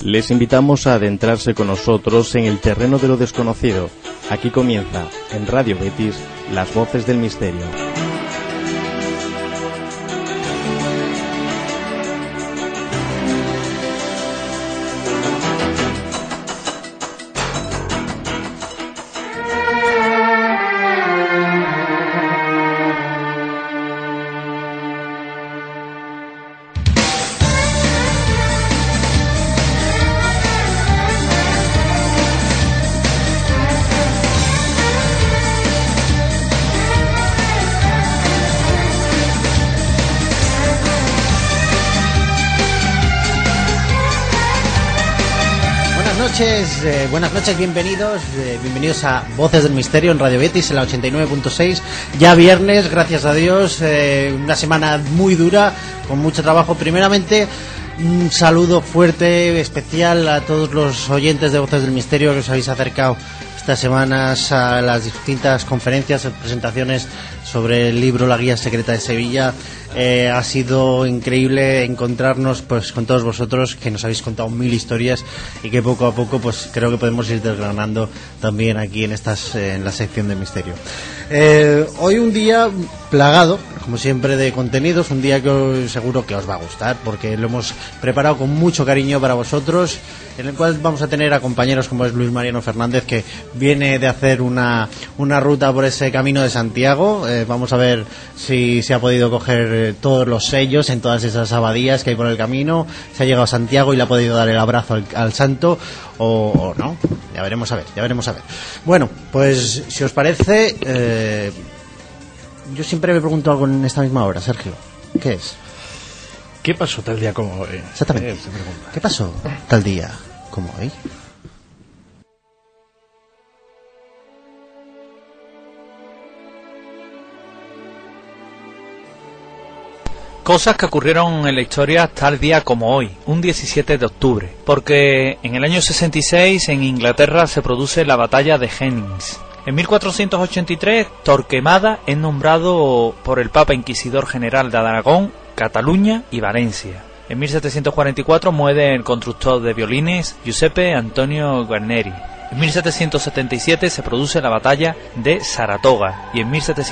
Les invitamos a adentrarse con nosotros en el terreno de lo desconocido. Aquí comienza, en Radio Betis, Las Voces del Misterio. Buenas noches, bienvenidos a Voces del Misterio en Radio Betis en la 89.6. Ya viernes, gracias a Dios, una semana muy dura, con mucho trabajo. Primeramente, un saludo fuerte, especial a todos los oyentes de Voces del Misterio que os habéis acercado estas semanas a las distintas conferencias, presentaciones sobre el libro La Guía Secreta de Sevilla. Ha sido increíble encontrarnos pues con todos vosotros, que nos habéis contado 1000 historias y que poco a poco pues creo que podemos ir desgranando también aquí en la sección de misterio. Hoy un día plagado, como siempre, de contenidos, un día que seguro que os va a gustar porque lo hemos preparado con mucho cariño para vosotros, en el cual vamos a tener a compañeros como es Luis Mariano Fernández, que viene de hacer una ruta por ese camino de Santiago. Vamos a ver si se ha podido coger todos los sellos en todas esas abadías que hay por el camino, se ha llegado a Santiago y le ha podido dar el abrazo al santo o no. Ya veremos a ver. Bueno, pues si os parece, yo siempre me pregunto algo en esta misma hora, Sergio. ¿Qué es? ¿Qué pasó tal día como hoy? Exactamente. ¿Qué pasó tal día como hoy? Cosas que ocurrieron en la historia tal día como hoy, un 17 de octubre, porque en el año 66 en Inglaterra se produce la batalla de Jennings. En 1483 Torquemada es nombrado por el Papa Inquisidor General de Aragón, Cataluña y Valencia. En 1744 muere el constructor de violines Giuseppe Antonio Guarneri. En 1777 se produce la batalla de Saratoga y en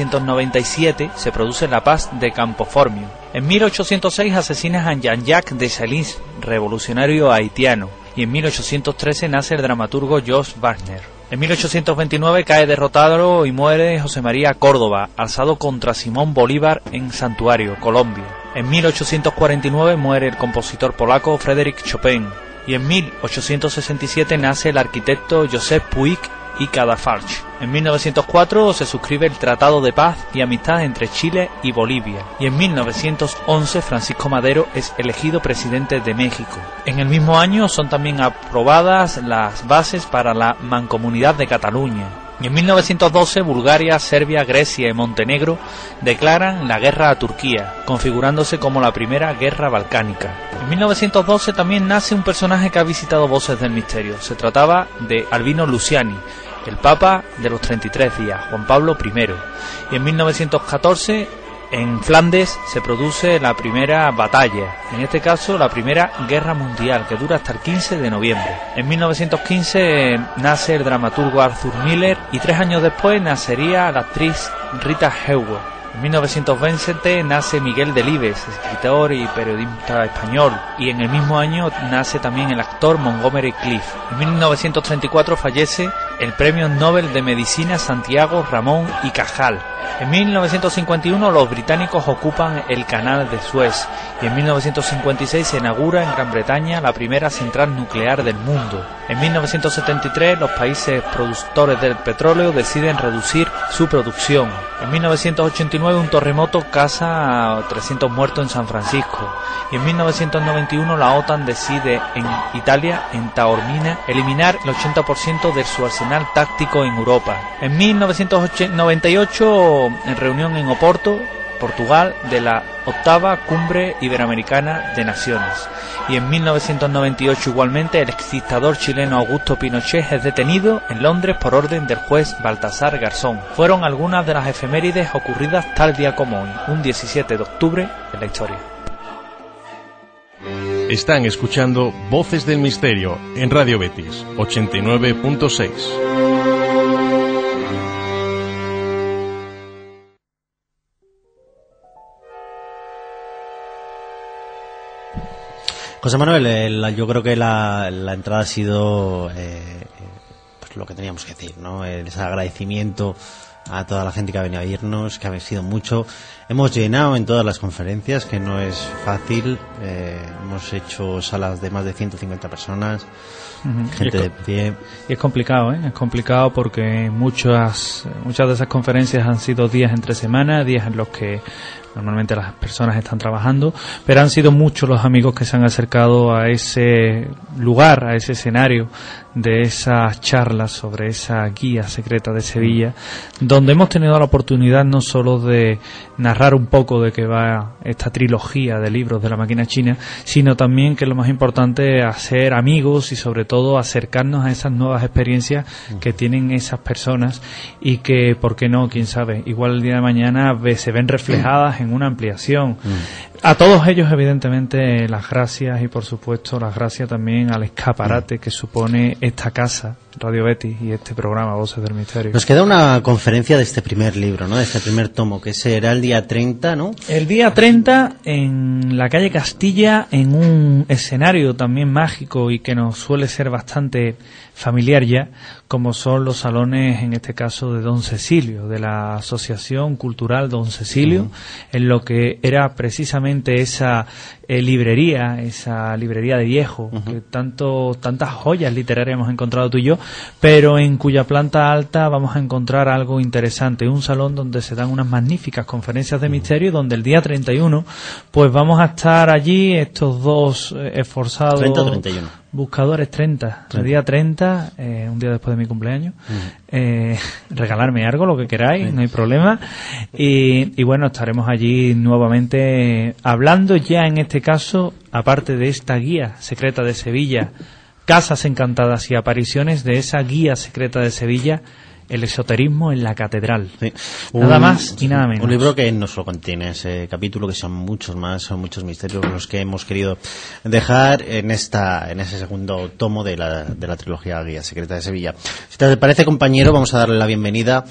1797 se produce la paz de Campoformio. En 1806 asesinan a Jean-Jacques Dessalines, revolucionario haitiano, y en 1813 nace el dramaturgo George Wagner. En 1829 cae derrotado y muere José María Córdoba, alzado contra Simón Bolívar en Santuario, Colombia. En 1849 muere el compositor polaco Frédéric Chopin. Y en 1867 nace el arquitecto Josep Puig y Cadafalch. En 1904 se suscribe el Tratado de Paz y Amistad entre Chile y Bolivia. Y en 1911 Francisco Madero es elegido presidente de México. En el mismo año son también aprobadas las bases para la Mancomunidad de Cataluña. Y en 1912 Bulgaria, Serbia, Grecia y Montenegro declaran la guerra a Turquía, configurándose como la primera guerra balcánica. En 1912 también nace un personaje que ha visitado Voces del Misterio. Se trataba de Albino Luciani, el Papa de los 33 días, Juan Pablo I. Y en 1914 en Flandes se produce la primera batalla, en este caso la Primera Guerra Mundial, que dura hasta el 15 de noviembre. En 1915 nace el dramaturgo Arthur Miller y 3 años después nacería la actriz Rita Hayworth. En 1920 nace Miguel Delibes, escritor y periodista español, y en el mismo año nace también el actor Montgomery Clift. En 1934 fallece el Premio Nobel de Medicina Santiago Ramón y Cajal. En 1951 los británicos ocupan el Canal de Suez y en 1956 se inaugura en Gran Bretaña la primera central nuclear del mundo. En 1973 los países productores del petróleo deciden reducir su producción. En 1989 un terremoto causa a 300 muertos en San Francisco y en 1991 la OTAN decide en Italia, en Taormina, eliminar el 80% de su arsenal táctico en Europa. En 1998 en reunión en Oporto, Portugal, de la 8ª Cumbre Iberoamericana de Naciones. Y en 1998 igualmente el exdictador chileno Augusto Pinochet es detenido en Londres por orden del juez Baltasar Garzón. Fueron algunas de las efemérides ocurridas tal día como hoy, un 17 de octubre en la historia. Están escuchando Voces del Misterio en Radio Betis 89.6. José Manuel, yo creo que la entrada ha sido pues lo que teníamos que decir, ¿no? Ese agradecimiento a toda la gente que ha venido a vernos, que ha sido mucho. Hemos llenado en todas las conferencias, que no es fácil. Hemos hecho salas de más de 150 personas, gente de pie. Y es complicado, ¿eh? Es complicado porque muchas de esas conferencias han sido días entre semana, días en los que normalmente las personas están trabajando, pero han sido muchos los amigos que se han acercado a ese lugar, a ese escenario de esas charlas sobre esa guía secreta de Sevilla, donde hemos tenido la oportunidad no solo de narrar un poco de qué va esta trilogía de libros de la máquina china, sino también, que es lo más importante, hacer amigos y sobre todo acercarnos a esas nuevas experiencias que tienen esas personas y que, ¿por qué no? Quién sabe, igual el día de mañana se ven reflejadas en una ampliación. A todos ellos, evidentemente, las gracias, y por supuesto las gracias también al escaparate que supone esta casa, Radio Betis, y este programa Voces del Misterio. Nos queda una conferencia de este primer libro, ¿no? De este primer tomo, que será el día 30, ¿no? El día 30 en la calle Castilla, en un escenario también mágico y que nos suele ser bastante familiar ya, como son los salones, en este caso, de Don Cecilio, de la Asociación Cultural Don Cecilio, en lo que era precisamente esa librería de viejo, que tantas joyas literarias hemos encontrado tú y yo, pero en cuya planta alta vamos a encontrar algo interesante, un salón donde se dan unas magníficas conferencias de misterio, donde el día 31 pues vamos a estar allí estos dos esforzados 30 o 31 buscadores. 30. El día 30, un día después de mi cumpleaños, regalarme algo, lo que queráis, no hay problema. Y bueno, estaremos allí nuevamente hablando ya, en este caso, aparte de esta guía secreta de Sevilla, Casas Encantadas y Apariciones, de esa guía secreta de Sevilla, el esoterismo en la catedral. Sí. Nada más y nada menos. Un libro que no solo contiene ese capítulo, que son muchos más, son muchos misterios los que hemos querido dejar en ese segundo tomo de la trilogía Guía Secreta de Sevilla. Si te parece, compañero, vamos a darle la bienvenida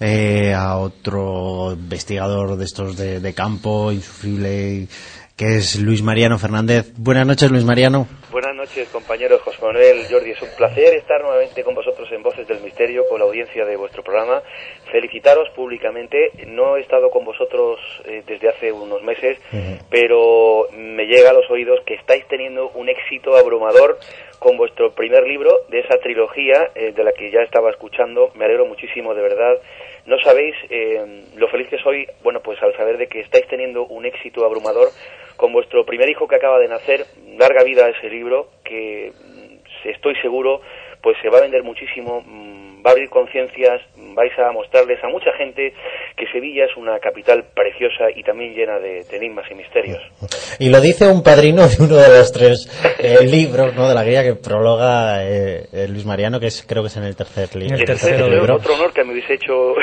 a otro investigador de estos de campo, insufrible, que es Luis Mariano Fernández. Buenas noches, Luis Mariano. Buenas noches, compañeros José Manuel, Jordi. Es un placer estar nuevamente con vosotros en Voces del Misterio, con la audiencia de vuestro programa. Felicitaros públicamente. No he estado con vosotros desde hace unos meses, pero me llega a los oídos que estáis teniendo un éxito abrumador con vuestro primer libro de esa trilogía de la que ya estaba escuchando. Me alegro muchísimo, de verdad. No sabéis lo feliz que soy, bueno, pues al saber de que estáis teniendo un éxito abrumador con vuestro primer hijo que acaba de nacer. Larga vida a ese libro, que estoy seguro pues se va a vender muchísimo, va a abrir conciencias, vais a mostrarles a mucha gente que Sevilla es una capital preciosa y también llena de enigmas y misterios. Y lo dice un padrino de uno de los tres libros, ¿no?, de la guía que prologa Luis Mariano, que creo que es en el tercer libro. El tercer libro. Otro honor que me habéis hecho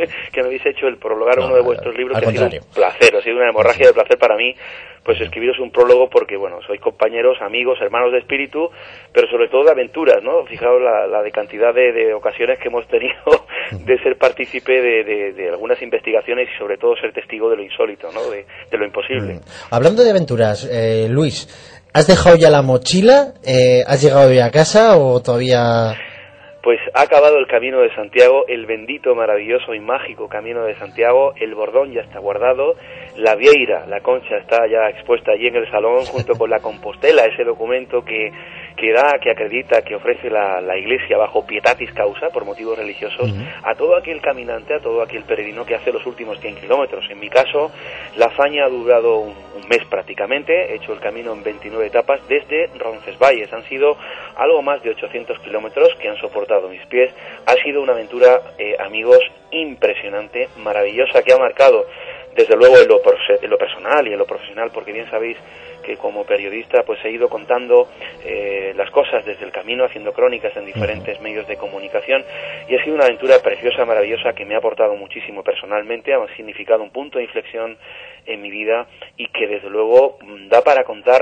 el prologar uno de vuestros libros, que ha sido un placer, ha sido una hemorragia de placer para mí, pues escribiros un prólogo, porque bueno, sois compañeros, amigos, hermanos de espíritu, pero sobre todo de aventuras, ¿no? Fijaos la de cantidad de ocasiones que hemos tenido de ser partícipe de algunas investigaciones y sobre todo ser testigo de lo insólito, ¿no? De lo imposible. Hablando de aventuras, Luis, ¿has dejado ya la mochila? ¿Has llegado ya a casa o todavía...? Pues ha acabado el Camino de Santiago, el bendito, maravilloso y mágico Camino de Santiago. El bordón ya está guardado, la vieira, la concha, está ya expuesta allí en el salón, junto con la Compostela, ese documento que acredita, que ofrece la Iglesia bajo pietatis causa, por motivos religiosos, a todo aquel caminante, a todo aquel peregrino que hace los últimos 100 kilómetros. En mi caso, la hazaña ha durado un mes prácticamente. He hecho el camino en 29 etapas desde Roncesvalles. Han sido algo más de 800 kilómetros que han soportado mis pies. Ha sido una aventura, amigos, impresionante, maravillosa, que ha marcado desde luego en lo personal y en lo profesional, porque bien sabéis que como periodista pues he ido contando las cosas desde el camino, haciendo crónicas en diferentes medios de comunicación, y ha sido una aventura preciosa, maravillosa, que me ha aportado muchísimo personalmente, ha significado un punto de inflexión en mi vida y que desde luego da para contar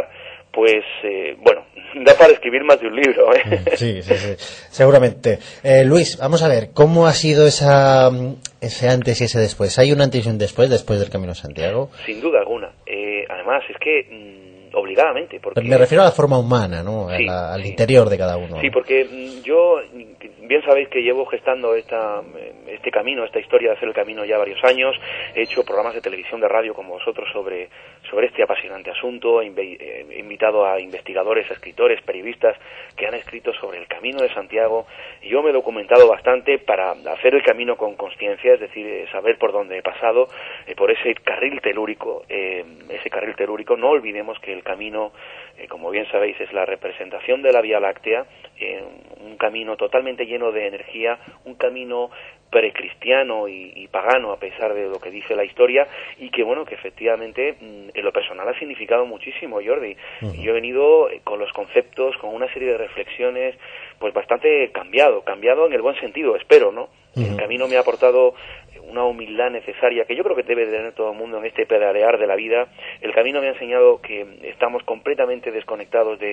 Pues, bueno, da para escribir más de un libro, ¿eh? Sí, seguramente. Luis, vamos a ver, ¿cómo ha sido ese antes y ese después? ¿Hay un antes y un después del Camino de Santiago? Sin duda alguna. Además, es que obligadamente, porque... Me refiero a la forma humana, ¿no? Sí, al sí. interior de cada uno. Sí, porque yo, bien sabéis que llevo gestando este camino, esta historia de hacer el camino ya varios años. He hecho programas de televisión, de radio como vosotros sobre este apasionante asunto. He invitado a investigadores, a escritores, periodistas que han escrito sobre el Camino de Santiago. Y yo me he documentado bastante para hacer el camino con consciencia, es decir, saber por dónde he pasado, por ese carril telúrico. No olvidemos que el camino, como bien sabéis, es la representación de la Vía Láctea, un camino totalmente lleno de energía, un camino precristiano y pagano, a pesar de lo que dice la historia, y que bueno, que efectivamente en lo personal ha significado muchísimo, Jordi. Y yo he venido con los conceptos, con una serie de reflexiones, pues bastante cambiado en el buen sentido, espero, ¿no? El camino me ha aportado una humildad necesaria que yo creo que debe de tener todo el mundo en este pedalear de la vida. El camino me ha enseñado que estamos completamente desconectados de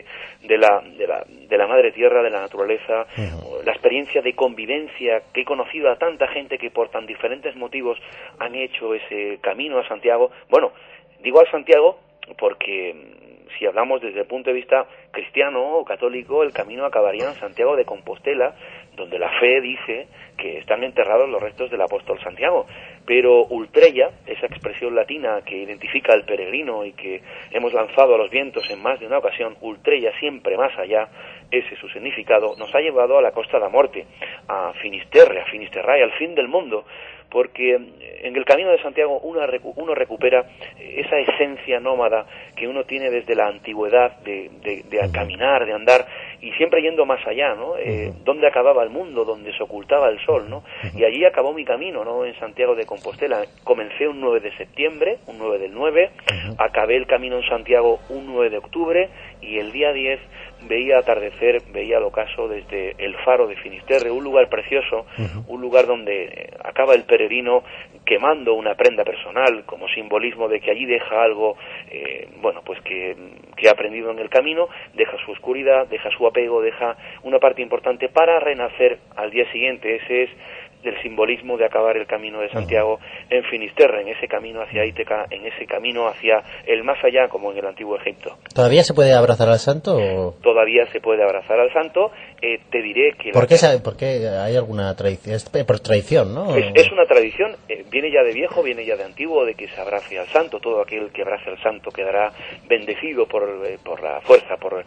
la madre tierra, de la naturaleza. La experiencia de convivencia que he conocido a tanta gente que por tan diferentes motivos han hecho ese camino a Santiago. Bueno, digo a Santiago porque si hablamos desde el punto de vista cristiano o católico, el camino acabaría en Santiago de Compostela, donde la fe dice que están enterrados los restos del apóstol Santiago. Pero ultrella, esa expresión latina que identifica al peregrino y que hemos lanzado a los vientos en más de una ocasión, ultrella, siempre más allá, ese es su significado, nos ha llevado a la Costa da Morte, a Finisterre, a Finisterrae, al fin del mundo, porque en el Camino de Santiago uno recupera esa esencia nómada que uno tiene desde la antigüedad de caminar, de andar, y siempre yendo más allá, ¿no? Dónde acababa el mundo, donde se ocultaba el sol, ¿no? Y allí acabó mi camino, ¿no? En Santiago de Compostela. Comencé un 9 de septiembre, un 9 del 9, acabé el camino en Santiago un 9 de octubre, y el día 10 veía atardecer, veía el ocaso desde el faro de Finisterre, un lugar precioso, un lugar donde acaba el peregrino quemando una prenda personal como simbolismo de que allí deja algo, bueno, pues que ha aprendido en el camino, deja su oscuridad, deja su apego, deja una parte importante para renacer al día siguiente. Ese es del simbolismo de acabar el Camino de Santiago en Finisterre, en ese camino hacia Ítaca, en ese camino hacia el más allá, como en el antiguo Egipto. ¿Todavía se puede abrazar al santo? O... Todavía se puede abrazar al santo. Te diré que... ¿Por qué hay alguna tradición? Es por tradición, ¿no? Es una tradición, viene ya de viejo, viene ya de antiguo, de que se abrace al santo. Todo aquel que abrace al santo quedará bendecido por la fuerza, por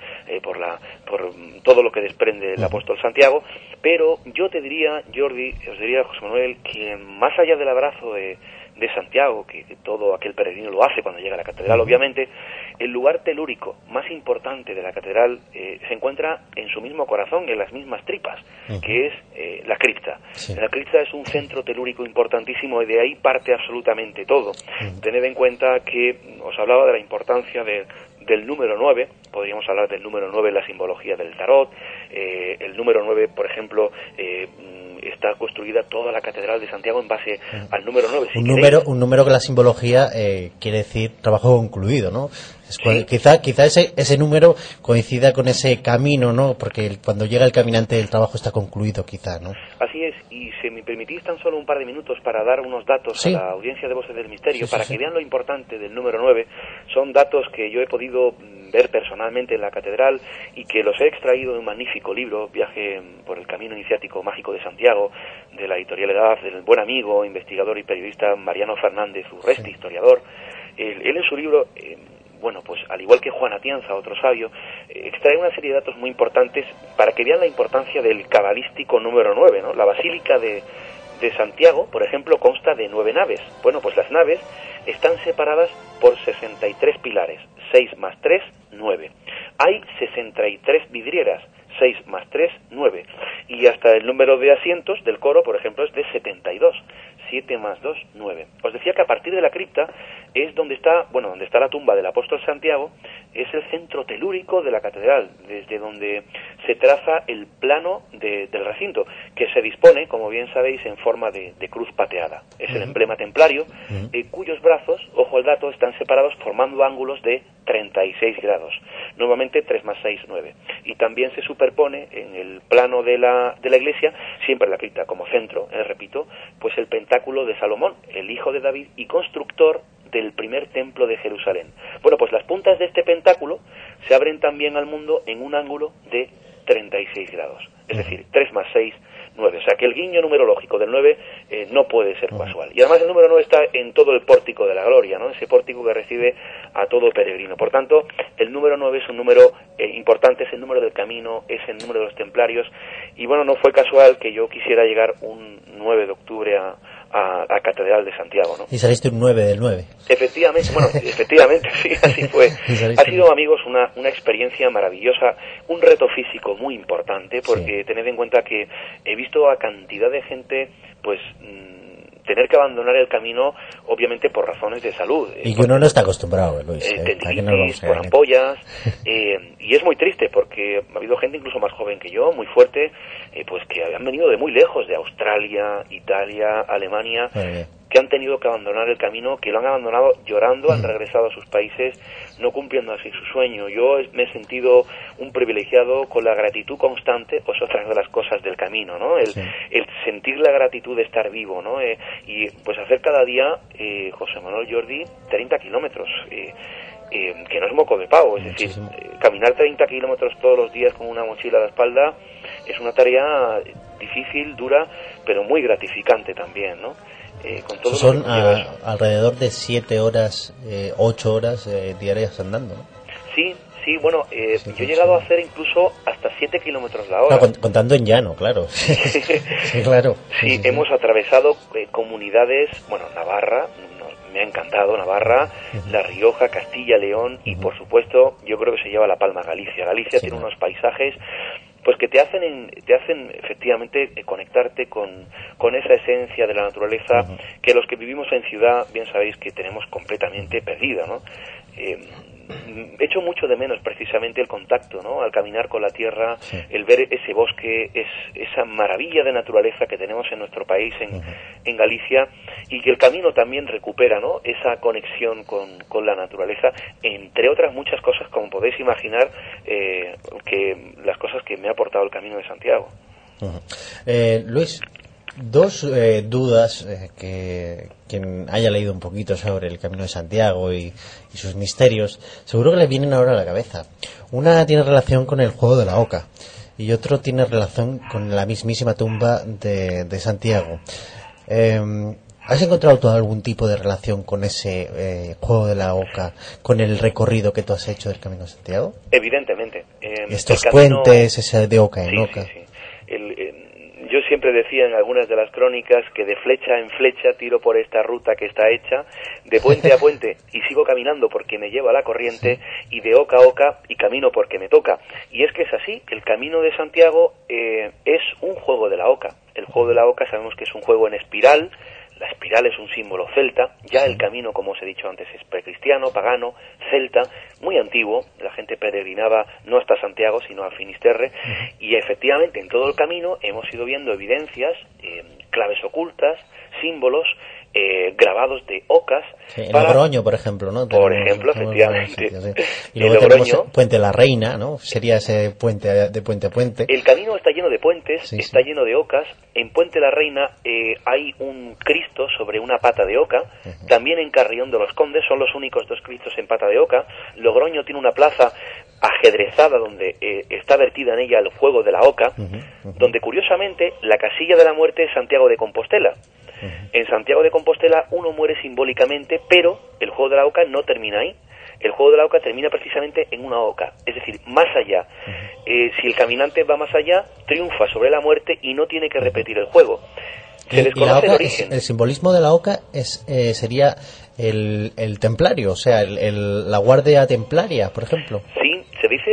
todo lo que desprende el apóstol Santiago. Pero yo te diría, Jordi, os diría, José Manuel, que más allá del abrazo de Santiago, que todo aquel peregrino lo hace cuando llega a la catedral, obviamente, el lugar telúrico más importante de la catedral se encuentra en su mismo corazón, en las mismas tripas, que es la cripta. Sí. La cripta es un centro telúrico importantísimo y de ahí parte absolutamente todo. Tened en cuenta que os hablaba de la importancia del número 9, podríamos hablar del número 9 en la simbología del tarot. El número 9, por ejemplo, está construida toda la catedral de Santiago en base al número 9. Un número que la simbología quiere decir trabajo concluido, ¿no? ¿Sí? Quizá ese número coincida con ese camino, ¿no? Porque cuando llega el caminante el trabajo está concluido, quizá, ¿no? Así es, y si me permitís tan solo un par de minutos para dar unos datos a la audiencia de Voces del Misterio, para que vean lo importante del número 9, son datos que yo he podido ver personalmente en la catedral y que los he extraído de un magnífico libro, Viaje por el Camino Iniciático Mágico de Santiago, de la editorial Edad, del buen amigo, investigador y periodista Mariano Fernández Urresti, historiador. Él en su libro, bueno, pues al igual que Juan Atienza, otro sabio, extrae una serie de datos muy importantes para que vean la importancia del cabalístico número 9, ¿no? La Basílica de Santiago, por ejemplo, consta de 9 naves. Bueno, pues las naves están separadas por 63 pilares, 6 más 3, 9. Hay 63 vidrieras, 6 más 3, 9. Y hasta el número de asientos del coro, por ejemplo, es de 72. 7 más 2, 9. Os decía que a partir de la cripta es donde está la tumba del apóstol Santiago, es el centro telúrico de la catedral, desde donde se traza el plano del recinto, que se dispone, como bien sabéis, en forma de cruz pateada. Es el emblema templario, cuyos brazos, ojo al dato, están separados formando ángulos de 36 grados, normalmente 3 más 6, 9. Y también se superpone en el plano de la iglesia, siempre la cripta como centro, repito, pues el pentáculo de Salomón, el hijo de David y constructor del primer templo de Jerusalén. Bueno, pues las puntas de este pentáculo se abren también al mundo en un ángulo de 36 grados, es decir, 3 más 6, 9. O sea que el guiño numerológico del 9 no puede ser casual. Y además el número 9 está en todo el pórtico de la gloria, ¿no? Ese pórtico que recibe a todo peregrino. Por tanto, el número 9 es un número importante, es el número del camino, es el número de los templarios. Y bueno, no fue casual que yo quisiera llegar un 9 de octubre a Catedral de Santiago, ¿no? Y saliste un 9 del 9. Efectivamente, sí, así fue. Ha sido, amigos, una experiencia maravillosa, un reto físico muy importante, porque tened en cuenta que he visto a cantidad de gente, pues, tener que abandonar el camino, obviamente por razones de salud. Y que uno no está acostumbrado, Luis. Tendinitis, por ampollas, y es muy triste porque ha habido gente incluso más joven que yo, muy fuerte, pues que han venido de muy lejos, de Australia, Italia, Alemania, que han tenido que abandonar el camino, que lo han abandonado llorando, han regresado a sus países, no cumpliendo así su sueño. Yo me he sentido un privilegiado con la gratitud constante, pues otra de las cosas del camino, ¿no? El sentir la gratitud de estar vivo, ¿no? Y pues hacer cada día, José Manuel, Jordi, 30 kilómetros, que no es moco de pavo, es decir, caminar 30 kilómetros todos los días con una mochila a la espalda es una tarea difícil, dura, pero muy gratificante también, ¿no? Con todo son alrededor de 7 horas, 8 horas diarias andando, ¿no? Sí, bueno, yo he llegado a hacer incluso hasta 7 kilómetros la hora. No, contando en llano, claro. Sí, claro. Sí, hemos atravesado comunidades, bueno, Navarra, me ha encantado Navarra, La Rioja, Castilla, León y, por supuesto, yo creo que se lleva la palma Galicia. Galicia tiene unos paisajes pues que te hacen efectivamente conectarte con esa esencia de la naturaleza que los que vivimos en ciudad, bien sabéis que tenemos completamente perdida, ¿no? Echo mucho de menos precisamente el contacto, ¿no? Al caminar con la tierra, el ver ese bosque, esa maravilla de naturaleza que tenemos en nuestro país, en Galicia, y que el camino también recupera, ¿no? Esa conexión con la naturaleza, entre otras muchas cosas, como podéis imaginar, que las cosas que me ha aportado el Camino de Santiago. Luis, dos dudas que quien haya leído un poquito sobre el Camino de Santiago y sus misterios, seguro que le vienen ahora a la cabeza. Una tiene relación con el juego de la oca y otro tiene relación con la mismísima tumba de Santiago. ¿Has encontrado tú algún tipo de relación con ese juego de la oca, con el recorrido que tú has hecho del Camino de Santiago? Evidentemente. Estos puentes, ese de oca en oca. Sí. Yo siempre decía en algunas de las crónicas que de flecha en flecha tiro por esta ruta que está hecha, de puente a puente y sigo caminando porque me lleva la corriente, y de oca a oca y camino porque me toca. Y es que es así, el Camino de Santiago es un juego de la oca. El juego de la oca sabemos que es un juego en espiral. La espiral es un símbolo celta, ya el camino, como os he dicho antes, es precristiano, pagano, celta, muy antiguo. La gente peregrinaba no hasta Santiago, sino a Finisterre, y efectivamente en todo el camino hemos ido viendo evidencias, claves ocultas, símbolos, grabados de ocas. En Logroño, por ejemplo, ¿no? Por ejemplo, efectivamente. Y luego tenemos Puente la Reina, ¿no? Sería ese puente de puente a puente. El camino está lleno de puentes, está lleno de ocas. En Puente la Reina hay un Cristo sobre una pata de oca. También en Carrión de los Condes son los únicos dos Cristos en pata de oca. Logroño tiene una plaza ajedrezada donde está vertida en ella el fuego de la oca, donde curiosamente la casilla de la muerte es Santiago de Compostela. En Santiago de Compostela uno muere simbólicamente, pero el juego de la oca no termina ahí. El juego de la oca termina precisamente en una oca, es decir, más allá. Si el caminante va más allá, triunfa sobre la muerte y no tiene que repetir el juego. Se desconoce el origen. El simbolismo de la oca sería el templario, o sea, la guardia templaria, por ejemplo. Sí, se dice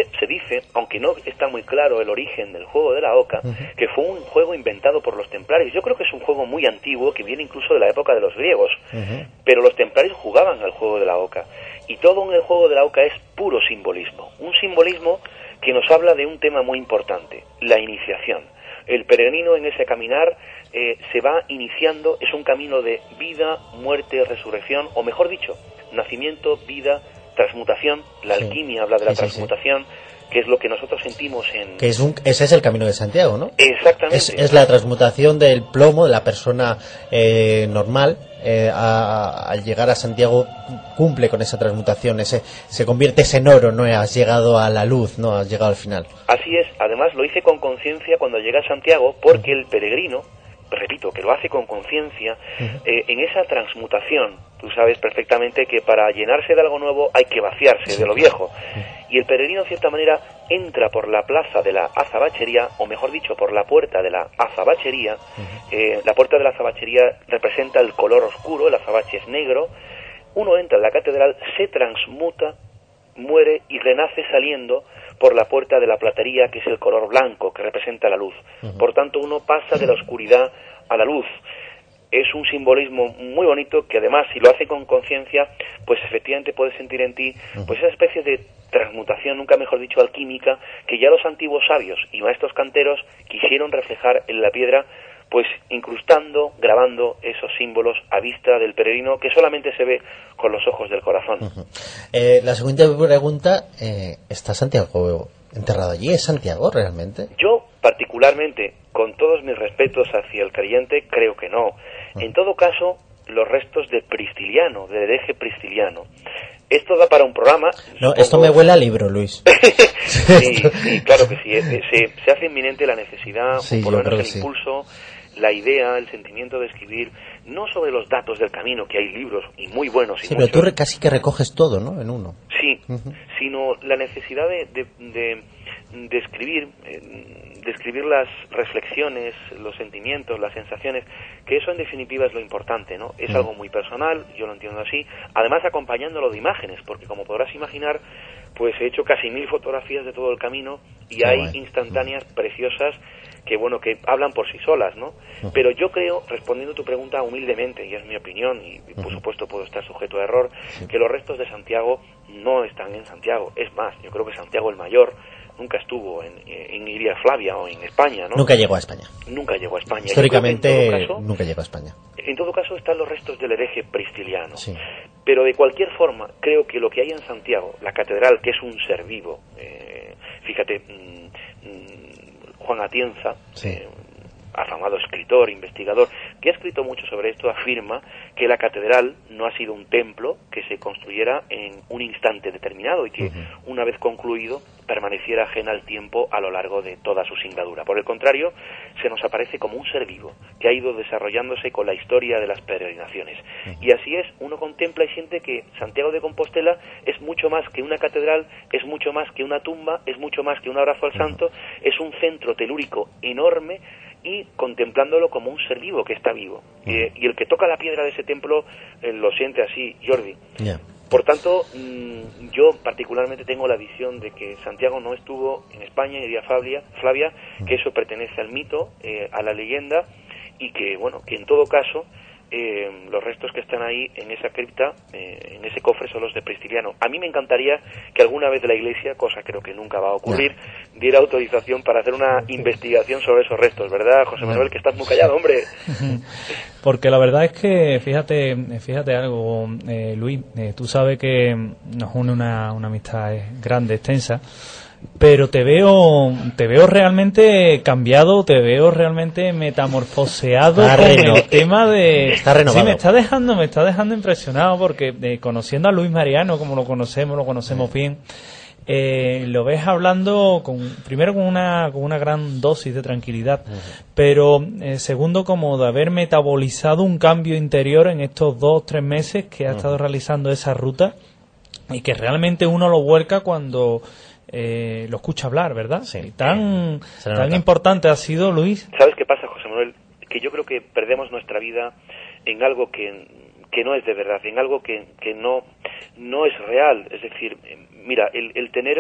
dice, aunque no está muy claro el origen del juego de la oca, que fue un juego inventado por los templarios. Yo creo que es un juego muy antiguo, que viene incluso de la época de los griegos, pero los templarios jugaban al juego de la oca, y todo en el juego de la oca es puro simbolismo, un simbolismo que nos habla de un tema muy importante, la iniciación. El peregrino en ese caminar se va iniciando, es un camino de vida, muerte, resurrección, o mejor dicho, nacimiento, vida, transmutación. La alquimia habla de la transmutación, que es lo que nosotros sentimos en... Ese es el camino de Santiago, ¿no? Exactamente. Es la transmutación del plomo de la persona normal. Al llegar a Santiago cumple con esa transmutación, se convierte en oro, ¿no? Has llegado a la luz, ¿no? Has llegado al final. Así es, además lo hice con conciencia cuando llegué a Santiago, porque el peregrino, repito, que lo hace con conciencia, en esa transmutación, tú sabes perfectamente que para llenarse de algo nuevo hay que vaciarse de lo viejo, y el peregrino en cierta manera entra por la plaza de la azabachería, o mejor dicho, por la puerta de la azabachería. La puerta de la azabachería representa el color oscuro, el azabache es negro. Uno entra en la catedral, se transmuta, muere y renace saliendo por la puerta de la platería, que es el color blanco, que representa la luz. Por tanto, uno pasa de la oscuridad a la luz. Es un simbolismo muy bonito que además, si lo hace con conciencia, pues efectivamente puedes sentir en ti pues esa especie de transmutación, nunca mejor dicho, alquímica, que ya los antiguos sabios y maestros canteros quisieron reflejar en la piedra, pues incrustando, grabando esos símbolos a vista del peregrino, que solamente se ve con los ojos del corazón. La segunda pregunta, ¿está Santiago enterrado allí? ¿Es Santiago realmente? Yo, particularmente, con todos mis respetos hacia el creyente, creo que no. En todo caso, los restos de Pristiliano, del hereje Pristiliano. Esto da para un programa. No, esto me huele a libro, Luis. sí, claro que sí. Se hace inminente la necesidad, por lo menos el impulso, la idea, el sentimiento de escribir, no sobre los datos del camino, que hay libros y muy buenos. Sí, pero tú casi que recoges todo, ¿no? En uno. Sí, sino la necesidad de escribir, de escribir las reflexiones, los sentimientos, las sensaciones, que eso en definitiva es lo importante, ¿no? Es algo muy personal, yo lo entiendo así, además acompañándolo de imágenes, porque como podrás imaginar, pues he hecho casi 1000 fotografías de todo el camino y hay instantáneas preciosas que, bueno, que hablan por sí solas, ¿no? Pero yo creo, respondiendo a tu pregunta humildemente, y es mi opinión, y por supuesto puedo estar sujeto a error, que los restos de Santiago no están en Santiago. Es más, yo creo que Santiago el Mayor nunca estuvo en Iria Flavia o en España, ¿no? Nunca llegó a España. Nunca llegó a España. Históricamente nunca llegó a España. En todo caso están los restos del hereje Pristiliano. Sí. Pero de cualquier forma, creo que lo que hay en Santiago, la catedral, que es un ser vivo, fíjate, Juan Atienza, afamado escritor, investigador, que ha escrito mucho sobre esto, afirma que la catedral no ha sido un templo que se construyera en un instante determinado y que una vez concluido permaneciera ajena al tiempo a lo largo de toda su singladura. Por el contrario, se nos aparece como un ser vivo que ha ido desarrollándose con la historia de las peregrinaciones. Y así es, uno contempla y siente que Santiago de Compostela es mucho más que una catedral, es mucho más que una tumba, es mucho más que un abrazo al santo, es un centro telúrico enorme, y contemplándolo como un ser vivo que está vivo. Y el que toca la piedra de ese templo lo siente así, Jordi. Por tanto, yo particularmente tengo la visión de que Santiago no estuvo en España, Iria Flavia, que eso pertenece al mito, a la leyenda, y que, bueno, que en todo caso los restos que están ahí en esa cripta, en ese cofre, son los de Pristiliano. A mí me encantaría que alguna vez la Iglesia, cosa creo que nunca va a ocurrir, diera autorización para hacer una investigación sobre esos restos, ¿verdad, José Manuel? Que estás muy callado, hombre. Porque la verdad es que, fíjate algo, Luis, tú sabes que nos une una amistad grande, extensa, pero te veo realmente cambiado, te veo realmente metamorfoseado con el tema de... Está renovado. Sí, me está dejando impresionado, porque conociendo a Luis Mariano, como lo conocemos bien, lo ves hablando primero con una gran dosis de tranquilidad, pero segundo, como de haber metabolizado un cambio interior en estos 2-3 meses que ha estado realizando esa ruta, y que realmente uno lo vuelca cuando lo escucha hablar, ¿verdad? Sí. Tan importante ha sido, Luis. ¿Sabes qué pasa, José Manuel? Que yo creo que perdemos nuestra vida en algo que no es de verdad, en algo que no es real. Es decir, mira, el tener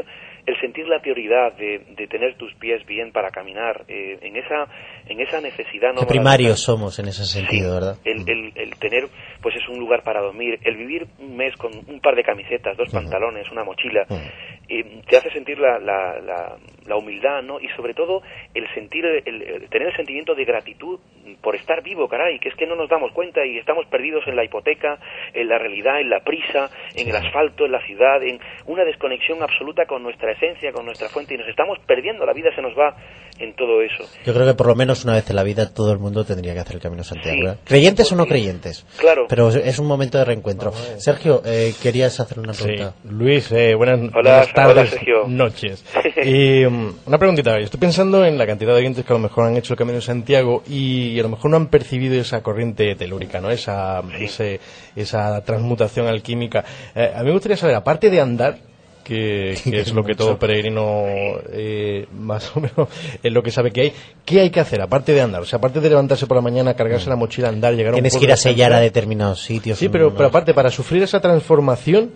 el sentir la prioridad de tener tus pies bien para caminar, en esa necesidad, ¿no? Qué primarios somos en ese sentido, sí, ¿verdad? El tener, pues es un lugar para dormir, el vivir un mes con un par de camisetas, 2 pantalones, una mochila, te hace sentir la humildad, ¿no? Y sobre todo el sentir, el tener el sentimiento de gratitud por estar vivo, caray, que es que no nos damos cuenta y estamos perdidos en la hipoteca, en la realidad, en la prisa, en el asfalto, en la ciudad, en una desconexión absoluta con nuestra esencia, con nuestra fuente, y nos estamos perdiendo, la vida se nos va en todo eso. Yo creo que por lo menos una vez en la vida todo el mundo tendría que hacer el Camino de Santiago, Sí, ¿verdad? Creyentes o no creyentes, claro, pero es un momento de reencuentro. Sergio, querías hacer una pregunta. Sí. Luis, buenas hola, tardes, Sergio. noches. Y una preguntita, estoy pensando en la cantidad de oyentes que a lo mejor han hecho el Camino de Santiago y a lo mejor no han percibido esa corriente telúrica, ¿no? Esa transmutación alquímica. A mí me gustaría saber, aparte de andar, que es lo que todo peregrino más o menos es lo que sabe que hay, ¿qué hay que hacer aparte de andar? O sea, aparte de levantarse por la mañana, cargarse la mochila, andar, llegar a un Tienes que ir a sellar a determinados sitios. Sí, pero aparte, para sufrir esa transformación,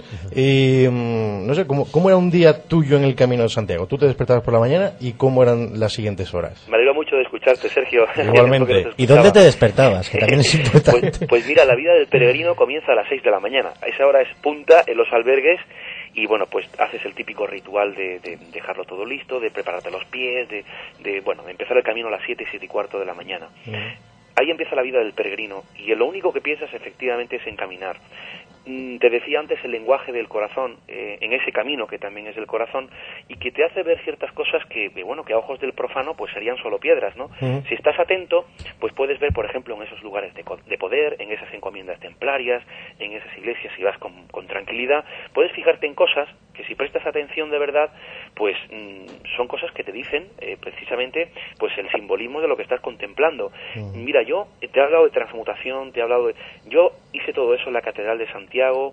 no sé, ¿cómo era un día tuyo en el Camino de Santiago? Tú te despertabas por la mañana y ¿cómo eran las siguientes horas? Me alegro mucho de escucharte, Sergio. Igualmente. ¿Y dónde te despertabas? Que también es importante. Pues mira, la vida del peregrino comienza a las 6 de la mañana. A esa hora es punta en los albergues y bueno, pues haces el típico ritual de dejarlo todo listo, de prepararte los pies, de empezar el camino a las 7:15 de la mañana. Ahí empieza la vida del peregrino y lo único que piensas efectivamente es en caminar. Te decía antes el lenguaje del corazón, en ese camino que también es del corazón y que te hace ver ciertas cosas que a ojos del profano pues serían solo piedras, ¿no? Si estás atento, pues puedes ver, por ejemplo, en esos lugares de poder, en esas encomiendas templarias, en esas iglesias, si vas con tranquilidad, puedes fijarte en cosas que si prestas atención de verdad, pues son cosas que te dicen precisamente pues el simbolismo de lo que estás contemplando. Mira, yo te he hablado de transmutación, yo hice todo eso en la Catedral de Santiago,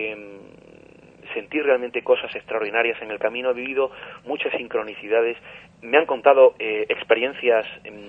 sentí realmente cosas extraordinarias en el camino, he vivido muchas sincronicidades, me han contado experiencias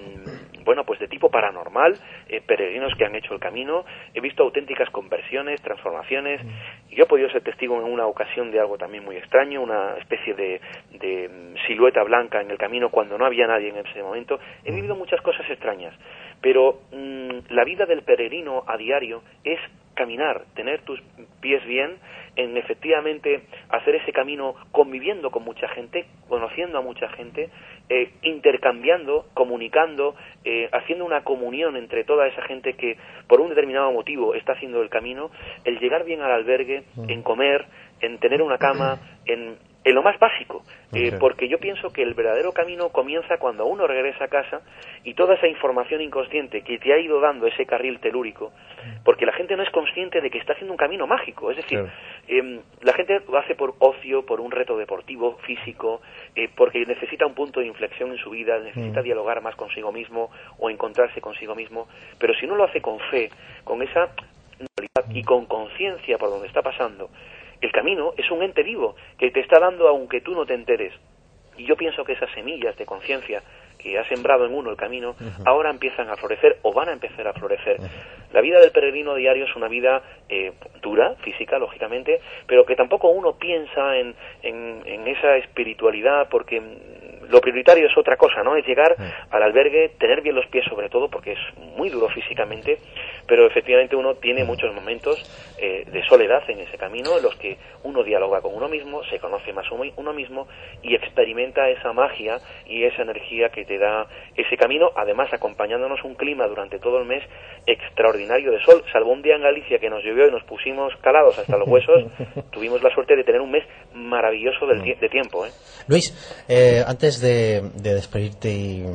pues de tipo paranormal, peregrinos que han hecho el camino, he visto auténticas conversiones, transformaciones, y yo he podido ser testigo en una ocasión de algo también muy extraño, una especie de silueta blanca en el camino cuando no había nadie en ese momento. He vivido muchas cosas extrañas, pero la vida del peregrino a diario es caminar, tener tus pies bien, en efectivamente hacer ese camino conviviendo con mucha gente, conociendo a mucha gente, intercambiando, comunicando, haciendo una comunión entre toda esa gente que por un determinado motivo está haciendo el camino, el llegar bien al albergue, en comer, en tener una cama, en lo más básico, porque yo pienso que el verdadero camino comienza cuando uno regresa a casa y toda esa información inconsciente que te ha ido dando ese carril telúrico, porque la gente no es consciente de que está haciendo un camino mágico, es decir, la gente lo hace por ocio, por un reto deportivo, físico, porque necesita un punto de inflexión en su vida, necesita dialogar más consigo mismo o encontrarse consigo mismo, pero si uno lo hace con fe, con esa realidad y con conciencia por donde está pasando, el camino es un ente vivo que te está dando aunque tú no te enteres. Y yo pienso que esas semillas de conciencia que ha sembrado en uno el camino, ahora empiezan a florecer o van a empezar a florecer. La vida del peregrino diario es una vida dura, física, lógicamente, pero que tampoco uno piensa en esa espiritualidad, porque lo prioritario es otra cosa, ¿no? Es llegar al albergue, tener bien los pies sobre todo, porque es muy duro físicamente, pero efectivamente uno tiene muchos momentos de soledad en ese camino, en los que uno dialoga con uno mismo, se conoce más uno mismo y experimenta esa magia y esa energía que te da ese camino, además acompañándonos un clima durante todo el mes extraordinario de sol, salvo un día en Galicia que nos llovió y nos pusimos calados hasta los huesos, tuvimos la suerte de tener un mes maravilloso de tiempo. Luis, antes de despedirte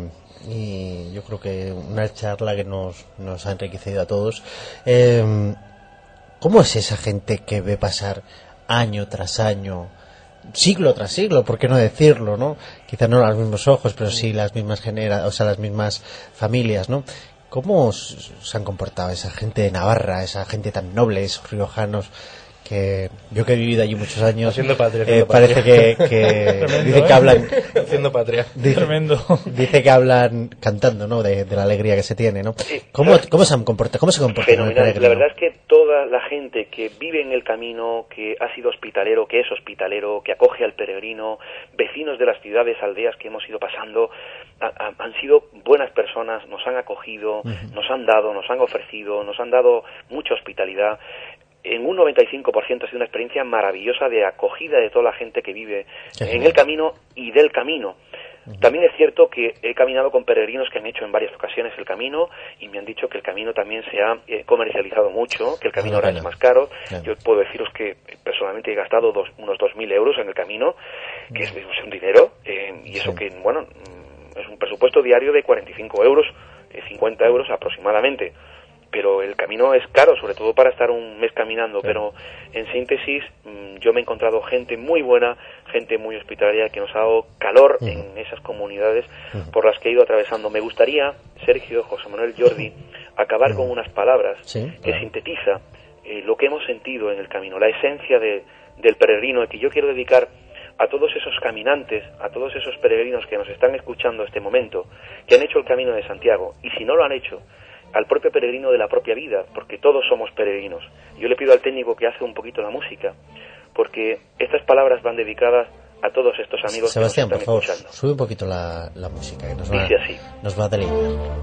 y yo creo que una charla que nos ha enriquecido a todos, ¿cómo es esa gente que ve pasar año tras año, siglo tras siglo, por qué no decirlo, ¿no? Quizás no los mismos ojos, pero sí las mismas las mismas familias, ¿no? ¿Cómo se han comportado esa gente de Navarra, esa gente tan noble, esos riojanos que yo que he vivido allí muchos años, haciendo patria, parece que Tremendo, dice que hablan haciendo patria. Tremendo. Dice que hablan cantando, ¿no? De la alegría que se tiene, ¿no? ¿Cómo se comporta? Fenomenal. La verdad es que toda la gente que vive en el camino, que ha sido hospitalero, que es hospitalero, que acoge al peregrino, vecinos de las ciudades, aldeas que hemos ido pasando, han sido buenas personas, nos han acogido, nos han dado, nos han ofrecido, nos han dado mucha hospitalidad. En un 95% ha sido una experiencia maravillosa de acogida de toda la gente que vive en el camino y del camino. También es cierto que he caminado con peregrinos que han hecho en varias ocasiones el camino y me han dicho que el camino también se ha comercializado mucho, que el camino ahora es más caro. Yo puedo deciros que personalmente he gastado unos 2.000 euros en el camino, que es un dinero, y eso que, bueno, es un presupuesto diario de 45 euros, 50 euros aproximadamente. Pero el camino es caro, sobre todo para estar un mes caminando, pero en síntesis yo me he encontrado gente muy buena, gente muy hospitalaria que nos ha dado calor en esas comunidades por las que he ido atravesando. Me gustaría, Sergio, José Manuel, Jordi, acabar con unas palabras que sintetiza lo que hemos sentido en el camino, la esencia del peregrino, que yo quiero dedicar a todos esos caminantes, a todos esos peregrinos que nos están escuchando en este momento, que han hecho el Camino de Santiago, y si no lo han hecho, al propio peregrino de la propia vida, porque todos somos peregrinos. Yo le pido al técnico que hace un poquito la música, porque estas palabras van dedicadas a todos estos amigos Sebastián, que nos están por favor, escuchando. sube un poquito la música, que nos va a deleitar.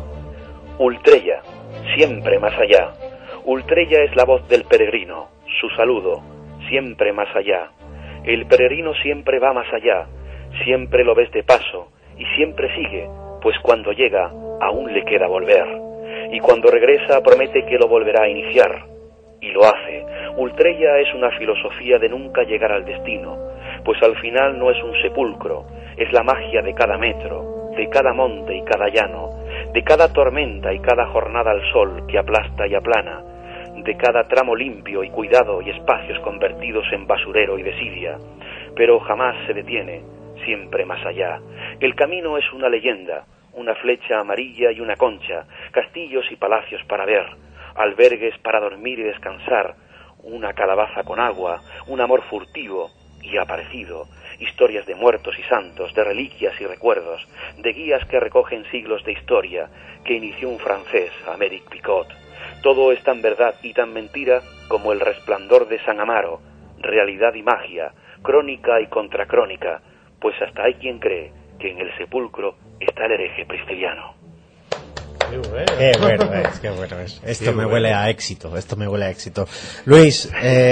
Ultrella, siempre más allá. Ultrella es la voz del peregrino, su saludo, siempre más allá. El peregrino siempre va más allá, siempre lo ves de paso, y siempre sigue, pues cuando llega, aún le queda volver. Y cuando regresa promete que lo volverá a iniciar, y lo hace. Ultrella es una filosofía de nunca llegar al destino, pues al final no es un sepulcro, es la magia de cada metro, de cada monte y cada llano, de cada tormenta y cada jornada al sol que aplasta y aplana, de cada tramo limpio y cuidado y espacios convertidos en basurero y desidia, pero jamás se detiene, siempre más allá. El camino es una leyenda, una flecha amarilla y una concha, castillos y palacios para ver, albergues para dormir y descansar, una calabaza con agua, un amor furtivo y aparecido, historias de muertos y santos, de reliquias y recuerdos, de guías que recogen siglos de historia, que inició un francés, Améric Picot. Todo es tan verdad y tan mentira como el resplandor de San Amaro, realidad y magia, crónica y contracrónica, pues hasta hay quien cree que en el sepulcro está el hereje prisciliano. Qué bueno es. Esto me huele a éxito, Luis,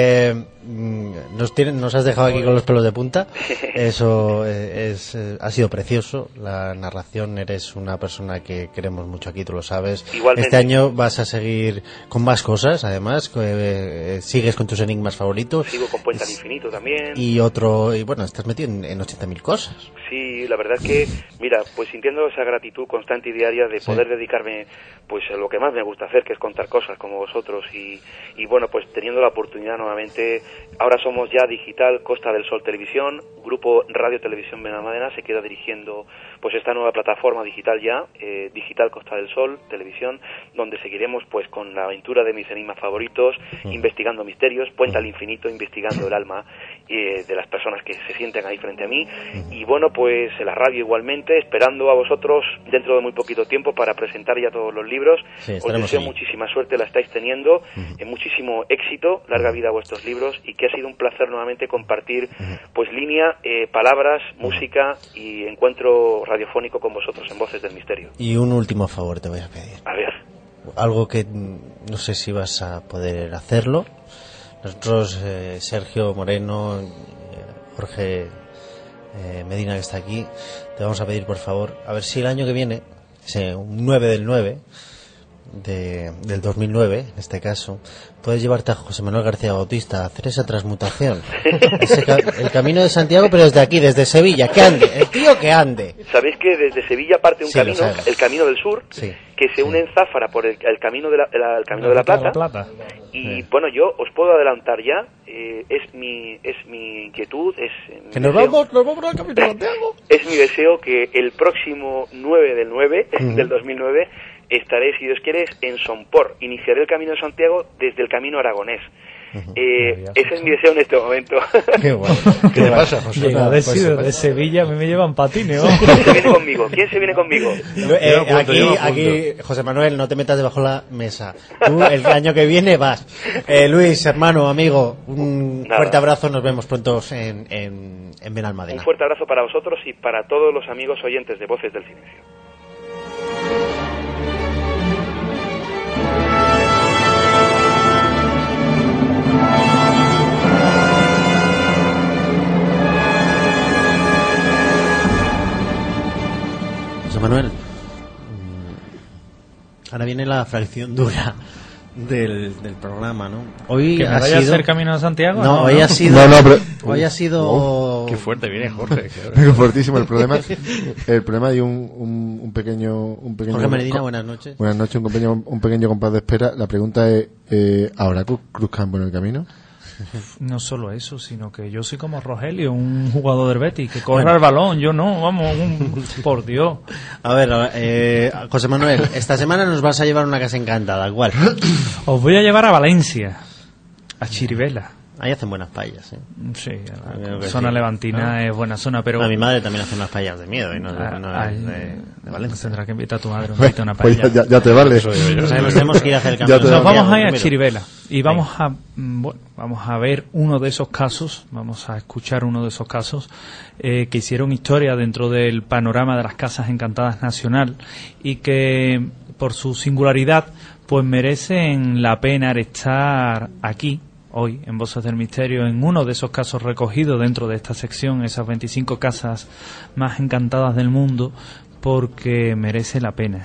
nos has dejado aquí con los pelos de punta. Eso ha sido precioso. La narración, eres una persona que queremos mucho aquí, tú lo sabes. Igualmente. Este año vas a seguir con más cosas, además. Sigues con tus enigmas favoritos. Sigo con Puente al Infinito también. Y bueno, estás metido en 80.000 cosas. Sí, la verdad es que, mira, pues sintiendo esa gratitud constante y diaria de poder dedicarme pues a lo que más me gusta hacer, que es contar cosas como vosotros, y bueno, pues teniendo la oportunidad nuevamente. Ahora somos ya Digital Costa del Sol Televisión, Grupo Radio Televisión Benalmádena se queda dirigiendo pues esta nueva plataforma digital ya, Digital Costa del Sol Televisión, donde seguiremos pues con la aventura de mis enigmas favoritos, investigando misterios, Puente al Infinito, investigando el alma de las personas que se sienten ahí frente a mí, y bueno, pues en la radio igualmente, esperando a vosotros dentro de muy poquito tiempo para presentar ya todos los libros. Os deseo muchísima suerte, la estáis teniendo, muchísimo éxito, larga vida a vuestros libros, y que ha sido un placer nuevamente compartir pues línea, palabras, música y encuentro radiofónico con vosotros en Voces del Misterio. Y un último favor te voy a pedir. A ver. Algo que no sé si vas a poder hacerlo. Nosotros, Sergio Moreno, Jorge Medina, que está aquí, te vamos a pedir por favor, a ver si el año que viene, un 9 del 9 del 2009, en este caso, puedes llevarte a José Manuel García Bautista a hacer esa transmutación. El Camino de Santiago, pero desde aquí, desde Sevilla, que ande, el tío que ande. Sabéis que desde Sevilla parte un camino, el Camino del Sur, que se une en Záfara por el Camino de el Camino de la Plata. Y bueno, yo os puedo adelantar ya, es mi inquietud, que nos vamos al Camino de Santiago. Es mi deseo que el próximo 9 del 9 del 2009 estaré, si Dios quiere, en Somport. Iniciaré el Camino de Santiago desde el Camino Aragonés. Ese es mi deseo en este momento. Qué bueno. ¿Qué te pasa, José? Llega de Sevilla, a mí me llevan patines, ¿no? ¿Quién se viene conmigo? ¿Quién se viene conmigo? Aquí, José Manuel, no te metas debajo de la mesa. Tú, el año que viene vas. Luis, hermano, amigo, un fuerte abrazo. Nos vemos pronto en Benalmádena. Un fuerte abrazo para vosotros y para todos los amigos oyentes de Voces del Silencio. José Manuel, ahora viene la fracción dura del programa, ¿no? Hoy ¿Que me vaya a hacer Camino de Santiago? No, hoy ha sido... Hoy ha sido... Qué fuerte viene Jorge. Fuertísimo el problema. El problema hay un pequeño... Jorge Meredina, buenas noches. Buenas noches, un pequeño compás de espera. La pregunta es, ¿habrá Cruzcampo en el camino? No solo eso, sino que yo soy como Rogelio, un jugador del Betis, que corra el balón, yo no, vamos, por Dios. A ver, José Manuel, esta semana nos vas a llevar una casa encantada, ¿cuál? Os voy a llevar a Valencia, a Chirivella. Ahí hacen buenas paellas, ¿eh? Sí, la zona levantina es buena zona, pero... A mi madre también hace unas paellas de miedo y no de Valencia. Tendrá que invitar a tu madre a una paella. Pues ya te vale. Nos tenemos que ir a hacer el cambio. Nos vamos a ir a Chirivella y vamos a ver uno de esos casos, vamos a escuchar uno de esos casos que hicieron historia dentro del panorama de las casas encantadas nacional y que por su singularidad pues merecen la pena estar aquí hoy en Voces del Misterio, en uno de esos casos recogidos dentro de esta sección, esas 25 casas más encantadas del mundo, porque merece la pena.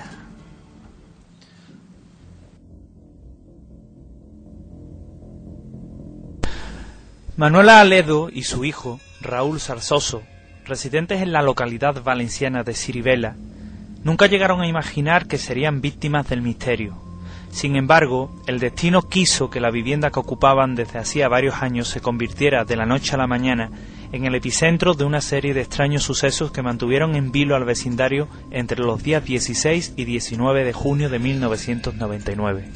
Manuela Aledo y su hijo, Raúl Zarzoso, residentes en la localidad valenciana de Chirivella, nunca llegaron a imaginar que serían víctimas del misterio. Sin embargo, el destino quiso que la vivienda que ocupaban desde hacía varios años se convirtiera de la noche a la mañana en el epicentro de una serie de extraños sucesos que mantuvieron en vilo al vecindario entre los días 16 y 19 de junio de 1999.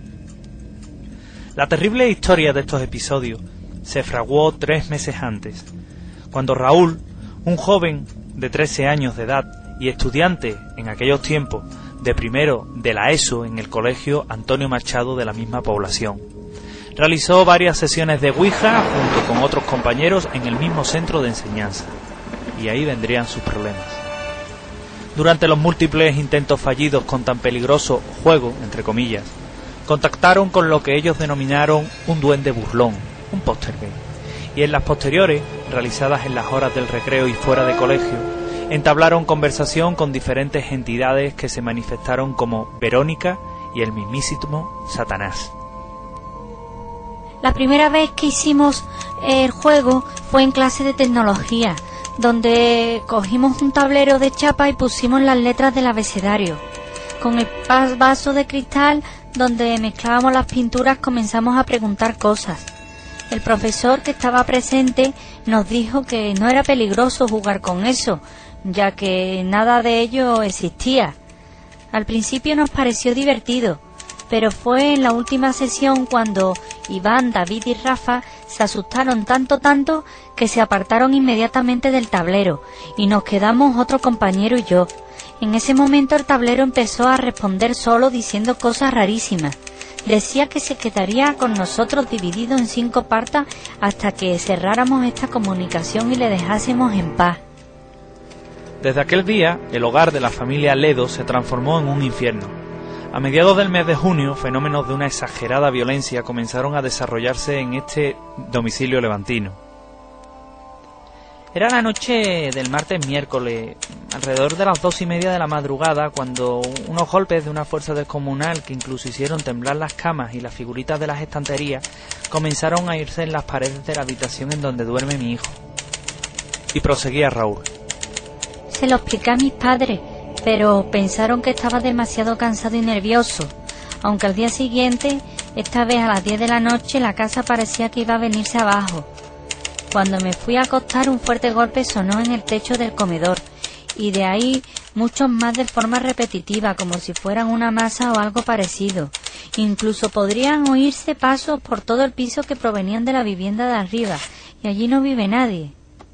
La terrible historia de estos episodios se fraguó 3 meses antes, cuando Raúl, un joven de 13 años de edad y estudiante en aquellos tiempos de primero de la ESO en el colegio Antonio Machado de la misma población, realizó varias sesiones de Ouija junto con otros compañeros en el mismo centro de enseñanza, y ahí vendrían sus problemas. Durante los múltiples intentos fallidos con tan peligroso juego, entre comillas, contactaron con lo que ellos denominaron un duende burlón, un poltergeist, y en las posteriores, realizadas en las horas del recreo y fuera de colegio, entablaron conversación con diferentes entidades que se manifestaron como Verónica y el mismísimo Satanás. La primera vez que hicimos el juego fue en clase de tecnología, donde cogimos un tablero de chapa y pusimos las letras del abecedario. Con el vaso de cristal donde mezclábamos las pinturas comenzamos a preguntar cosas. El profesor que estaba presente nos dijo que no era peligroso jugar con eso, ya que nada de ello existía. Al principio nos pareció divertido, pero fue en la última sesión cuando Iván, David y Rafa se asustaron tanto que se apartaron inmediatamente del tablero y nos quedamos otro compañero y yo. En ese momento el tablero empezó a responder solo diciendo cosas rarísimas. Decía que se quedaría con nosotros dividido en 5 partes hasta que cerráramos esta comunicación y le dejásemos en paz. Desde aquel día, el hogar de la familia Ledo se transformó en un infierno. A mediados del mes de junio, fenómenos de una exagerada violencia comenzaron a desarrollarse en este domicilio levantino. Era la noche del martes-miércoles, alrededor de las 2:30 de la madrugada, cuando unos golpes de una fuerza descomunal que incluso hicieron temblar las camas y las figuritas de las estanterías comenzaron a irse en las paredes de la habitación en donde duerme mi hijo. Y proseguía Raúl. Se lo expliqué a mis padres, pero pensaron que estaba demasiado cansado y nervioso, aunque al día siguiente, esta vez a las 10 de la noche, la casa parecía que iba a venirse abajo. Cuando me fui a acostar, un fuerte golpe sonó en el techo del comedor, y de ahí muchos más de forma repetitiva, como si fueran una masa o algo parecido, Incluso podrían oírse pasos por todo el piso que provenían de la vivienda de arriba, y allí no vive nadie.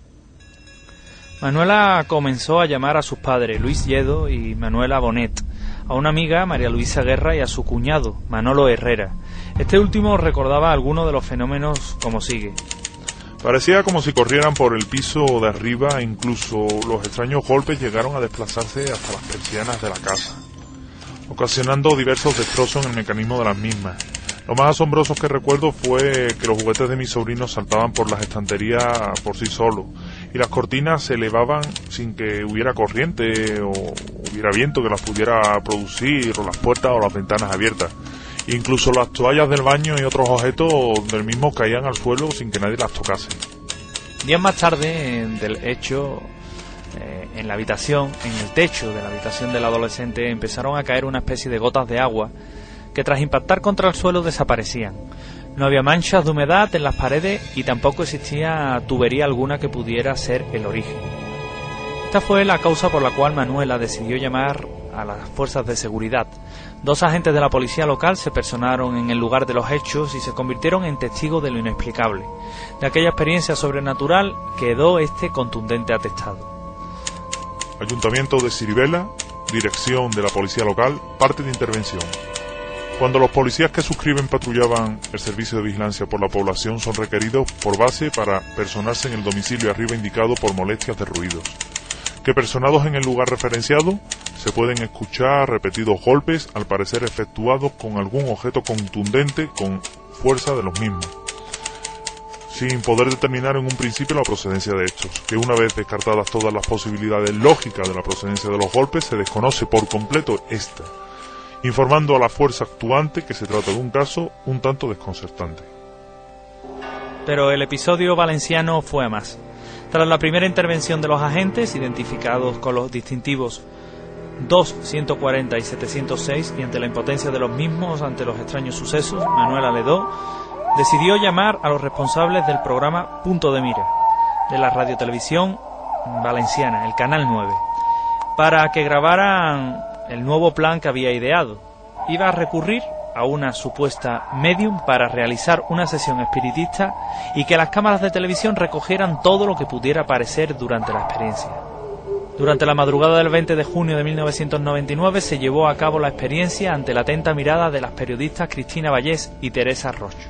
Manuela comenzó a llamar a sus padres, Luis Lledo y Manuela Bonet, a una amiga, María Luisa Guerra, y a su cuñado, Manolo Herrera. Este último recordaba algunos de los fenómenos como sigue. Parecía como si corrieran por el piso de arriba e incluso los extraños golpes llegaron a desplazarse hasta las persianas de la casa, ocasionando diversos destrozos en el mecanismo de las mismas. Lo más asombroso que recuerdo fue que los juguetes de mis sobrinos saltaban por las estanterías por sí solos y las cortinas se elevaban sin que hubiera corriente o hubiera viento que las pudiera producir, o las puertas o las ventanas abiertas. Incluso las toallas del baño y otros objetos del mismo caían al suelo sin que nadie las tocase. Días más tarde del hecho, en la habitación, en el techo de la habitación del adolescente, empezaron a caer una especie de gotas de agua que tras impactar contra el suelo desaparecían. No había manchas de humedad en las paredes y tampoco existía tubería alguna que pudiera ser el origen. Esta fue la causa por la cual Manuela decidió llamar a las fuerzas de seguridad. 2 agentes de la policía local se personaron en el lugar de los hechos y se convirtieron en testigos de lo inexplicable. De aquella experiencia sobrenatural quedó este contundente atestado. Ayuntamiento de Sirivela, dirección de la policía local, parte de intervención. Cuando los policías que suscriben patrullaban el servicio de vigilancia por la población son requeridos por base para personarse en el domicilio arriba indicado por molestias de ruidos, que personados en el lugar referenciado se pueden escuchar repetidos golpes, al parecer efectuados con algún objeto contundente con fuerza de los mismos, sin poder determinar en un principio la procedencia de estos, que una vez descartadas todas las posibilidades lógicas de la procedencia de los golpes, se desconoce por completo esta, informando a la fuerza actuante que se trata de un caso un tanto desconcertante. Pero el episodio valenciano fue a más. Tras la primera intervención de los agentes, identificados con los distintivos 2, 140 y 706, y ante la impotencia de los mismos ante los extraños sucesos, Manuela Ledó decidió llamar a los responsables del programa Punto de Mira, de la radiotelevisión valenciana, el Canal 9, para que grabaran el nuevo plan que había ideado. Iba a recurrir a una supuesta medium para realizar una sesión espiritista y que las cámaras de televisión recogieran todo lo que pudiera aparecer durante la experiencia. Durante la madrugada del 20 de junio de 1999 se llevó a cabo la experiencia ante la atenta mirada de las periodistas Cristina Vallés y Teresa Roche.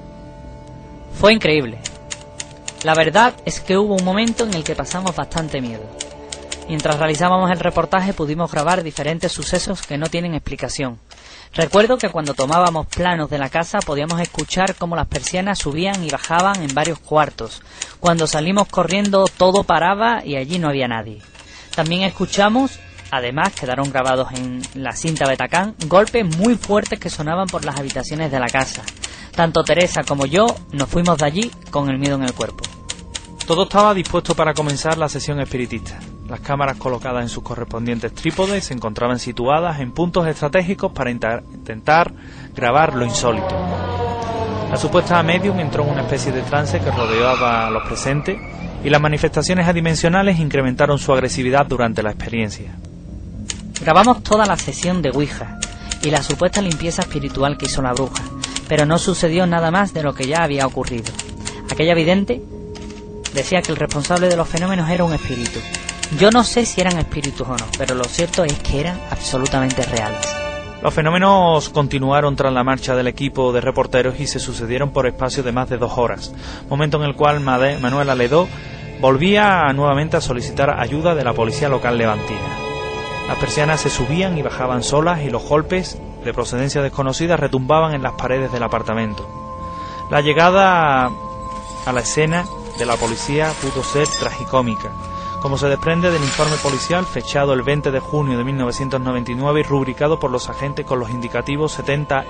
Fue increíble. La verdad es que hubo un momento en el que pasamos bastante miedo. Mientras realizábamos el reportaje pudimos grabar diferentes sucesos que no tienen explicación. Recuerdo que cuando tomábamos planos de la casa podíamos escuchar cómo las persianas subían y bajaban en varios cuartos. Cuando salimos corriendo todo paraba y allí no había nadie. También escuchamos, además quedaron grabados en la cinta Betacam, golpes muy fuertes que sonaban por las habitaciones de la casa. Tanto Teresa como yo nos fuimos de allí con el miedo en el cuerpo. Todo estaba dispuesto para comenzar la sesión espiritista. Las cámaras colocadas en sus correspondientes trípodes se encontraban situadas en puntos estratégicos para intentar grabar lo insólito. La supuesta medium entró en una especie de trance que rodeaba a los presentes y las manifestaciones adimensionales incrementaron su agresividad durante la experiencia. Grabamos toda la sesión de Ouija y la supuesta limpieza espiritual que hizo la bruja, pero no sucedió nada más de lo que ya había ocurrido. Aquella vidente decía que el responsable de los fenómenos era un espíritu. Yo no sé si eran espíritus o no, pero lo cierto es que eran absolutamente reales. Los fenómenos continuaron tras la marcha del equipo de reporteros y se sucedieron por espacio de más de 2 horas, momento en el cual Manuela Ledó volvía nuevamente a solicitar ayuda de la policía local levantina. Las persianas se subían y bajaban solas y los golpes, de procedencia desconocida, retumbaban en las paredes del apartamento. La llegada a la escena de la policía pudo ser tragicómica, como se desprende del informe policial fechado el 20 de junio de 1999 y rubricado por los agentes con los indicativos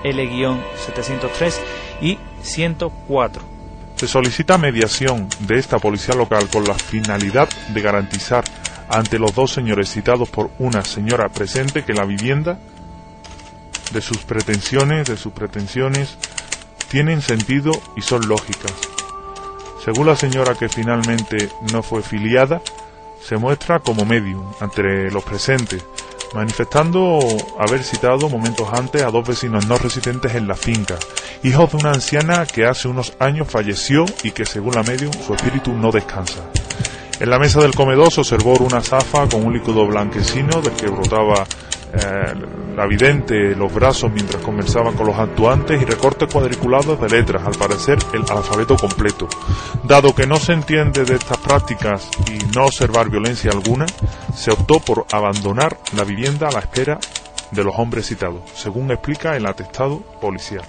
70L-703 y 104. Se solicita mediación de esta policía local con la finalidad de garantizar ante los 2 señores citados por una señora presente que la vivienda de sus pretensiones tienen sentido y son lógicas. Según la señora, que finalmente no fue filiada, se muestra como medium ante los presentes, manifestando haber citado momentos antes a 2 vecinos no residentes en la finca, hijos de una anciana que hace unos años falleció y que, según la medium, su espíritu no descansa. En la mesa del comedor se observó una zafa con un líquido blanquecino del que brotaba la vidente los brazos mientras conversaba con los actuantes, y recortes cuadriculados de letras, al parecer el alfabeto completo. Dado que no se entiende de estas prácticas y no observar violencia alguna, se optó por abandonar la vivienda a la espera de los hombres citados, según explica el atestado policial.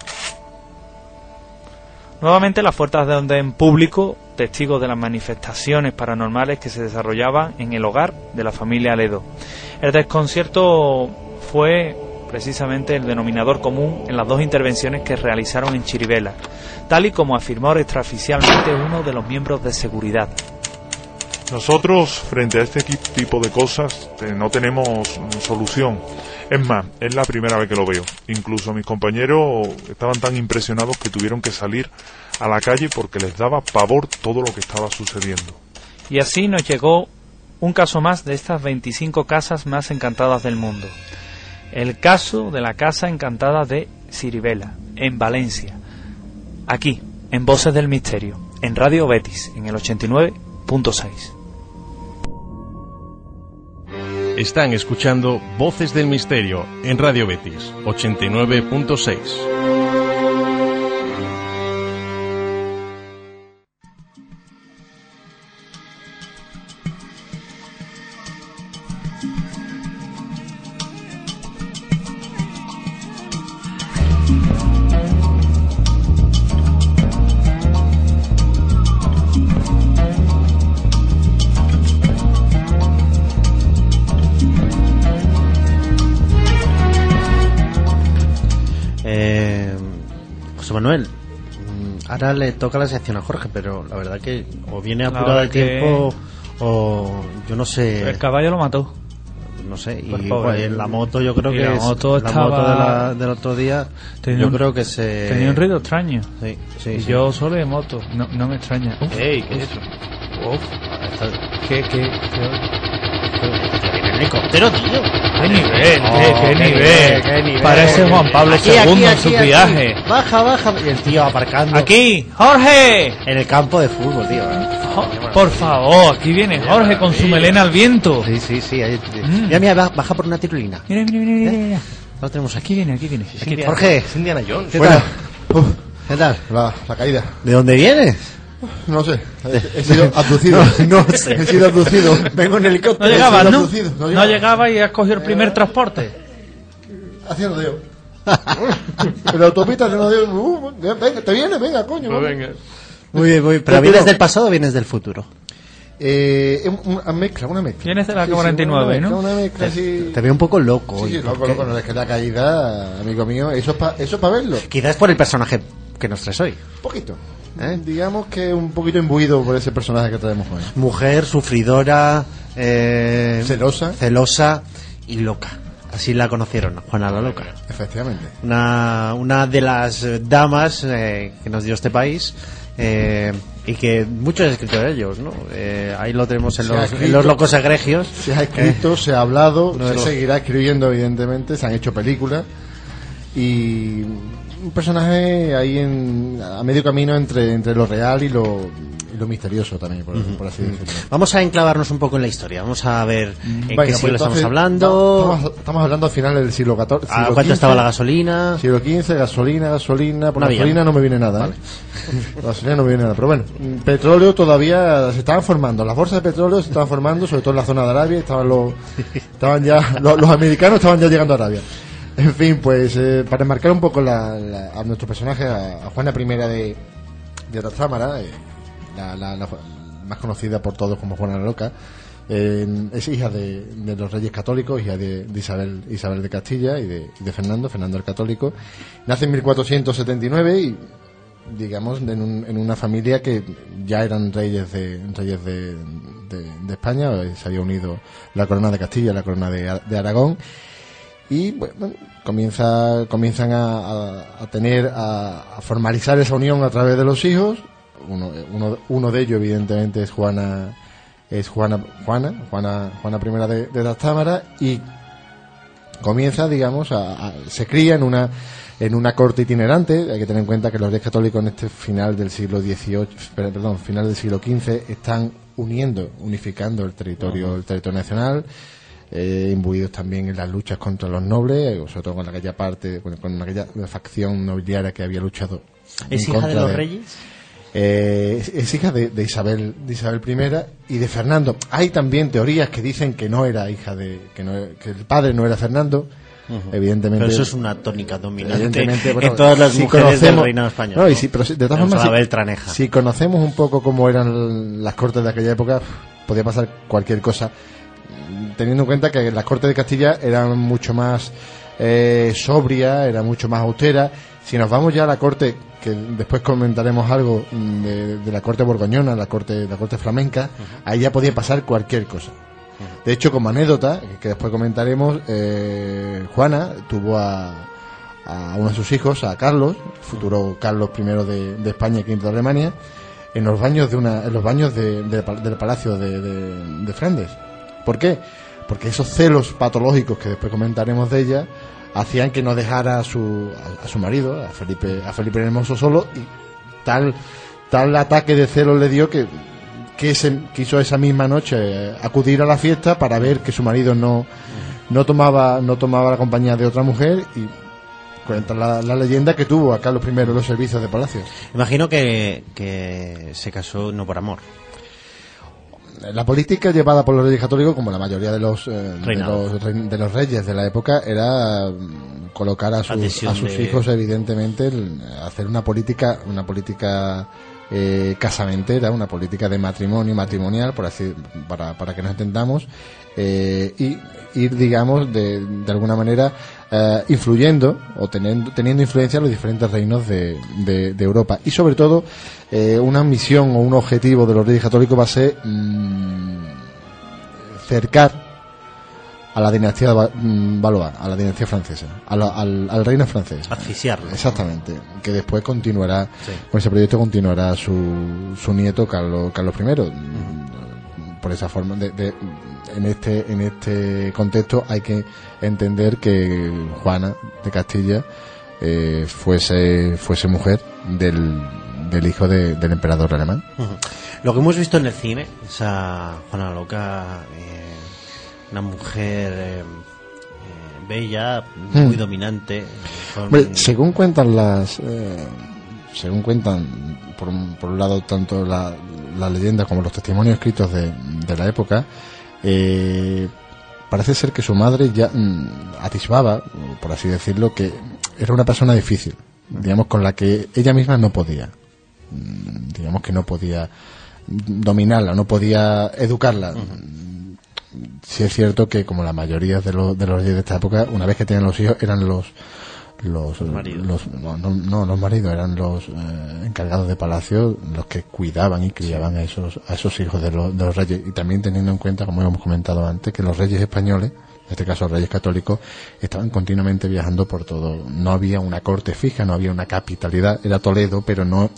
Nuevamente las fuerzas de orden público, testigos de las manifestaciones paranormales que se desarrollaban en el hogar de la familia Ledo. El desconcierto fue precisamente el denominador común en las 2 intervenciones que realizaron en Chirivella, tal y como afirmó extraoficialmente uno de los miembros de seguridad. Nosotros, frente a este tipo de cosas, no tenemos solución. Es más, es la primera vez que lo veo. Incluso mis compañeros estaban tan impresionados que tuvieron que salir a la calle porque les daba pavor todo lo que estaba sucediendo. Y así nos llegó un caso más de estas 25 casas más encantadas del mundo. El caso de la Casa Encantada de Chirivella, en Valencia. Aquí, en Voces del Misterio, en Radio Betis, en el 89.6. Están escuchando Voces del Misterio en Radio Betis 89.6. José Manuel, ahora le toca la sección a Jorge, pero la verdad que o viene apurado de tiempo o yo no sé. El caballo lo mató. No sé, y pobre, en la moto yo creo y que la moto la estaba... moto del otro día yo creo que se... Tenía un ruido extraño. Sí, sí, y sí. yo solo de moto, no me extraña. Ey, ¿qué es eso? ¿Qué? El helicóptero, tío. ¡Qué nivel! Oh, ¡Qué nivel! Parece Juan Pablo II en su viaje. Baja. Y el tío aparcando. ¡Aquí! ¡Jorge! En el campo de fútbol, tío. Por favor, aquí viene Jorge con su melena al viento. Sí. Ahí. Mira, baja por una tirolina. Mira. Lo tenemos aquí. Aquí viene. Jorge. Es Indiana Jones. ¿Qué tal? ¿Qué tal? La caída. ¿De dónde vienes? No sé, he sido abducido. No sé. He sido abducido. Vengo en helicóptero. No llegaba, ¿no? Abducido. No llegaba y has cogido el primer transporte. Hacia Rodeo. En la autopista de Rodeo. Venga, te vienes, venga, coño. No venga. Muy bien. ¿Pero vienes del pasado o vienes del futuro? Una mezcla. Vienes de la 49, ¿no? Una mezcla, sí. Te veo un poco loco. Sí, loco, no, es que la caída, amigo mío, eso es para verlo. Quizás por el personaje que nos traes hoy. Un poquito. Digamos que un poquito imbuido por ese personaje que traemos hoy. Mujer, sufridora, celosa y loca. Así la conocieron, Juana la Loca. Efectivamente. Una de las damas que nos dio este país. Y que muchos han escrito de ellos, ¿no? Ahí lo tenemos en los locos egregios. Se ha escrito, se ha hablado, se seguirá escribiendo, evidentemente. Se han hecho películas. Y un personaje ahí a medio camino entre lo real y lo misterioso también, por así decirlo. Vamos a enclavarnos un poco en la historia. Vamos a ver en qué siglo estamos hablando. Estamos hablando al final del siglo XIV. ¿A cuánto estaba la gasolina? Siglo XV, gasolina. Por gasolina no me viene nada. Vale. Gasolina no me viene nada. Pero bueno, petróleo todavía se estaban formando. Las bolsas de petróleo se estaban formando, sobre todo en la zona de Arabia. Los americanos estaban ya llegando a Arabia. En fin, pues para enmarcar un poco a nuestro personaje, a Juana I de Trastámara, la más conocida por todos como Juana la Loca, es hija de los reyes católicos, hija de Isabel de Castilla y de Fernando el Católico. Nace en 1479 y, digamos, en una familia que ya eran reyes de España. Se había unido la corona de Castilla, la corona de Aragón. Y bueno, comienzan a formalizar esa unión a través de los hijos. Uno de ellos, evidentemente, es Juana I de Trastámara, y comienza, digamos, se cría en una corte itinerante. Hay que tener en cuenta que los reyes católicos en este final del siglo XV están unificando el territorio nacional, imbuidos también en las luchas contra los nobles, sobre todo con aquella parte, con aquella facción nobiliaria que había luchado. ¿Es hija de los reyes? Es hija de Isabel I y de Fernando. Hay también teorías que dicen que no era hija que el padre no era Fernando. Evidentemente, pero eso es una tónica dominante bueno, en todas las mujeres del reinado español. No, pero de todas formas, si conocemos un poco cómo eran las cortes de aquella época, podía pasar cualquier cosa, teniendo en cuenta que las cortes de Castilla eran mucho más sobria, era mucho más austera. Si nos vamos ya a la corte, que después comentaremos algo de la corte borgoñona, la corte flamenca, ahí ya podía pasar cualquier cosa. De hecho, como anécdota, que después comentaremos, Juana tuvo a uno de sus hijos, a Carlos, futuro Carlos I de España y V de Alemania, en los baños del palacio de Flandes. ¿Por qué? Porque esos celos patológicos que después comentaremos de ella hacían que no dejara a su marido, a Felipe el Hermoso, solo, y tal ataque de celos le dio que quiso esa misma noche acudir a la fiesta para ver que su marido no tomaba la compañía de otra mujer, y cuenta la leyenda que tuvo a Carlos I en los servicios de palacio. Imagino que se casó no por amor. La política llevada por los reyes católicos, como la mayoría de los reyes de la época, era colocar a sus hijos, evidentemente, hacer una política casamentera, una política de matrimonial, por así, para que nos entendamos, y ir, digamos, de alguna manera influyendo o teniendo influencia en los diferentes reinos de Europa. Y sobre todo, una misión o un objetivo de los reyes católicos va a ser cercar a la dinastía Valois, a la dinastía francesa, al reino francés. Asfixiarlo. Exactamente. Que después continuará, con ese proyecto continuará su nieto Carlos I. Por esa forma, en este contexto hay que entender que Juana de Castilla fuese mujer del hijo del emperador alemán. Lo que hemos visto en el cine, esa Juana Loca, una mujer bella, muy dominante. Hombre, según cuentan por un lado tanto la leyenda como los testimonios escritos de la época, parece ser que su madre ya atisbaba, por así decirlo, que era una persona difícil, digamos, con la que ella misma no podía, digamos que no podía dominarla, no podía educarla. Sí es cierto que, como la mayoría de los reyes de esta época, una vez que tenían los hijos, eran los maridos, eran los encargados de palacio los que cuidaban y criaban a esos hijos de los reyes. Y también teniendo en cuenta, como hemos comentado antes, que los reyes españoles, en este caso los reyes católicos, estaban continuamente viajando por todo. No había una corte fija, no había una capitalidad. Era Toledo, pero no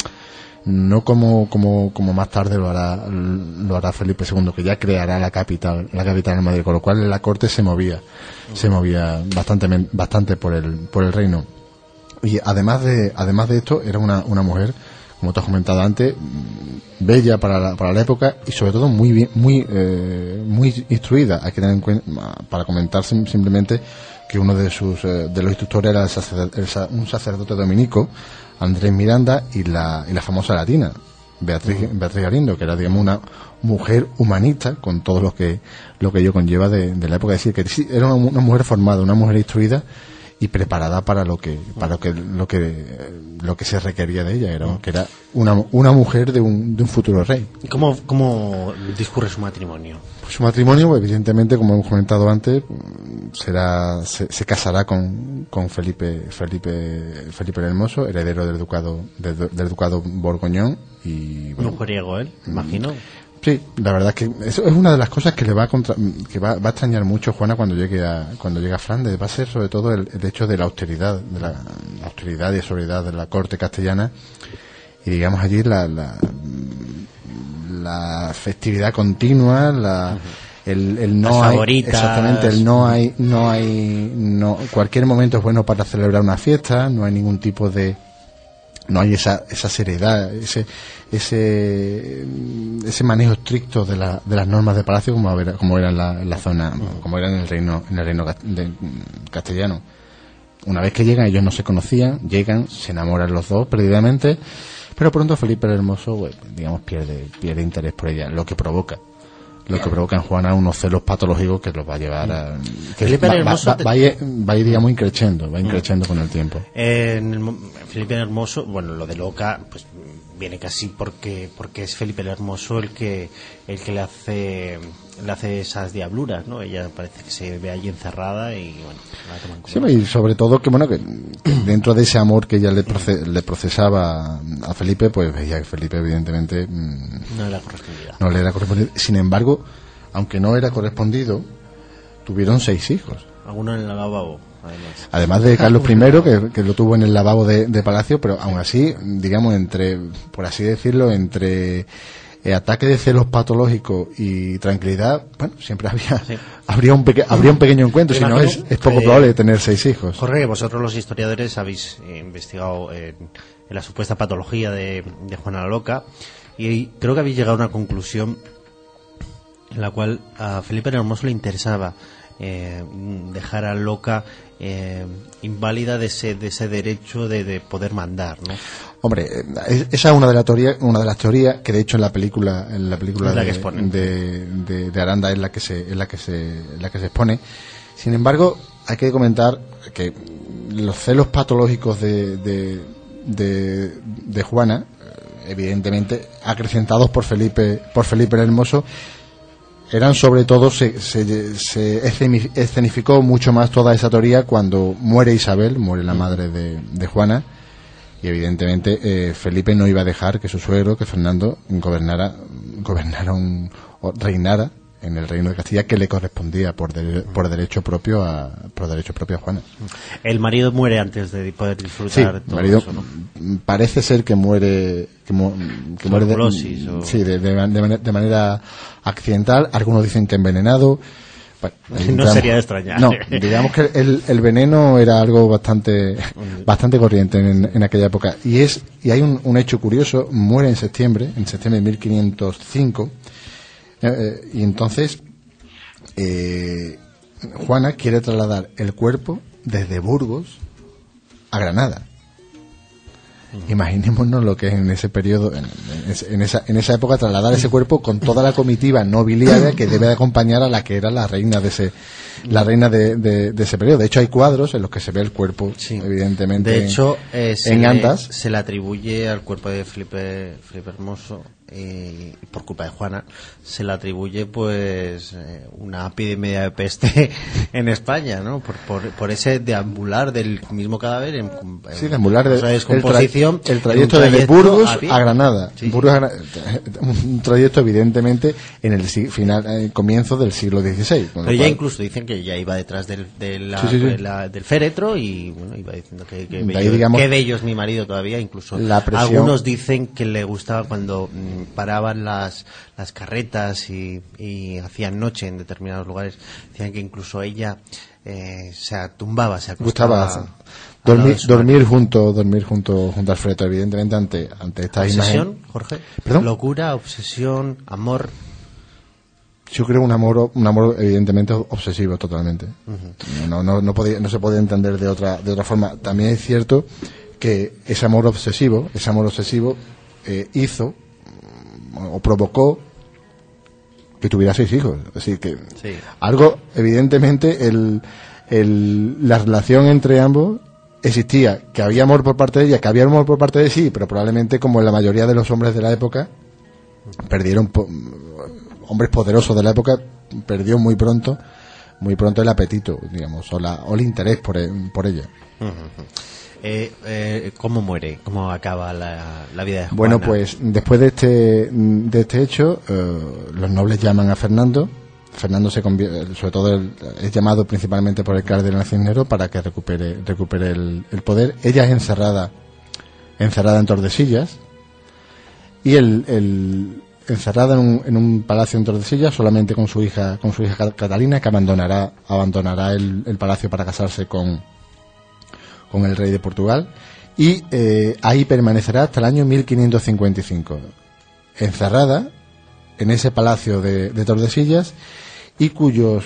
como más tarde lo hará Felipe II, que ya creará la capital en Madrid, con lo cual la corte se movía bastante por el reino. Y además de esto, era una mujer, como te has comentado antes, bella para la época, y sobre todo muy instruida. Hay que tener en cuenta, para comentar simplemente, que uno de los instructores era un sacerdote dominico, Andrés Miranda, y la famosa latina Beatriz Galindo, que era, digamos, una mujer humanista, con todo lo que ello conlleva de la época. Es decir, que sí, era una mujer formada, una mujer instruida y preparada para lo que se requería de ella. Que era una mujer de un futuro rey. ¿Y cómo discurre su matrimonio? Pues su matrimonio, evidentemente, como hemos comentado antes, se casará con Felipe el Hermoso, heredero del ducado borgoñón. Y bueno, mujeriego él, imagino. Sí, la verdad es que eso es una de las cosas que le va a extrañar mucho Juana cuando llegue a Flandes. Va a ser sobre todo el hecho de la austeridad, y sobriedad de la corte castellana, y digamos allí la festividad continua, el no las hay, favoritas. exactamente, el no cualquier momento es bueno para celebrar una fiesta, no hay ningún tipo de, no hay esa seriedad, ese manejo estricto de las normas de palacio como era en la zona, como era en el reino castellano. Una vez que llegan, ellos no se conocían, llegan, se enamoran los dos perdidamente, pero pronto Felipe el Hermoso, pues, digamos, pierde interés por ella, lo que provoca en Juana unos celos patológicos que los va a llevar a... que Felipe el Hermoso va a ir, digamos, increciendo con el tiempo. Felipe el Hermoso, bueno, lo de loca, pues viene casi porque es Felipe el Hermoso el que le hace esas diabluras, ¿no? Ella parece que se ve allí encerrada y bueno, la toman como... Sí, y sobre todo que dentro de ese amor que ella le procesaba a Felipe, pues veía que Felipe evidentemente no le era correspondido. Sin embargo, aunque no era correspondido, tuvieron 6 hijos. Algunos en el lavabo. Además de Carlos I, que lo tuvo en el lavabo de Palacio, pero aún así, digamos, por así decirlo, entre ataque de celos patológicos y tranquilidad, bueno, siempre habría un pequeño encuentro, si no es poco probable tener 6 hijos. Jorge, vosotros los historiadores habéis investigado en la supuesta patología de Juana la Loca y creo que habéis llegado a una conclusión en la cual a Felipe el Hermoso le interesaba dejar a Loca inválida de ese derecho de poder mandar, ¿no? Hombre, esa es una de las teorías que de hecho en la película de Aranda es la que se expone. Sin embargo, hay que comentar que los celos patológicos de Juana, evidentemente acrecentados por Felipe el Hermoso, eran sobre todo, se escenificó mucho más toda esa teoría cuando muere Isabel, muere la madre de Juana, y evidentemente Felipe no iba a dejar que su suegro, que Fernando, reinara en el reino de Castilla, que le correspondía por derecho propio a Juana. El marido muere antes de poder disfrutar todo marido, eso, ¿no? Parece ser que muere de manera accidental. Algunos dicen que envenenado. Bueno, no sería de extrañar. No, digamos que el veneno era algo bastante corriente en aquella época. Y hay un hecho curioso. Muere en septiembre de 1505. Y entonces Juana quiere trasladar el cuerpo desde Burgos a Granada. Imaginémonos lo que es en ese periodo, en esa época, trasladar ese cuerpo con toda la comitiva nobiliaria que debe de acompañar a la que era la reina de ese periodo. De hecho, hay cuadros en los que se ve el cuerpo, evidentemente, de hecho, en Andas. Se le atribuye al cuerpo de Felipe Hermoso, y por culpa de Juana, se le atribuye pues una epidemia de peste en España, ¿no? Por ese deambular del mismo cadáver deambular de descomposición, el trayecto desde Burgos a Granada. Un trayecto evidentemente en el comienzo del siglo XVI. Pero ya incluso dicen que ya iba detrás del féretro y bueno, iba diciendo que bello es mi marido todavía. Incluso algunos dicen que le gustaba cuando paraban las carretas y hacían noche en determinados lugares. Decían que incluso ella se tumbaba, se acostaba. Gustaba dormir junto al féretro, evidentemente ante esta imagen. ¿Obsesión, Jorge? ¿Perdón? Locura, obsesión, amor. Yo creo un amor evidentemente obsesivo totalmente. No se puede entender de otra forma. También es cierto que ese amor obsesivo hizo o provocó que tuviera 6 hijos. Así que algo, evidentemente, la relación entre ambos existía, que había amor por parte de ella, que había amor por parte de sí, pero probablemente, como en la mayoría de los hombres de la época, hombres poderosos de la época, perdió muy pronto el apetito, digamos, o el interés por ella. ¿Cómo muere? ¿Cómo acaba la vida de Juana? Bueno, pues después de este hecho, los nobles llaman a Fernando. Fernando se convierte, sobre todo es llamado principalmente por el cardenal Cisneros para que recupere el poder. Ella es encerrada en Tordesillas, y el encerrada en un palacio en Tordesillas, solamente con su hija Catalina, que abandonará el palacio para casarse con el rey de Portugal, y ahí permanecerá hasta el año 1555, encerrada en ese palacio de Tordesillas, y cuyo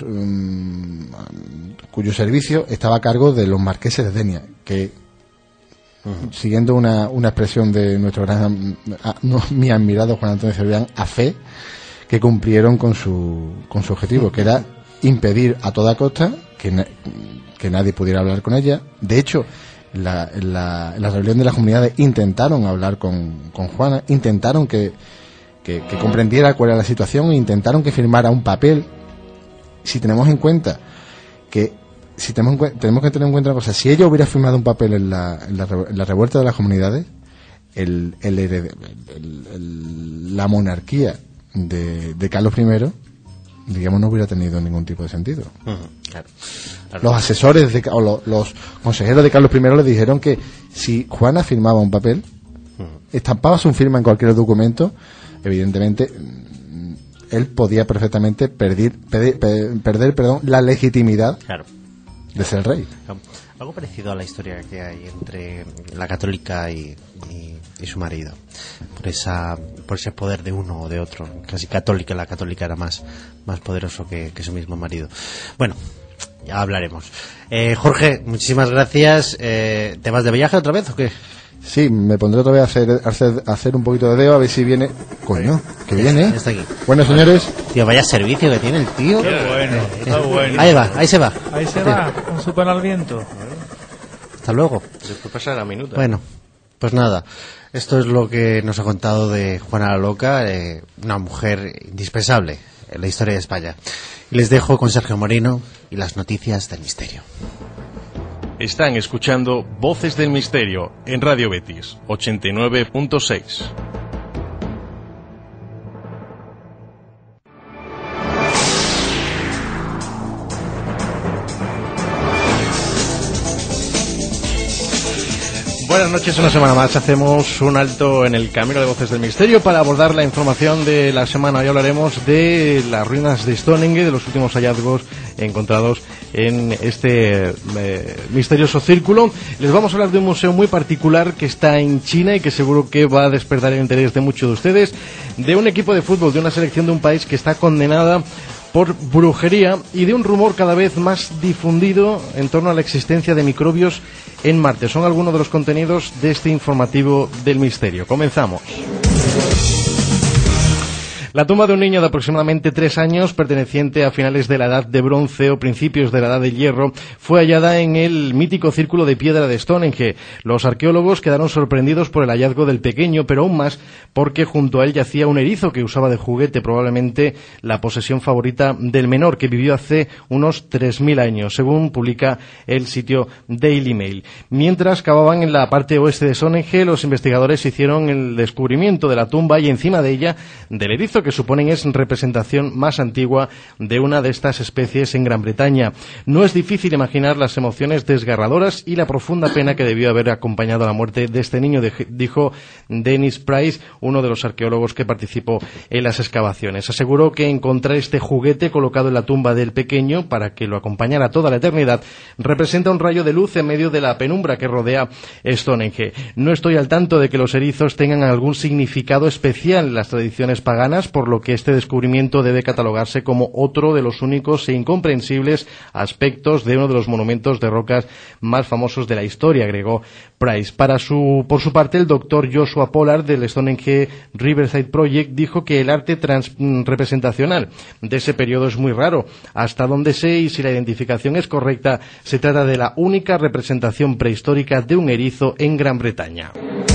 servicio estaba a cargo de los marqueses de Denia, que, siguiendo una expresión de nuestro mi admirado Juan Antonio Cebrián, a fe, que cumplieron con su objetivo, que era impedir a toda costa que nadie pudiera hablar con ella. De hecho, la rebelión de las comunidades intentaron hablar con Juana, intentaron que comprendiera cuál era la situación, e intentaron que firmara un papel. Si tenemos en cuenta tenemos que tener en cuenta una cosa: si ella hubiera firmado un papel en la revuelta de las comunidades, la monarquía de Carlos I, digamos, no hubiera tenido ningún tipo de sentido. Claro. Los asesores los consejeros de Carlos I le dijeron que si Juana firmaba un papel, estampaba su firma en cualquier documento, evidentemente él podía perfectamente perder la legitimidad, claro, de ser rey. Algo parecido a la historia que hay entre la católica y su marido, por ese poder de uno o de otro. Casi católica, la católica era más poderoso que su mismo marido. Bueno, ya hablaremos. Jorge, muchísimas gracias. ¿Te vas de viaje otra vez o qué? Sí, me pondré otra vez a hacer un poquito de dedo, a ver si viene. Coño, que viene. Está aquí. Bueno, señores. Tío, vaya servicio que tiene el tío. Qué bueno, está bueno. Ahí se va. Ahí se va, con su pelo al viento. Hasta luego. Después pasará la minuta. Bueno, pues nada. Esto es lo que nos ha contado de Juana la Loca, una mujer indispensable en la historia de España. Y les dejo con Sergio Moreno y las noticias del misterio. Están escuchando Voces del Misterio en Radio Betis 89.6. Buenas noches, una semana más hacemos un alto en el camino de Voces del Misterio para abordar la información de la semana. Hoy hablaremos de las ruinas de Stonehenge, de los últimos hallazgos encontrados en este misterioso círculo. Les vamos a hablar de un museo muy particular que está en China y que seguro que va a despertar el interés de muchos de ustedes, de un equipo de fútbol, de una selección de un país que está condenada por brujería, y de un rumor cada vez más difundido en torno a la existencia de microbios en Marte. Son algunos de los contenidos de este informativo del misterio. Comenzamos. La tumba de un niño de aproximadamente 3 años, perteneciente a finales de la Edad de Bronce o principios de la Edad de Hierro, fue hallada en el mítico círculo de piedra de Stonehenge. Los arqueólogos quedaron sorprendidos por el hallazgo del pequeño, pero aún más porque junto a él yacía un erizo que usaba de juguete, probablemente la posesión favorita del menor, que vivió hace unos 3.000 años, según publica el sitio Daily Mail. Mientras cavaban en la parte oeste de Stonehenge, los investigadores hicieron el descubrimiento de la tumba y encima de ella del erizo, que suponen es representación más antigua de una de estas especies en Gran Bretaña. No es difícil imaginar las emociones desgarradoras y la profunda pena que debió haber acompañado a la muerte de este niño, dijo Dennis Price, uno de los arqueólogos que participó en las excavaciones. Aseguró que encontrar este juguete colocado en la tumba del pequeño para que lo acompañara toda la eternidad representa un rayo de luz en medio de la penumbra que rodea Stonehenge. No estoy al tanto de que los erizos tengan algún significado especial en las tradiciones paganas, por lo que este descubrimiento debe catalogarse como otro de los únicos e incomprensibles aspectos de uno de los monumentos de rocas más famosos de la historia, agregó Price. Por su parte, el doctor Joshua Pollard del Stonehenge Riverside Project dijo que el arte representacional de ese periodo es muy raro. Hasta donde sé y si la identificación es correcta, se trata de la única representación prehistórica de un erizo en Gran Bretaña.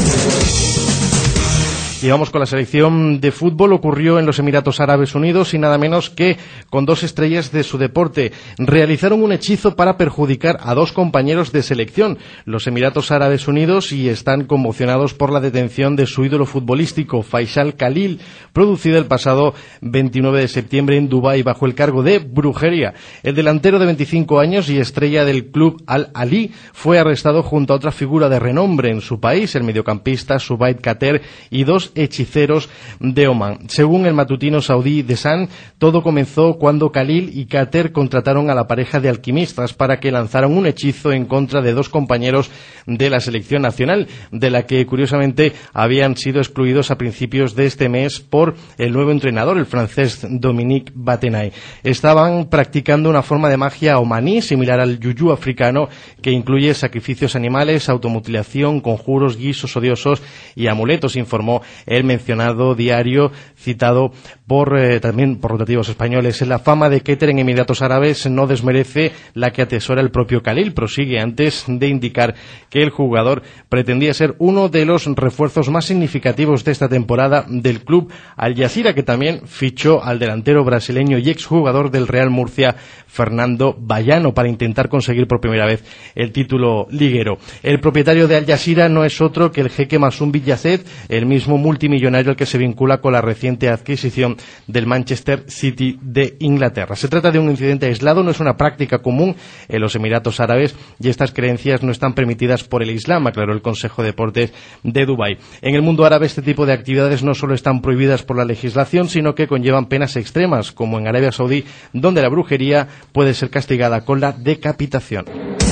Y vamos con la selección de fútbol. Ocurrió en los Emiratos Árabes Unidos y nada menos que con 2 estrellas de su deporte. Realizaron un hechizo para perjudicar a 2 compañeros de selección, los Emiratos Árabes Unidos, y están conmocionados por la detención de su ídolo futbolístico, Faisal Khalil, producida el pasado 29 de septiembre en Dubái bajo el cargo de brujería. El delantero de 25 años y estrella del club Al-Ahly fue arrestado junto a otra figura de renombre en su país, el mediocampista Subaid Kater, y 2 los hechiceros de Omán. Según el matutino saudí The Sun, todo comenzó cuando Khalil y Kater contrataron a la pareja de alquimistas para que lanzaran un hechizo en contra de 2 compañeros de la selección nacional, de la que curiosamente habían sido excluidos a principios de este mes por el nuevo entrenador, el francés Dominique Batenay. Estaban practicando una forma de magia omaní similar al yuyú africano, que incluye sacrificios animales, automutilación, conjuros, guisos odiosos y amuletos, informó el mencionado diario citado también por rotativos españoles. La fama de Keter en Emiratos Árabes no desmerece la que atesora el propio Khalil. Prosigue antes de indicar que el jugador pretendía ser uno de los refuerzos más significativos de esta temporada del club Al Jazeera, que también fichó al delantero brasileño y exjugador del Real Murcia, Fernando Bayano, para intentar conseguir por primera vez el título liguero. El propietario de Al Jazeera no es otro que el jeque Masum bin Yazed, el mismo multimillonario al que se vincula con la reciente adquisición del Manchester City de Inglaterra. Se trata de un incidente aislado, no es una práctica común en los Emiratos Árabes y estas creencias no están permitidas por el Islam, aclaró el Consejo de Deportes de Dubái. En el mundo árabe este tipo de actividades no solo están prohibidas por la legislación, sino que conllevan penas extremas, como en Arabia Saudí, donde la brujería puede ser castigada con la decapitación.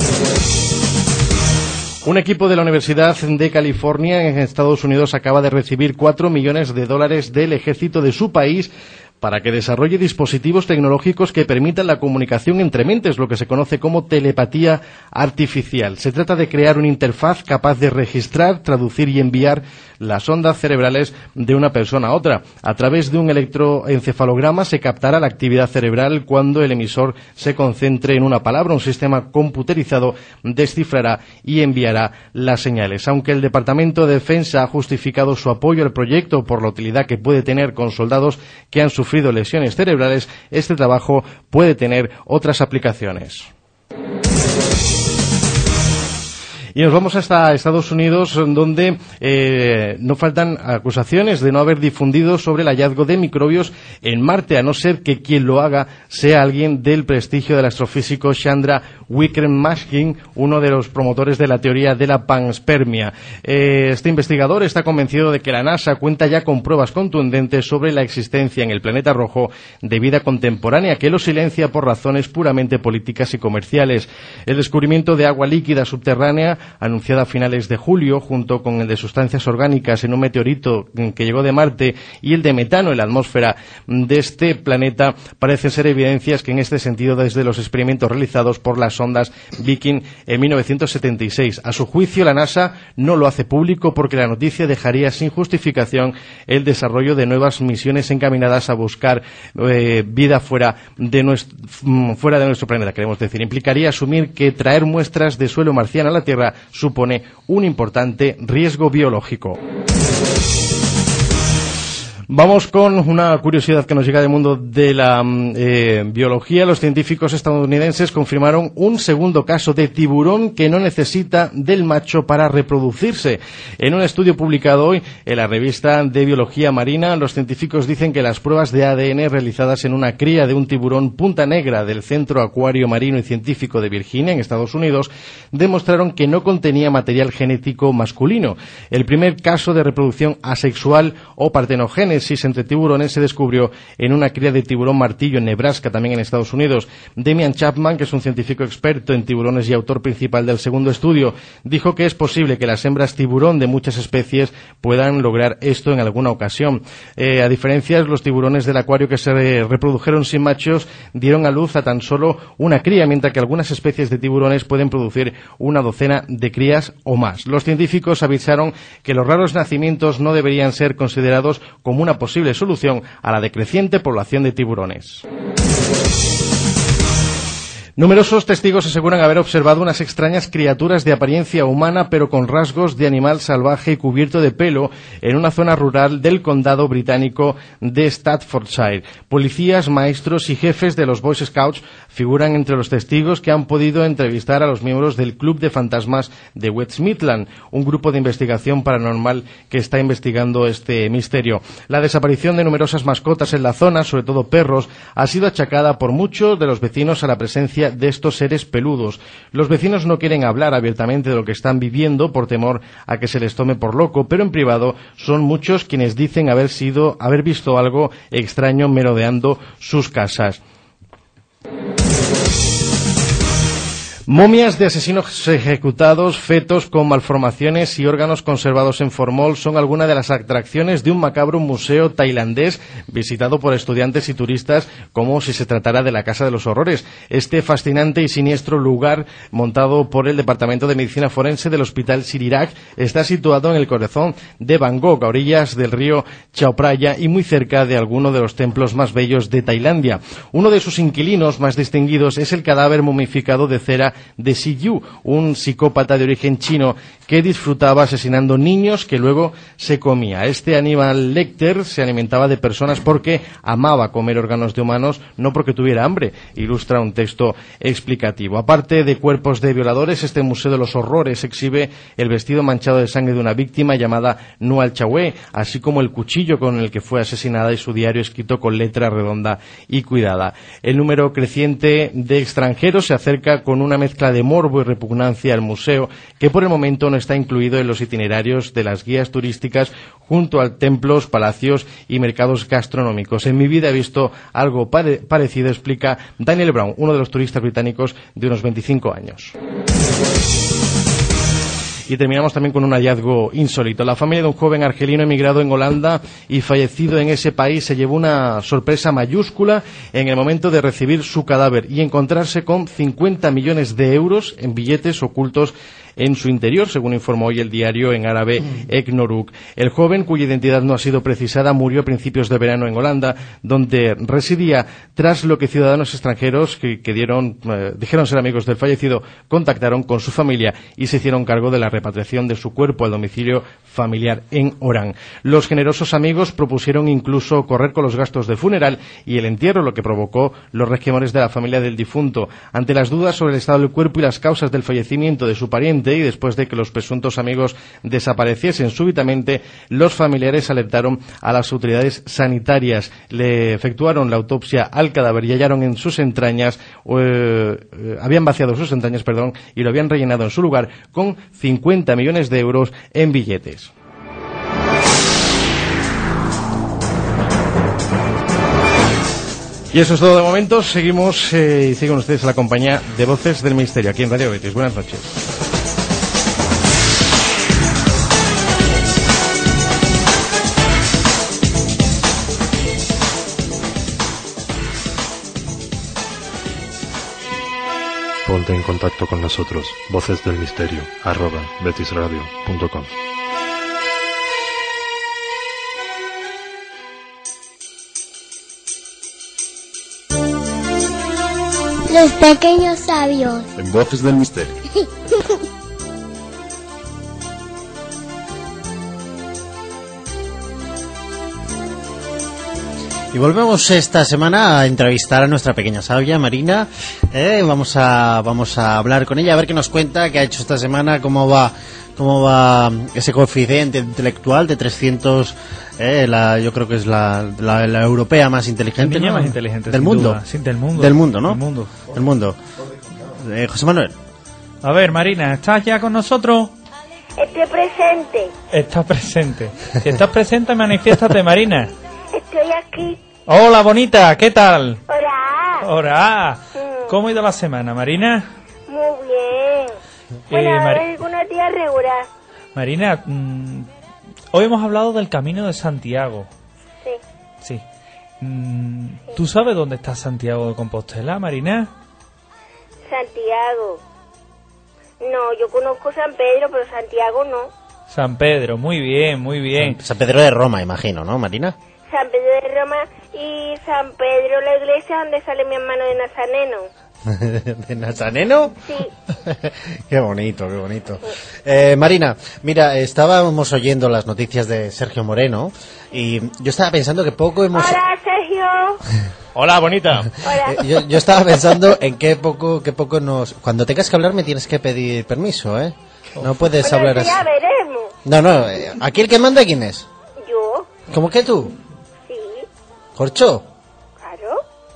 Un equipo de la Universidad de California en Estados Unidos acaba de recibir $4 millones del ejército de su país para que desarrolle dispositivos tecnológicos que permitan la comunicación entre mentes, lo que se conoce como telepatía artificial. Se trata de crear una interfaz capaz de registrar, traducir y enviar las ondas cerebrales de una persona a otra. A través de un electroencefalograma se captará la actividad cerebral cuando el emisor se concentre en una palabra. Un sistema computerizado descifrará y enviará las señales. Aunque el Departamento de Defensa ha justificado su apoyo al proyecto por la utilidad que puede tener con soldados que han sufrido lesiones cerebrales, este trabajo puede tener otras aplicaciones. Y nos vamos hasta Estados Unidos, donde no faltan acusaciones de no haber difundido sobre el hallazgo de microbios en Marte, a no ser que quien lo haga sea alguien del prestigio del astrofísico Chandra Wickramasinghe, uno de los promotores de la teoría de la panspermia. Este investigador está convencido de que la NASA cuenta ya con pruebas contundentes sobre la existencia en el planeta rojo de vida contemporánea, que lo silencia por razones puramente políticas y comerciales. El descubrimiento de agua líquida subterránea, anunciada a finales de julio, junto con el de sustancias orgánicas en un meteorito que llegó de Marte y el de metano en la atmósfera de este planeta, parecen ser evidencias que en este sentido desde los experimentos realizados por las sondas Viking en 1976. A su juicio, la NASA no lo hace público porque la noticia dejaría sin justificación el desarrollo de nuevas misiones encaminadas a buscar vida fuera de nuestro planeta, queremos decir. Implicaría asumir que traer muestras de suelo marciano a la Tierra supone un importante riesgo biológico. Vamos con una curiosidad que nos llega del mundo de la biología. Los científicos estadounidenses confirmaron un segundo caso de tiburón que no necesita del macho para reproducirse. En un estudio publicado hoy en la revista de Biología Marina, los científicos dicen que las pruebas de ADN realizadas en una cría de un tiburón punta negra del Centro Acuario Marino y Científico de Virginia, en Estados Unidos, demostraron que no contenía material genético masculino. El primer caso de reproducción asexual o partenogénesis entre tiburones se descubrió en una cría de tiburón martillo en Nebraska, también en Estados Unidos. Damian Chapman, que es un científico experto en tiburones y autor principal del segundo estudio, dijo que es posible que las hembras tiburón de muchas especies puedan lograr esto en alguna ocasión. A diferencia, los tiburones del acuario que se reprodujeron sin machos dieron a luz a tan solo una cría, mientras que algunas especies de tiburones pueden producir una docena de crías o más. Los científicos avisaron que los raros nacimientos no deberían ser considerados como una posible solución a la decreciente población de tiburones. Numerosos testigos aseguran haber observado unas extrañas criaturas de apariencia humana pero con rasgos de animal salvaje y cubierto de pelo en una zona rural del condado británico de Staffordshire. Policías, maestros y jefes de los Boy Scouts figuran entre los testigos que han podido entrevistar a los miembros del Club de Fantasmas de West Midlands, un grupo de investigación paranormal que está investigando este misterio. La desaparición de numerosas mascotas en la zona, sobre todo perros, ha sido achacada por muchos de los vecinos a la presencia presencia de estos seres peludos. Los vecinos no quieren hablar abiertamente de lo que están viviendo por temor a que se les tome por loco, pero en privado son muchos quienes dicen haber visto algo extraño merodeando sus casas. Momias de asesinos ejecutados, fetos con malformaciones y órganos conservados en formol son algunas de las atracciones de un macabro museo tailandés visitado por estudiantes y turistas como si se tratara de la Casa de los Horrores. Este fascinante y siniestro lugar, montado por el Departamento de Medicina Forense del Hospital Sirirak, está situado en el corazón de Bangkok, a orillas del río Chao Phraya y muy cerca de alguno de los templos más bellos de Tailandia. Uno de sus inquilinos más distinguidos es el cadáver momificado de cera de Si Yu, un psicópata de origen chino que disfrutaba asesinando niños que luego se comía. Este Aníbal Lecter se alimentaba de personas porque amaba comer órganos de humanos, no porque tuviera hambre, ilustra un texto explicativo. Aparte de cuerpos de violadores, este Museo de los Horrores exhibe el vestido manchado de sangre de una víctima llamada Nual Chawé, así como el cuchillo con el que fue asesinada y su diario escrito con letra redonda y cuidada. El número creciente de extranjeros se acerca con una mezcla de morbo y repugnancia al museo, que por el momento no está incluido en los itinerarios de las guías turísticas, junto a templos, palacios y mercados gastronómicos. En mi vida he visto algo parecido, explica Daniel Brown, uno de los turistas británicos de unos 25 años. Y terminamos también con un hallazgo insólito. La familia de un joven argelino emigrado en Holanda y fallecido en ese país se llevó una sorpresa mayúscula en el momento de recibir su cadáver y encontrarse con 50 millones de euros en billetes ocultos en su interior, según informó hoy el diario en árabe Eknoruk. El joven, cuya identidad no ha sido precisada, murió a principios de verano en Holanda, donde residía, tras lo que ciudadanos extranjeros que dijeron ser amigos del fallecido contactaron con su familia y se hicieron cargo de la repatriación de su cuerpo al domicilio familiar en Orán. Los generosos amigos propusieron incluso correr con los gastos de funeral y el entierro, lo que provocó los resquemores de la familia del difunto. Ante las dudas sobre el estado del cuerpo y las causas del fallecimiento de su pariente, y después de que los presuntos amigos desapareciesen súbitamente, los familiares alertaron a las autoridades sanitarias. Le efectuaron la autopsia al cadáver y hallaron en sus entrañas, habían vaciado sus entrañas, y lo habían rellenado en su lugar con 50 millones de euros en billetes. Y eso es todo de momento. Seguimos y siguen ustedes a la compañía de Voces del Misterio aquí en Radio Betis. Buenas noches. Ponte en contacto con nosotros, vocesdelmisterio, @betisradio.com. Los pequeños sabios. En Voces del Misterio. Y volvemos esta semana a entrevistar a nuestra pequeña sabia, Marina. Vamos a hablar con ella, a ver qué nos cuenta, qué ha hecho esta semana, cómo va ese coeficiente intelectual de 300. Yo creo que es la europea más inteligente, ¿no? Más inteligente del mundo. Duda. Sí, del mundo. Del mundo, ¿no? Del mundo. José Manuel. A ver, Marina, ¿estás ya con nosotros? Estoy presente. Estás presente. Si estás presente, manifiéstate, Marina. Estoy aquí. Hola, bonita, ¿qué tal? Hola. Hola. ¿Cómo ha ido la semana, Marina? Muy bien. Bueno, algunos días regular. Marina, hoy hemos hablado del Camino de Santiago. Sí. ¿Tú sabes dónde está Santiago de Compostela, Marina? Santiago. No, yo conozco San Pedro, pero Santiago no. San Pedro, muy bien, muy bien. San Pedro de Roma, imagino, ¿no, Marina? San Pedro de Roma y San Pedro, la iglesia donde sale mi hermano de Nazareno. ¿De Nazareno? Sí. Qué bonito, qué bonito. Marina, mira, estábamos oyendo las noticias de Sergio Moreno y yo estaba pensando que poco hemos... Hola, Sergio. Hola, bonita. Hola. Yo estaba pensando en qué poco nos... Cuando tengas que hablar me tienes que pedir permiso, ¿eh? No puedes hablar así. Ya veremos. No, aquí el que manda, ¿quién es? Yo. ¿Cómo que tú? Sí. ¿Corcho? Claro.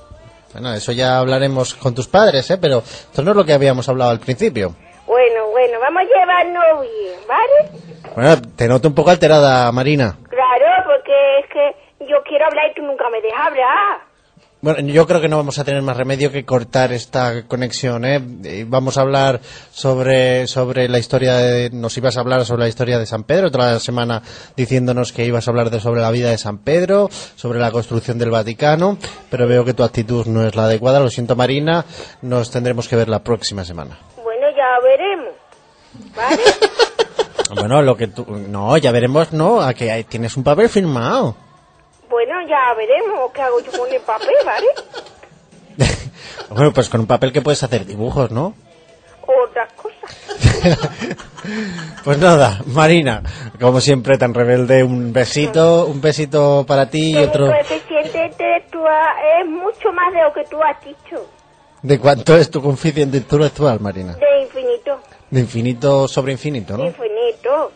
Bueno, eso ya hablaremos con tus padres, pero esto no es lo que habíamos hablado al principio. Bueno, vamos a llevarnos bien, ¿vale? Bueno, te noto un poco alterada, Marina. Claro, porque es que yo quiero hablar y tú nunca me dejas hablar. Bueno, yo creo que no vamos a tener más remedio que cortar esta conexión, ¿eh? Vamos a hablar sobre la historia nos ibas a hablar sobre la historia de San Pedro, toda la semana diciéndonos que ibas a hablar sobre la vida de San Pedro, sobre la construcción del Vaticano, pero veo que tu actitud no es la adecuada. Lo siento, Marina, nos tendremos que ver la próxima semana. Bueno, ya veremos, ¿vale? Bueno, no, ya veremos, no, a que tienes un papel firmado. Bueno, ya veremos qué hago yo con el papel, ¿vale? Bueno, pues con un papel que puedes hacer dibujos, ¿no? Otras cosas. Pues nada, Marina, como siempre tan rebelde, un besito para ti y otro. Mi coeficiente intelectual es mucho más de lo que tú has dicho. ¿De cuánto es tu coeficiente intelectual, Marina? De infinito. De infinito sobre infinito, ¿no? De infinito.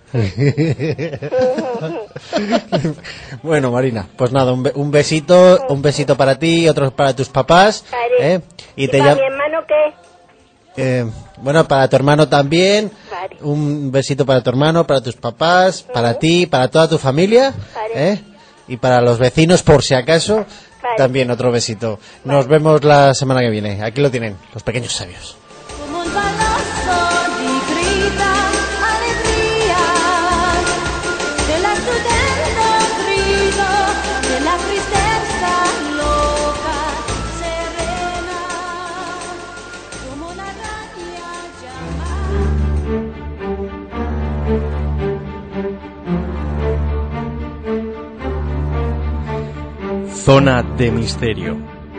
Bueno, Marina, pues nada, un besito para ti y otro para tus papás. Vale. ¿Y para mi hermano qué? Bueno, para tu hermano también. Vale. Un besito para tu hermano, para tus papás, para ti, para toda tu familia. Vale. Y para los vecinos, por si acaso, vale. También otro besito. Nos vemos la semana que viene. Aquí lo tienen, los pequeños sabios. Zona de misterio.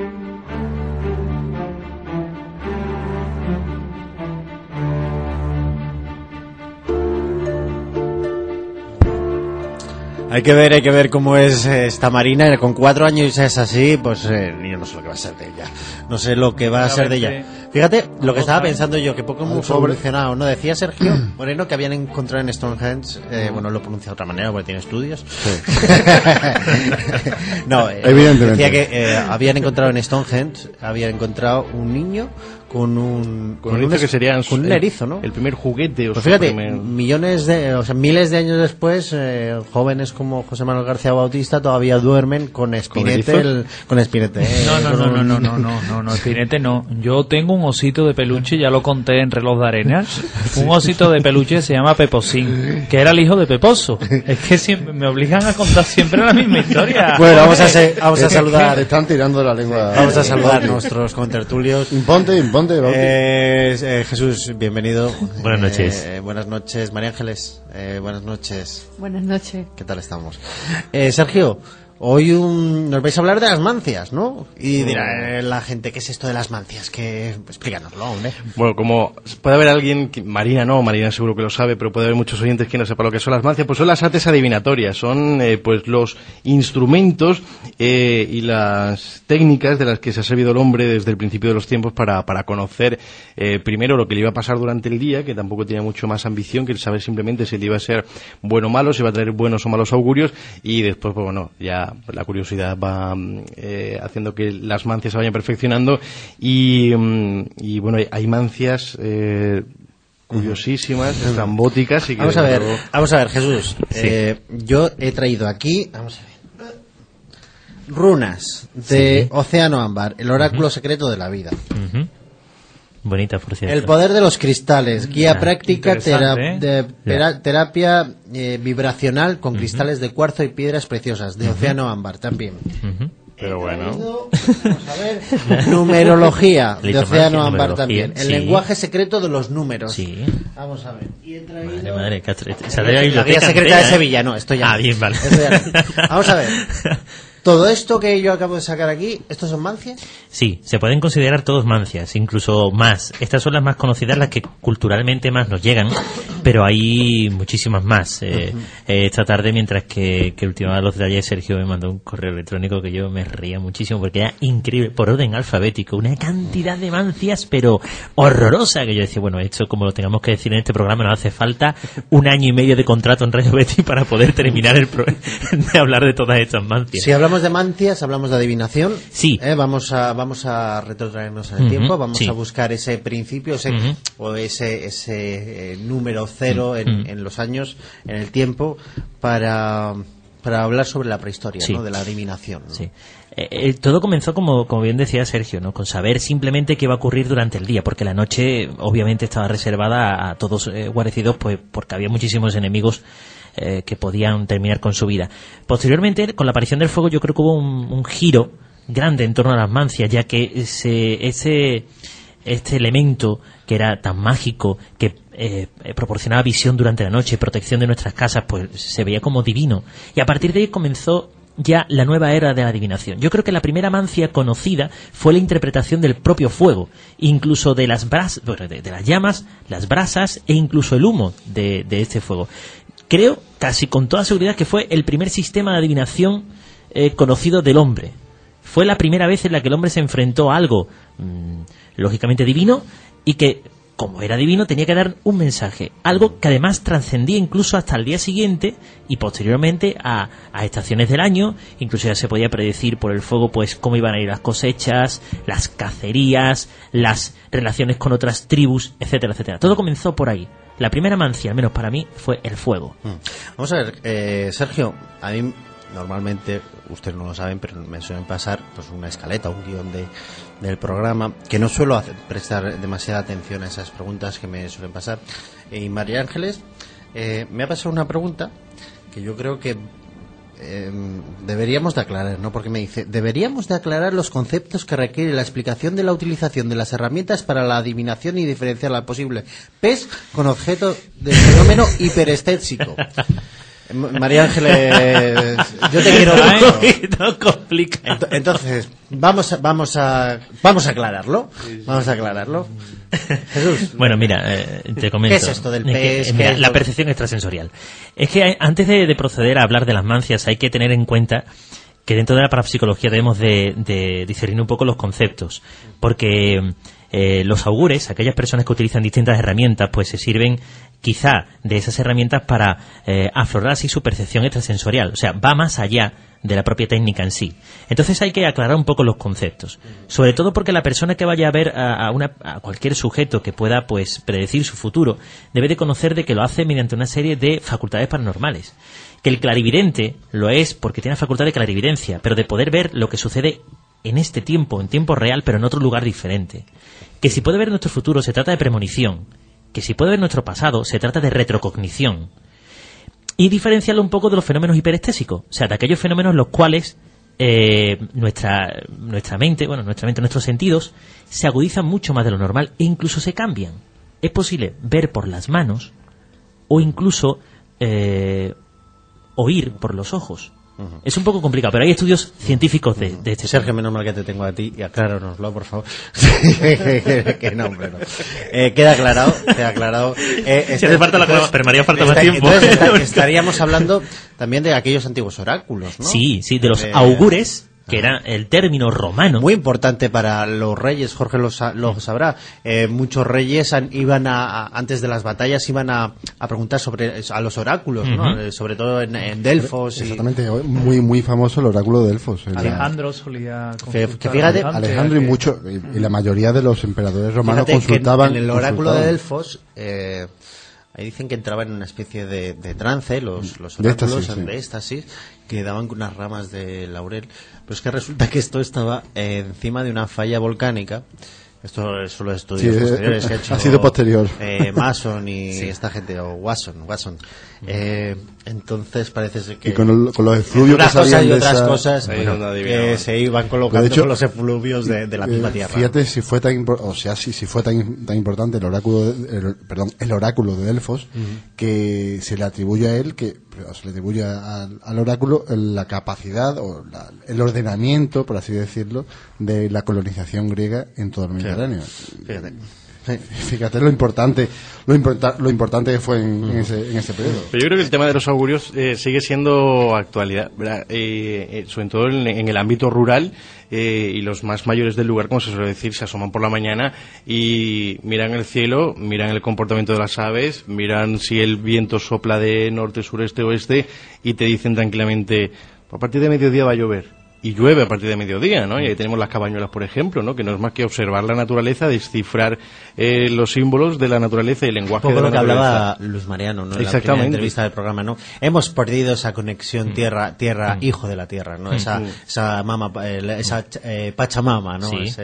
Hay que ver cómo es esta Marina. Con 4 años es así, pues yo no sé lo que va a ser de ella. No sé lo que va a ser de ella. Fíjate, lo que estaba pensando yo, que poco hemos evolucionado, ¿no? Decía Sergio Moreno que habían encontrado en Stonehenge, bueno, lo pronuncia de otra manera porque tiene estudios. Sí. No, evidentemente. Decía que habían encontrado en Stonehenge, un niño con un erizo, ¿no? El primer juguete. Pues fíjate, miles de años después, jóvenes como José Manuel García Bautista todavía duermen con Spinette. Con Spinette. No, Spinette no. Yo tengo un osito de peluche, ya lo conté en Reloj de Arena. Un osito de peluche que se llama Peposín, que era el hijo de Peposo. Es que siempre me obligan a contar siempre la misma historia. Bueno, vamos a saludar. Te están tirando la lengua. Vamos a saludar a nuestros contertulios. Imponte. Jesús, bienvenido. Buenas noches. Buenas noches, María Ángeles. Buenas noches. Buenas noches. ¿Qué tal estamos? Sergio, hoy nos vais a hablar de las mancias, ¿no? Y dirá la gente, ¿qué es esto de las mancias? Explícanoslo, hombre. Bueno, como puede haber alguien, Marina seguro que lo sabe, pero puede haber muchos oyentes que no sepan lo que son las mancias, pues son las artes adivinatorias, son pues los instrumentos y las técnicas de las que se ha servido el hombre desde el principio de los tiempos para conocer primero lo que le iba a pasar durante el día, que tampoco tenía mucho más ambición que el saber simplemente si le iba a ser bueno o malo, si iba a traer buenos o malos augurios, y después, pues bueno, ya la curiosidad va haciendo que las mancias se vayan perfeccionando y bueno, hay mancias curiosísimas, estrambóticas. Y que vamos a ver, Jesús. Sí. Yo he traído aquí, vamos a ver, runas de Océano Ámbar, el oráculo secreto de la vida. Bonita, por cierto. El poder de los cristales, guía práctica, terapia vibracional con cristales de cuarzo y piedras preciosas, de Océano Ámbar también. Pero bueno. Vamos a ver. Numerología, de Océano Ámbar también. El lenguaje secreto de los números. Sí. Vamos a ver. Y he traído... Madre, la guía secreta de Sevilla, no, esto ya. Bien, vale. Vamos a ver. ¿Todo esto que yo acabo de sacar aquí, estos son mancias? Sí, se pueden considerar todos mancias, incluso más. Estas son las más conocidas, las que culturalmente más nos llegan. pero hay muchísimas más. Esta tarde, mientras que ultimaba los detalles, Sergio me mandó un correo electrónico que yo me reía muchísimo porque era increíble, por orden alfabético, una cantidad de mancias, pero horrorosa, que yo decía, bueno, esto como lo tengamos que decir en este programa, nos hace falta 1 año y medio de contrato en Radio Betis para poder terminar de hablar de todas estas mancias. Si hablamos de mancias, hablamos de adivinación. Sí. Vamos a retrotraernos en el tiempo, vamos a buscar ese principio, ese número 0 en los años, en el tiempo, para hablar sobre la prehistoria, ¿no? De la adivinación, ¿no? Sí. Todo comenzó, como bien decía Sergio, ¿no? Con saber simplemente qué va a ocurrir durante el día, porque la noche obviamente estaba reservada a todos guarecidos, pues porque había muchísimos enemigos que podían terminar con su vida. Posteriormente, con la aparición del fuego, yo creo que hubo un giro grande en torno a las mancias, ya que este elemento que era tan mágico, que proporcionaba visión durante la noche, protección de nuestras casas, pues se veía como divino. Y a partir de ahí comenzó ya la nueva era de la adivinación. Yo creo que la primera mancia conocida fue la interpretación del propio fuego, incluso de las de las llamas, las brasas e incluso el humo de este fuego. Creo, casi con toda seguridad, que fue el primer sistema de adivinación conocido del hombre. Fue la primera vez en la que el hombre se enfrentó a algo lógicamente divino y que, como era divino, tenía que dar un mensaje, algo que además trascendía incluso hasta el día siguiente y posteriormente a estaciones del año. Incluso ya se podía predecir por el fuego pues cómo iban a ir las cosechas, las cacerías, las relaciones con otras tribus, etcétera, etcétera. Todo comenzó por ahí. La primera mancia, al menos para mí, fue el fuego. Vamos a ver, Sergio, a mí normalmente, ustedes no lo saben, pero me suelen pasar pues una escaleta, un guión del programa, que no suelo prestar demasiada atención a esas preguntas que me suelen pasar. Y María Ángeles me ha pasado una pregunta que yo creo que deberíamos de aclarar, ¿no? Porque me dice, deberíamos de aclarar los conceptos que requiere la explicación de la utilización de las herramientas para la adivinación y diferenciar la posible pez con objeto de fenómeno hiperestésico. María Ángeles, yo te quiero no complica. Entonces, vamos a aclararlo. Vamos a aclararlo. Jesús. Bueno, mira, te comento. ¿Qué es esto del pez? Mira, la percepción extrasensorial. Es que antes de proceder a hablar de las mancias hay que tener en cuenta que dentro de la parapsicología debemos de discernir un poco los conceptos, porque los augures, aquellas personas que utilizan distintas herramientas, pues se sirven quizá de esas herramientas para aflorar así su percepción extrasensorial, o sea, va más allá de la propia técnica en sí. Entonces hay que aclarar un poco los conceptos, sobre todo porque la persona que vaya a ver a cualquier sujeto que pueda pues predecir su futuro debe de conocer de que lo hace mediante una serie de facultades paranormales. Que el clarividente lo es porque tiene la facultad de clarividencia, pero de poder ver lo que sucede en este tiempo, en tiempo real, pero en otro lugar diferente. Que si puede ver nuestro futuro se trata de premonición, que si puede ver nuestro pasado se trata de retrocognición. Y diferenciarlo un poco de los fenómenos hiperestésicos, o sea, de aquellos fenómenos los cuales nuestra mente, nuestros sentidos se agudizan mucho más de lo normal e incluso se cambian. Es posible ver por las manos o incluso oír por los ojos. Es un poco complicado, pero hay estudios científicos de este Sergio, tema. menos mal que te tengo a ti y acláranoslo, por favor. Que no, hombre, no. Queda aclarado. Si hace falta la aclaramos, pero me haría falta más tiempo. Entonces estaríamos hablando también de aquellos antiguos oráculos, ¿no? Sí, de los augures, que era el término romano. Muy importante para los reyes, Jorge lo sabrá. Muchos reyes antes de las batallas iban a preguntar a los oráculos, ¿no? Sobre todo en Delfos. Exactamente, muy muy famoso el oráculo de Delfos. Alejandro solía que fíjate, Alejandro y la mayoría de los emperadores romanos consultaban. En el oráculo de Delfos, ahí dicen que entraban en una especie de trance, los oráculos de éxtasis, que daban con unas ramas de laurel. Pero es que resulta que esto estaba encima de una falla volcánica. Esto son los estudios posteriores que ha hecho. Ha sido posterior. Mason y esta gente, o Watson. Entonces parece ser que. Y con los efluvios que salían de otras esa... cosas que se iban colocando con los efluvios de la misma tierra. Fíjate si fue tan tan importante el oráculo de Delfos, que se le atribuye a él, se le atribuye al oráculo la capacidad o el ordenamiento, por así decirlo, de la colonización griega en todo el Mediterráneo. Fíjate. Fíjate lo importante que fue en ese periodo. Pero yo creo que el tema de los augurios sigue siendo actualidad, ¿verdad? Sobre todo en el ámbito rural, y los más mayores del lugar, como se suele decir, se asoman por la mañana y miran el cielo, miran el comportamiento de las aves, miran si el viento sopla de norte, sureste, oeste, y te dicen tranquilamente, a partir de mediodía va a llover. Y llueve a partir de mediodía, ¿no? Y ahí tenemos las cabañuelas, por ejemplo, ¿no? Que no es más que observar la naturaleza, descifrar los símbolos de la naturaleza y el lenguaje de la naturaleza. Un poco lo que hablaba Luis Mariano, ¿no? En Exactamente. la primera entrevista del programa, ¿no? Hemos perdido esa conexión tierra, hijo de la tierra, ¿no? Esa Pachamama, ¿no? Sí.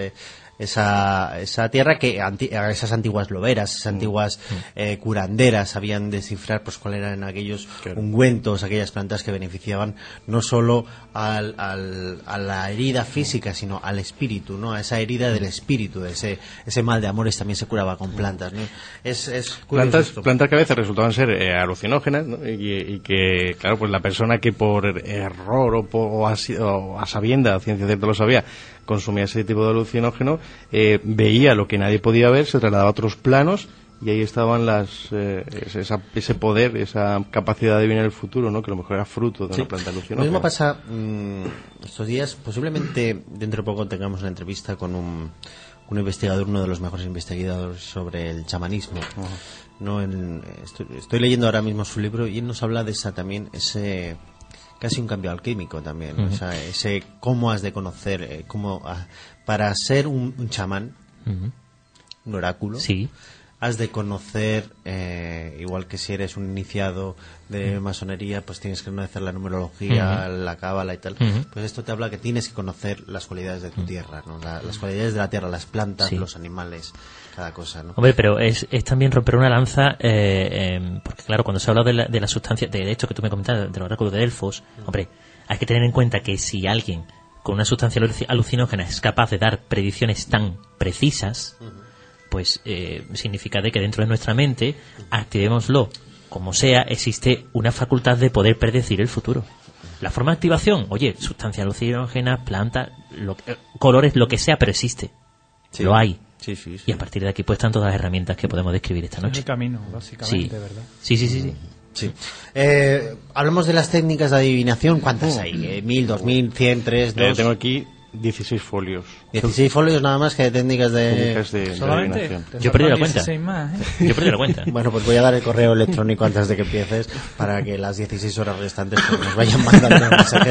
Esa tierra que esas antiguas loberas, esas antiguas curanderas sabían descifrar pues cuáles eran aquellos ungüentos, aquellas plantas que beneficiaban no solo a la herida física, sino al espíritu, ¿no? A esa herida del espíritu, ese mal de amores también se curaba con plantas, ¿no? Es plantas que a veces resultaban ser alucinógenas, ¿no? Y que, claro, pues la persona que por error o a sabienda, a ciencia cierta lo sabía, consumía ese tipo de alucinógeno, veía lo que nadie podía ver, se trasladaba a otros planos y ahí estaban ese poder, esa capacidad de adivinar el futuro, ¿no? Que a lo mejor era fruto de una planta alucinógena. Lo mismo pasa estos días, posiblemente dentro de poco tengamos una entrevista con un investigador, uno de los mejores investigadores sobre el chamanismo. No, estoy leyendo ahora mismo su libro y él nos habla de ese casi un cambio alquímico también, o sea, ese cómo has de conocer, para ser un chamán, un oráculo, sí, has de conocer, igual que si eres un iniciado de masonería, pues tienes que conocer la numerología, la cábala y tal. Pues esto te habla que tienes que conocer las cualidades de tu tierra, ¿no? Las cualidades de la tierra, las plantas, los animales, cada cosa, ¿no? Hombre, pero es también romper una lanza, porque claro, cuando se habla de la sustancia, de hecho que tú me comentabas del oráculo de Delfos, hombre, hay que tener en cuenta que si alguien con una sustancia alucinógena es capaz de dar predicciones tan precisas, pues significa de que dentro de nuestra mente, activémoslo como sea, existe una facultad de poder predecir el futuro. La forma de activación, oye, sustancia alucinógena, planta, colores, lo que sea, pero existe. Sí. Lo hay. Sí. Y a partir de aquí pues están todas las herramientas que podemos describir esta noche. Es el camino, básicamente, ¿verdad? Sí. Hablamos de las técnicas de adivinación. ¿Cuántas hay? ¿1000, 2000, 100, 3, 2? Tengo aquí 16 folios. 16 folios nada más que de técnicas de adivinación. Yo perdí la cuenta. Yo perdí la cuenta. Bueno, pues voy a dar el correo electrónico antes de que empieces para que las 16 horas restantes pues, nos vayan mandando mensajes.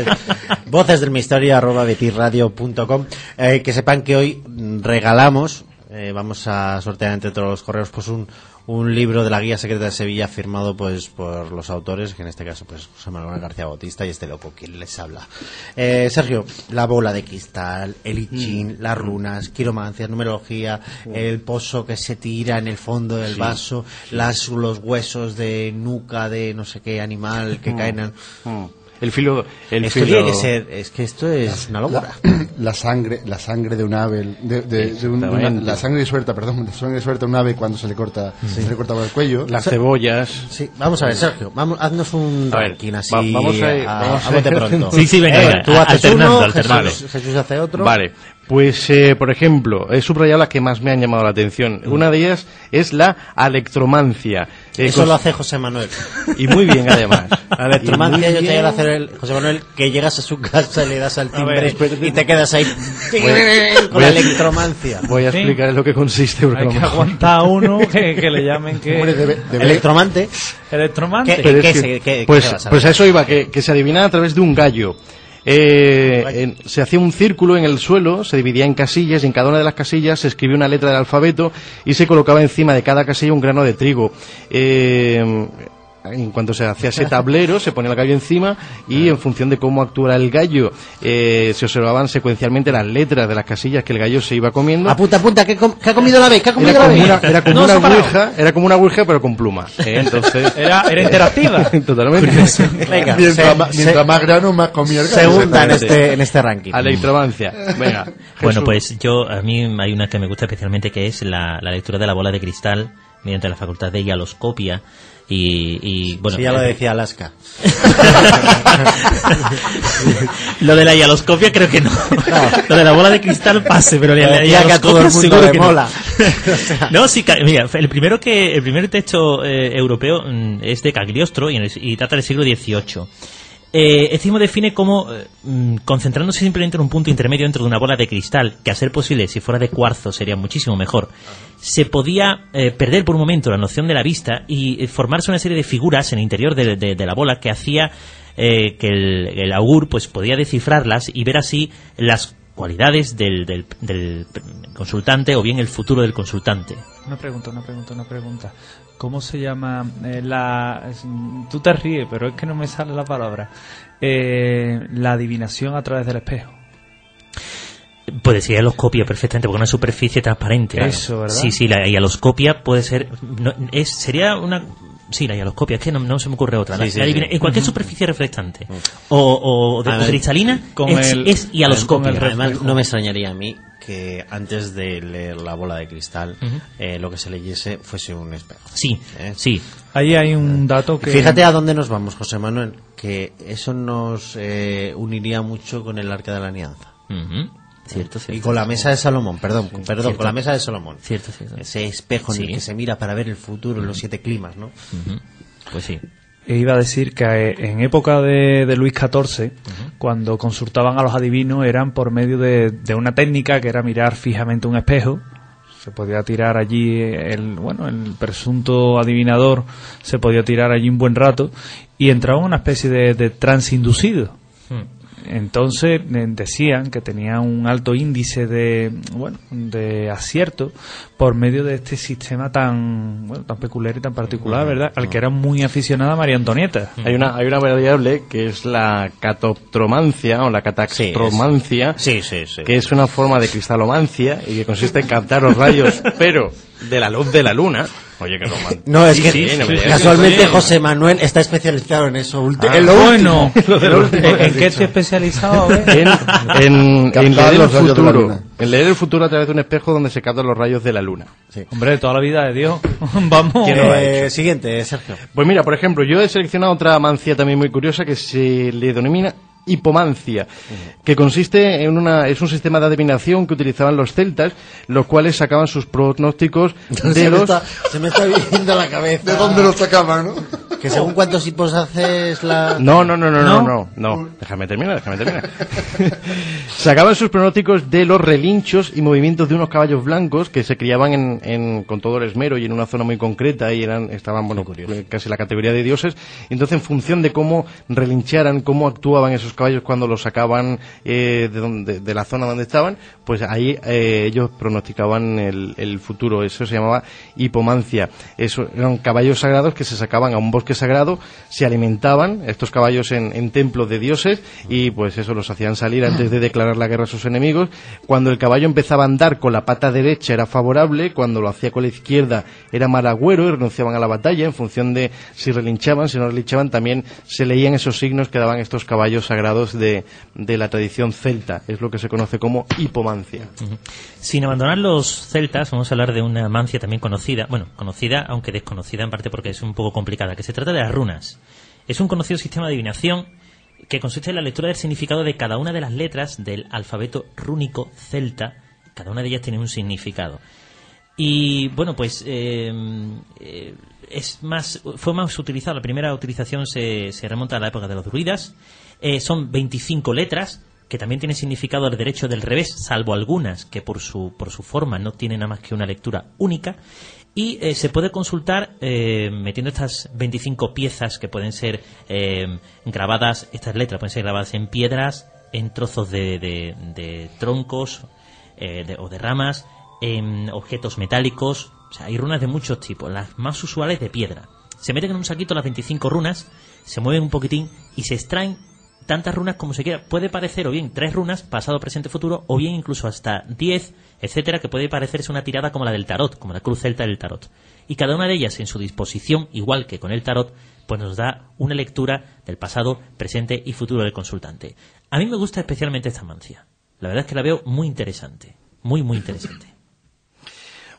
vocesdelmisterio@betisradio.com. Que sepan que hoy regalamos, vamos a sortear entre todos los correos pues un libro de la Guía Secreta de Sevilla firmado pues por los autores, que en este caso pues José Manuel García Bautista y este loco quien les habla. Sergio, la bola de cristal, el I Ching, las runas, quiromancia, numerología, el pozo que se tira en el fondo del vaso, los huesos de nuca de no sé qué animal que caen El filo. Esto tiene que ser, es que esto es una locura. La sangre de un ave, la sangre suelta a un ave cuando se le corta por el cuello. Las cebollas. Sí, vamos a ver, Sergio, haznos un ranking así. Vamos a bote pronto. Sí, venga, tú haces alternando. Jesús hace otro. Vale. Pues, por ejemplo, he subrayado las que más me han llamado la atención. Una de ellas es la alectromancia. Eso lo hace José Manuel. Y muy bien, además. La electromancia yo te voy a hacer José Manuel, que llegas a su casa, le das al timbre y te quedas ahí con la electromancia. Voy a explicar en lo que consiste. Hay que aguantar uno que le llamen que... Electromante. ¿Electromante? Pues a eso iba, que se adivina a través de un gallo. Se hacía un círculo en el suelo, se dividía en casillas y en cada una de las casillas se escribía una letra del alfabeto y se colocaba encima de cada casilla un grano de trigo. En cuanto se hacía ese tablero, se ponía el gallo encima y en función de cómo actuara el gallo, se observaban secuencialmente las letras de las casillas que el gallo se iba comiendo. Apunta, ¿qué ha comido la ave? Era como una ouija, pero con pluma. Entonces era interactiva. Totalmente. Venga, mientras más grano, más comía el gallo. Segunda en este ranking. Electromancia. Venga. Bueno, pues a mí hay una que me gusta especialmente, que es la lectura de la bola de cristal mediante la facultad de hialoscopia. Y bueno, sí, ya lo decía Alaska. Lo de la hialoscopia creo que no. Lo de la bola de cristal pase, pero la hialoscopia seguro que mola. No, sí, mira, el primer texto europeo es de Cagliostro y data del siglo XVIII. Este mismo define como concentrándose simplemente en un punto intermedio dentro de una bola de cristal, que a ser posible, si fuera de cuarzo, sería muchísimo mejor. Se podía perder por un momento la noción de la vista y formarse una serie de figuras en el interior de la bola que hacía que el augur pues podía descifrarlas y ver así las cualidades del consultante o bien el futuro del consultante. Una pregunta. ¿Cómo se llama tú te ríes, pero es que no me sale la palabra. La adivinación a través del espejo. Puede ser hialoscopia perfectamente, porque una superficie transparente. Eso, ¿verdad? Sí, la hialoscopia puede ser... sería una... Sí, la hialoscopia, es que no se me ocurre otra. En cualquier superficie reflectante o cristalina es hialoscopia. Además, no me extrañaría a mí que antes de leer la bola de cristal lo que se leyese fuese un espejo. Sí, sí. Ahí hay un dato que... Fíjate a dónde nos vamos, José Manuel, que eso nos uniría mucho con el Arca de la Alianza. Cierto. Y con la mesa de Salomón, perdón, con la mesa de Salomón. Cierto. Ese espejo en el que se mira para ver el futuro en los 7 climas, ¿no? Pues sí. Iba a decir que en época de Luis XIV, cuando consultaban a los adivinos, eran por medio de una técnica que era mirar fijamente un espejo. Se podía tirar allí el presunto adivinador se podía tirar allí un buen rato y entraba en una especie de trance inducido. Entonces decían que tenía un alto índice de acierto por medio de este sistema tan peculiar y tan particular, ¿verdad? Al que era muy aficionada María Antonieta. Hay una variable que es la catoptromancia o la cataxtromancia, que es una forma de cristalomancia y que consiste en captar los rayos, pero de la luz de la luna. Oye, que romántico. No, es que casualmente José Manuel está especializado en eso. ¿En qué estoy especializado? En leer el futuro. En leer el futuro a través de un espejo donde se captan los rayos de la luna. Sí. Hombre, toda la vida de Dios. Vamos. Siguiente, Sergio. Pues mira, por ejemplo, yo he seleccionado otra mancia también muy curiosa que se le denomina hipomancia, que consiste es un sistema de adivinación que utilizaban los celtas, los cuales sacaban sus pronósticos de se me está viniendo la cabeza. ¿De dónde los sacaban, no? Que según cuántos hipos haces la... No. Déjame terminar. Sacaban sus pronósticos de los relinchos y movimientos de unos caballos blancos que se criaban con todo el esmero y en una zona muy concreta y estaban casi la categoría de dioses. Entonces, en función de cómo relincharan, cómo actuaban esos caballos cuando los sacaban de la zona donde estaban, pues ahí ellos pronosticaban el futuro. Eso se llamaba hipomancia. Eso eran caballos sagrados que se sacaban a un bosque sagrado, se alimentaban estos caballos en templos de dioses y pues eso los hacían salir antes de declarar la guerra a sus enemigos. Cuando el caballo empezaba a andar con la pata derecha era favorable, cuando lo hacía con la izquierda era mal agüero y renunciaban a la batalla. En función de si relinchaban, si no relinchaban, también se leían esos signos que daban estos caballos sagrados de la tradición celta. Es lo que se conoce como hipomancia. Sin abandonar los celtas, vamos a hablar de una mancia también conocida, aunque desconocida en parte porque es un poco complicada, que se trata de las runas. Es un conocido sistema de adivinación que consiste en la lectura del significado de cada una de las letras del alfabeto rúnico celta. Cada una de ellas tiene un significado. Y bueno, pues fue más utilizado. La primera utilización se remonta a la época de los druidas. Son 25 letras que también tienen significado al derecho del revés, salvo algunas que por su forma no tienen nada más que una lectura única. Y se puede consultar metiendo estas 25 piezas que pueden ser grabadas, estas letras pueden ser grabadas en piedras, en trozos de troncos o de ramas, en objetos metálicos. O sea, hay runas de muchos tipos, las más usuales de piedra. Se meten en un saquito las 25 runas, se mueven un poquitín y se extraen tantas runas como se quiera. Puede parecer o bien 3 runas, pasado, presente, futuro, o bien incluso hasta 10, etcétera, que puede parecerse una tirada como la del tarot, como la cruz celta del tarot. Y cada una de ellas en su disposición, igual que con el tarot, pues nos da una lectura del pasado, presente y futuro del consultante. A mí me gusta especialmente esta mancia. La verdad es que la veo muy interesante, muy interesante.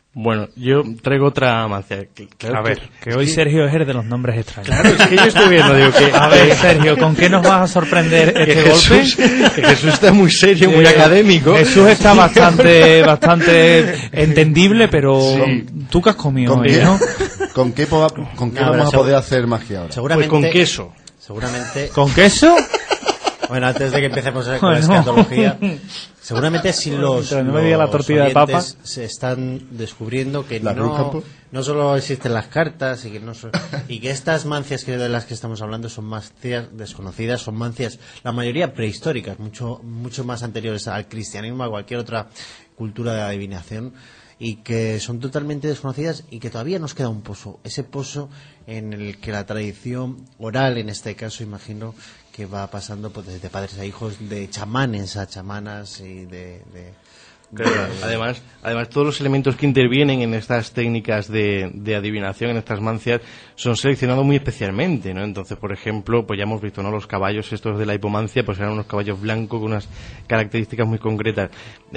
Bueno, yo traigo otra mancia. Claro, a ver, que hoy Sergio es el de los nombres extraños. Claro, es que yo estoy viendo, digo que... A ver, Sergio, ¿con qué nos vas a sorprender este golpe? Jesús está muy serio, muy académico. Jesús está bastante entendible, pero sí. ¿Tú qué has comido hoy, no? ¿Con qué vamos a poder hacer magia ahora? Seguramente, pues con queso. Seguramente. ¿Con queso? Bueno, antes de que empecemos con la escatología, seguramente si los la tortilla de papa se están descubriendo que no solo existen las cartas y que estas mancias de las que estamos hablando son mancias desconocidas, son mancias, la mayoría prehistóricas, mucho más anteriores al cristianismo, a cualquier otra cultura de adivinación, y que son totalmente desconocidas y que todavía nos queda un pozo, ese pozo en el que la tradición oral, en este caso, imagino que va pasando pues desde padres a hijos, de chamanes a chamanas y Además, todos los elementos que intervienen en estas técnicas de adivinación, en estas mancias, son seleccionados muy especialmente, ¿no? Entonces, por ejemplo, pues ya hemos visto, ¿no? Los caballos estos de la hipomancia, pues eran unos caballos blancos con unas características muy concretas.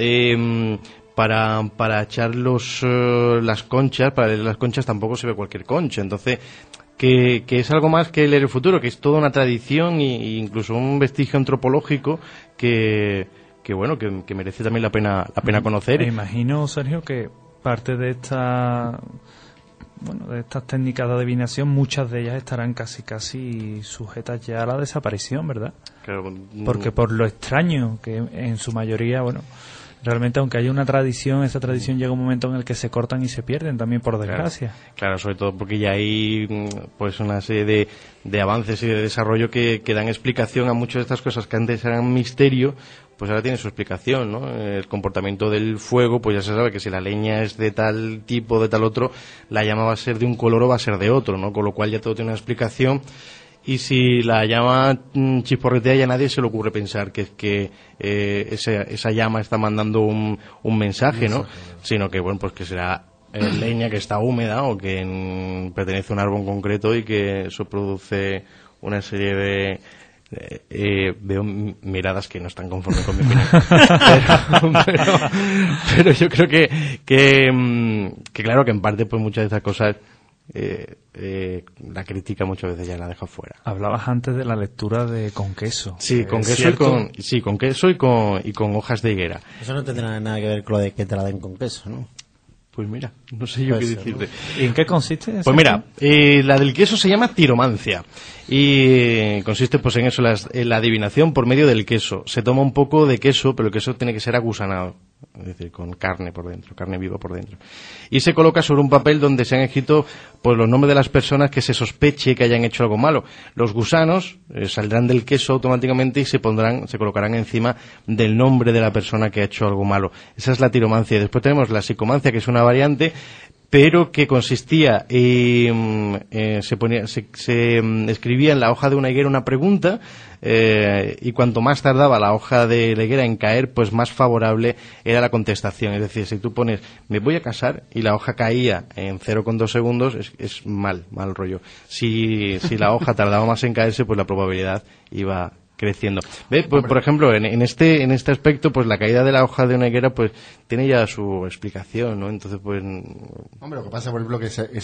Para echar las conchas, para leer las conchas tampoco se ve cualquier concha, entonces que es algo más que leer el futuro, que es toda una tradición e incluso un vestigio antropológico que merece también la pena conocer. Me imagino, Sergio, que parte de estas técnicas de adivinación, muchas de ellas estarán casi sujetas ya a la desaparición, ¿verdad? Claro, porque por lo extraño que en su mayoría, realmente, aunque haya una tradición, esa tradición llega un momento en el que se cortan y se pierden también, por desgracia. Claro, sobre todo porque ya hay pues una serie de avances y de desarrollo que dan explicación a muchas de estas cosas que antes eran misterio, pues ahora tiene su explicación, ¿no? El comportamiento del fuego, pues ya se sabe que si la leña es de tal tipo, de tal otro, la llama va a ser de un color o va a ser de otro, ¿no? Con lo cual ya todo tiene una explicación. Y si la llama chisporretea, ya a nadie se le ocurre pensar que esa llama está mandando un mensaje, ¿no? Sino que, pues que será leña que está húmeda o que pertenece a un árbol en concreto y que eso produce una serie de... veo miradas que no están conformes con mi opinión. pero yo creo que claro, que en parte pues muchas de estas cosas la crítica muchas veces ya la deja fuera. Hablabas antes de la lectura con queso. Sí, con queso con queso y con hojas de higuera. Eso no tendrá nada que ver con lo de que te la den con queso, ¿no? Pues mira, no sé yo qué decirte. ¿Y en qué consiste? Pues mira, la del queso se llama tiromancia y consiste pues en eso, en la adivinación por medio del queso. Se toma un poco de queso, pero el queso tiene que ser agusanado, es decir, con carne por dentro, carne viva por dentro. Y se coloca sobre un papel donde se han escrito pues los nombres de las personas que se sospeche que hayan hecho algo malo. Los gusanos saldrán del queso automáticamente y se colocarán encima del nombre de la persona que ha hecho algo malo. Esa es la tiromancia. Y después tenemos la psicomancia, que es una variante, pero que consistía se escribía en la hoja de una higuera una pregunta y cuanto más tardaba la hoja de la higuera en caer, pues más favorable era la contestación. Es decir, si tú pones me voy a casar y la hoja caía en 0,2 segundos, es mal rollo. Si la hoja tardaba más en caerse, pues la probabilidad iba creciendo. ¿Ve? Pues, por ejemplo, en este aspecto, pues la caída de la hoja de una higuera, pues tiene ya su explicación, ¿no? Entonces, pues... Hombre, lo que pasa, por ejemplo, que ese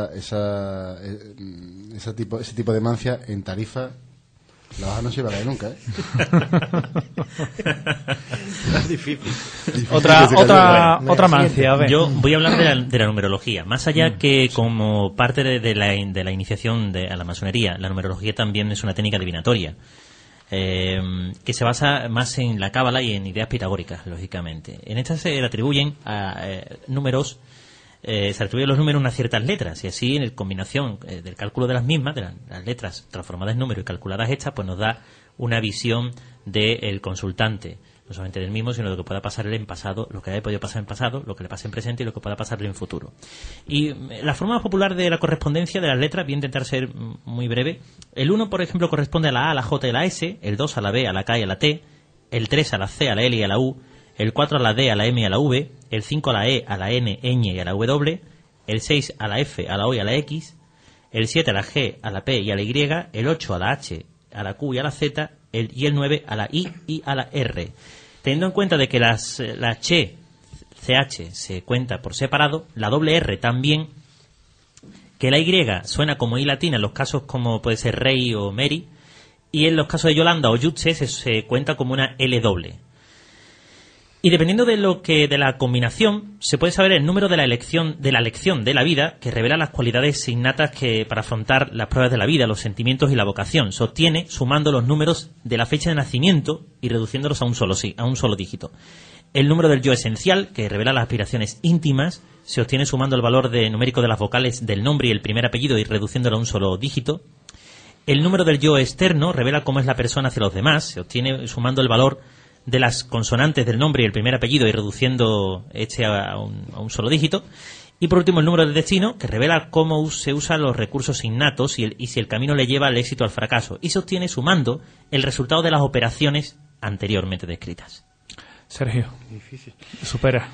tipo de mancia en Tarifa, la hoja no se iba a caer nunca, ¿eh? Es difícil. Otra mancia, a ver. Yo voy a hablar de la numerología. Más allá que como parte de la iniciación a la masonería, la numerología también es una técnica divinatoria. Que se basa más en la cábala y en ideas pitagóricas, lógicamente. En esta se le atribuyen a números, se atribuyen los números unas ciertas letras, y así en combinación del cálculo de las mismas, de las letras transformadas en números y calculadas estas, pues nos da una visión del consultante, no solamente del mismo, sino de lo que pueda pasarle en pasado, lo que haya podido pasar en pasado, lo que le pase en presente y lo que pueda pasarle en futuro. Y la forma popular de la correspondencia de las letras, voy a intentar ser muy breve. El 1, por ejemplo, corresponde a la A, a la J y a la S, el 2 a la B, a la K y a la T, el 3 a la C, a la L y a la U, el 4 a la D, a la M y a la V, el 5 a la E, a la N, ñ y a la W, el 6 a la F, a la O y a la X, el 7 a la G, a la P y a la Y, el 8 a la H, a la Q y a la Z, y el 9 a la I y a la R. Teniendo en cuenta de que la Che, CH se cuenta por separado, la doble R también, que la Y suena como I latina en los casos como puede ser Rey o Mary, y en los casos de Yolanda o Yutse se cuenta como una L doble. Y dependiendo de la combinación, se puede saber el número de la lección de la vida, que revela las cualidades innatas que para afrontar las pruebas de la vida, los sentimientos y la vocación. Se obtiene sumando los números de la fecha de nacimiento y reduciéndolos a un solo dígito. El número del yo esencial, que revela las aspiraciones íntimas, se obtiene sumando el valor numérico de las vocales del nombre y el primer apellido y reduciéndolo a un solo dígito. El número del yo externo revela cómo es la persona hacia los demás, se obtiene sumando el valor de las consonantes del nombre y el primer apellido y reduciendo a un solo dígito. Y por último el número del destino, que revela cómo se usan los recursos innatos y si el camino le lleva al éxito o al fracaso, y se obtiene sumando el resultado de las operaciones anteriormente descritas. Sergio, difícil. Supera.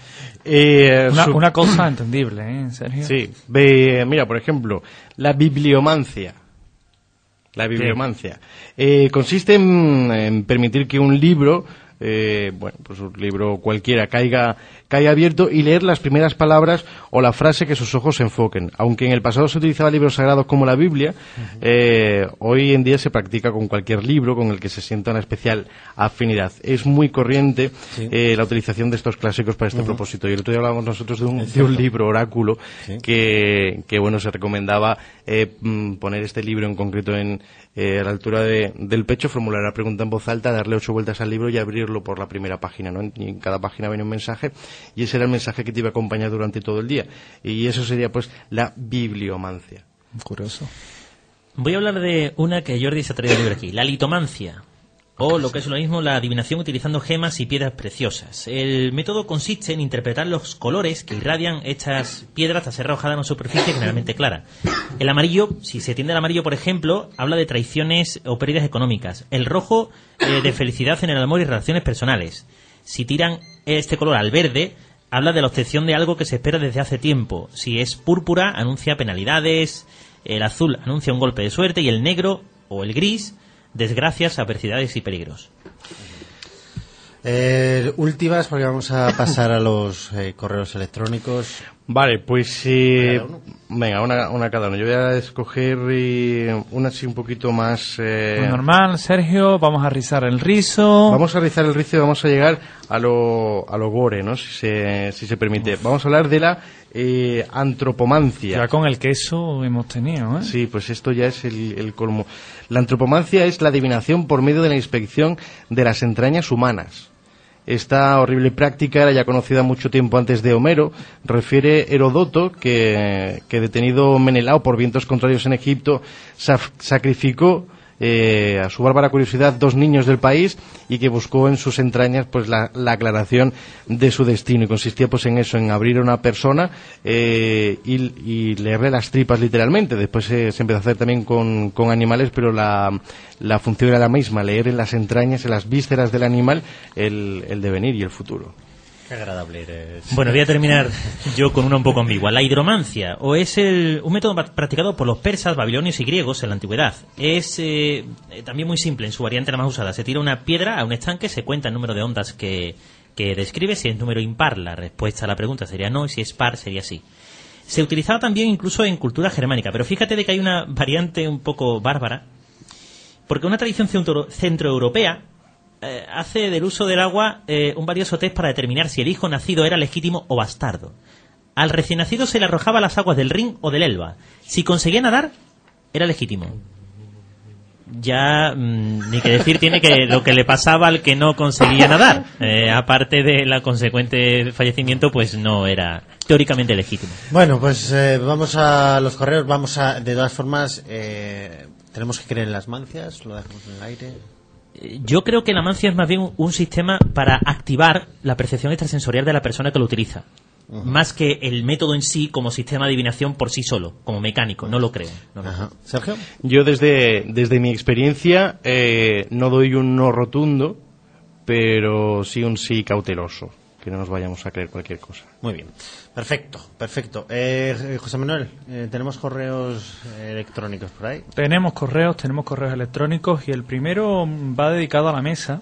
Una cosa entendible, ¿eh, Sergio? Sí. Mira, por ejemplo, la bibliomancia. La bibliomancia. Consiste en permitir que un libro, pues un libro cualquiera, caiga abierto y leer las primeras palabras o la frase que sus ojos se enfoquen. Aunque en el pasado se utilizaba libros sagrados como la Biblia, hoy en día se practica con cualquier libro con el que se sienta una especial afinidad. Es muy corriente la utilización de estos clásicos para este propósito. Y el otro día hablábamos nosotros de un libro oráculo que bueno, se recomendaba poner este libro en concreto a la altura del pecho, formular la pregunta en voz alta, darle 8 vueltas al libro y abrirlo por la primera página, ¿no? Y en cada página venía un mensaje y ese era el mensaje que te iba a acompañar durante todo el día. Y eso sería pues la bibliomancia. Curioso. Voy a hablar de una que Jordi se ha traído libre aquí, la litomancia. O lo que es lo mismo, la adivinación utilizando gemas y piedras preciosas. El método consiste en interpretar los colores que irradian estas piedras tras ser arrojadas en una superficie generalmente clara. El amarillo, si se tiende al amarillo, por ejemplo, habla de traiciones o pérdidas económicas. El rojo, de felicidad en el amor y relaciones personales. Si tiran este color al verde, habla de la obtención de algo que se espera desde hace tiempo. Si es púrpura, anuncia penalidades. El azul anuncia un golpe de suerte. Y el negro o el gris, desgracias, adversidades y peligros. Últimas, porque vamos a pasar a los correos electrónicos. Vale, pues venga, una cada uno. Yo voy a escoger una así un poquito más... Muy normal, Sergio, vamos a rizar el rizo. Vamos a rizar el rizo y vamos a llegar a lo gore, ¿no? Si se permite. Vamos a hablar de la antropomancia. Ya con el queso hemos tenido, ¿eh? Sí, pues esto ya es el colmo. La antropomancia es la adivinación por medio de la inspección de las entrañas humanas. Esta horrible práctica era ya conocida mucho tiempo antes de Homero. Refiere Heródoto que detenido Menelao por vientos contrarios en Egipto, sacrificó a su bárbara curiosidad 2 niños del país y que buscó en sus entrañas pues la aclaración de su destino. Y consistía pues en eso, en abrir a una persona y leerle las tripas literalmente. Después se empezó a hacer también con animales, pero la función era la misma, leer en las entrañas, en las vísceras del animal el devenir y el futuro. Qué agradable eres. Bueno, voy a terminar yo con una un poco ambigua. La hidromancia, o es un método practicado por los persas, babilonios y griegos en la antigüedad. Es también muy simple en su variante la más usada. Se tira una piedra a un estanque, se cuenta el número de ondas que describe. Si es número impar, la respuesta a la pregunta sería no, y si es par, sería sí. Se utilizaba también incluso en cultura germánica, pero fíjate de que hay una variante un poco bárbara, porque una tradición centroeuropea hace del uso del agua un valioso test para determinar si el hijo nacido era legítimo o bastardo. Al recién nacido se le arrojaba las aguas del Rin o del Elba. Si conseguía nadar, era legítimo. Ya ni que decir tiene que lo que le pasaba al que no conseguía nadar, aparte de la consecuente fallecimiento, pues no era teóricamente legítimo. Bueno, pues vamos a los correos. De todas formas, tenemos que creer en las mancias. Lo dejamos en el aire. Yo creo que la mancia es más bien un sistema para activar la percepción extrasensorial de la persona que lo utiliza. Más que el método en sí como sistema de adivinación por sí solo, como mecánico. No lo creo. Sergio. Yo desde mi experiencia no doy un no rotundo, pero sí un sí cauteloso. Que no nos vayamos a creer cualquier cosa. Muy bien. Perfecto. José Manuel, ¿tenemos correos electrónicos por ahí? Tenemos correos electrónicos y el primero va dedicado a la mesa,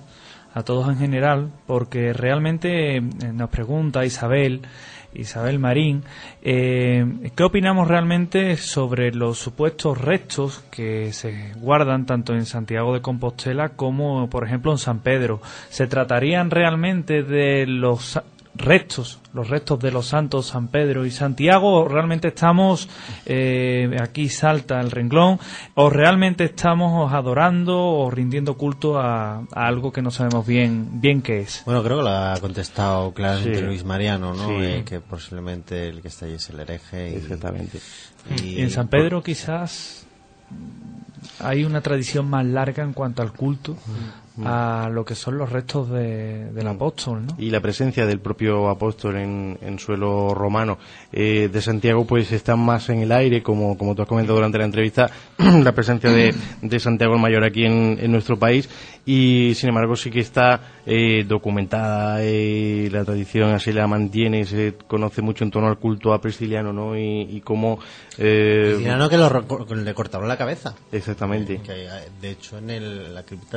a todos en general, porque realmente nos pregunta Isabel Marín, ¿qué opinamos realmente sobre los supuestos restos que se guardan tanto en Santiago de Compostela como, por ejemplo, en San Pedro? ¿Se tratarían realmente de los restos de los santos San Pedro y Santiago, o realmente estamos, aquí salta el renglón, o realmente estamos adorando o rindiendo culto a algo que no sabemos bien qué es? Bueno, creo que lo ha contestado claramente Sí. Luis Mariano, ¿no? Sí. Que posiblemente el que está ahí es el hereje. Exactamente. Y en San Pedro quizás hay una tradición más larga en cuanto al culto a lo que son los restos del apóstol, ¿no? Y la presencia del propio apóstol en suelo romano. De Santiago pues está más en el aire, como tú has comentado durante la entrevista, la presencia de Santiago el Mayor aquí en nuestro país, y sin embargo sí que está documentada, la tradición así la mantiene, se conoce mucho en torno al culto a Prisciliano, ¿no? Y cómo... Prisciliano, que le cortaron la cabeza. Exactamente. De hecho, en la cripta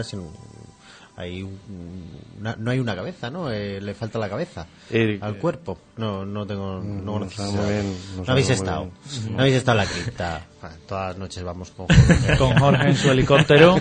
no hay una cabeza, ¿no? Le falta la cabeza al cuerpo. No conozco. No habéis estado. No habéis estado en la cripta. Todas las noches vamos con Jorge. Con Jorge en su helicóptero.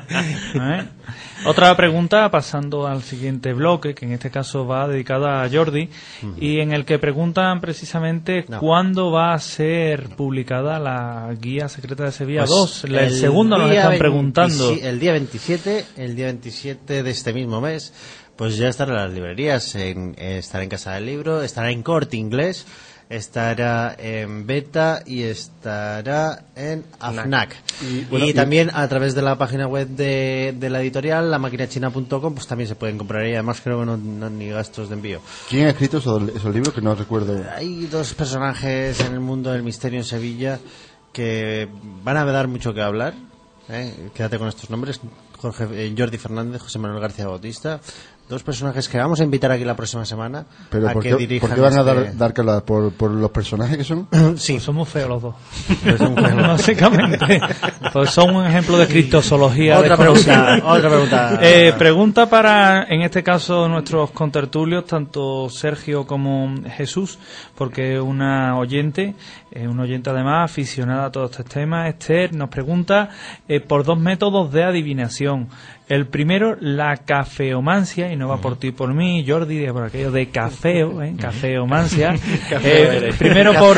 Otra pregunta, pasando al siguiente bloque, que en este caso va dedicada a Jordi, y en el que preguntan precisamente cuándo va a ser publicada la Guía Secreta de Sevilla 2. El segundo nos están preguntando. El día 27 de este mismo mes, pues ya estará en las librerías, estará en Casa del Libro, estará en Corte Inglés, estará en Beta y estará en AFNAC. Y también a través de la página web de la editorial, lamaquinachina.com, pues también se pueden comprar, y además creo que no ni gastos de envío. ¿Quién ha escrito esos libros que no recuerdo? Hay dos personajes en el mundo del misterio en Sevilla que van a dar mucho que hablar. Quédate con estos nombres: Jordi Fernández, José Manuel García Bautista. Dos personajes que vamos a invitar aquí la próxima semana. Pero a ¿por que dirijan. ¿por qué van a dar que hablar? ¿Por los personajes que son? Sí. Pues somos feos los dos. Básicamente. Pues son un ejemplo de criptozoología. Otra pregunta. Pregunta para, en este caso, nuestros contertulios, tanto Sergio como Jesús, porque una oyente además aficionada a todos estos temas, Esther, nos pregunta por dos métodos de adivinación. El primero, la cafeomancia, y no va por ti y por mí, Jordi, por aquello de cafeo, cafeomancia. Primero por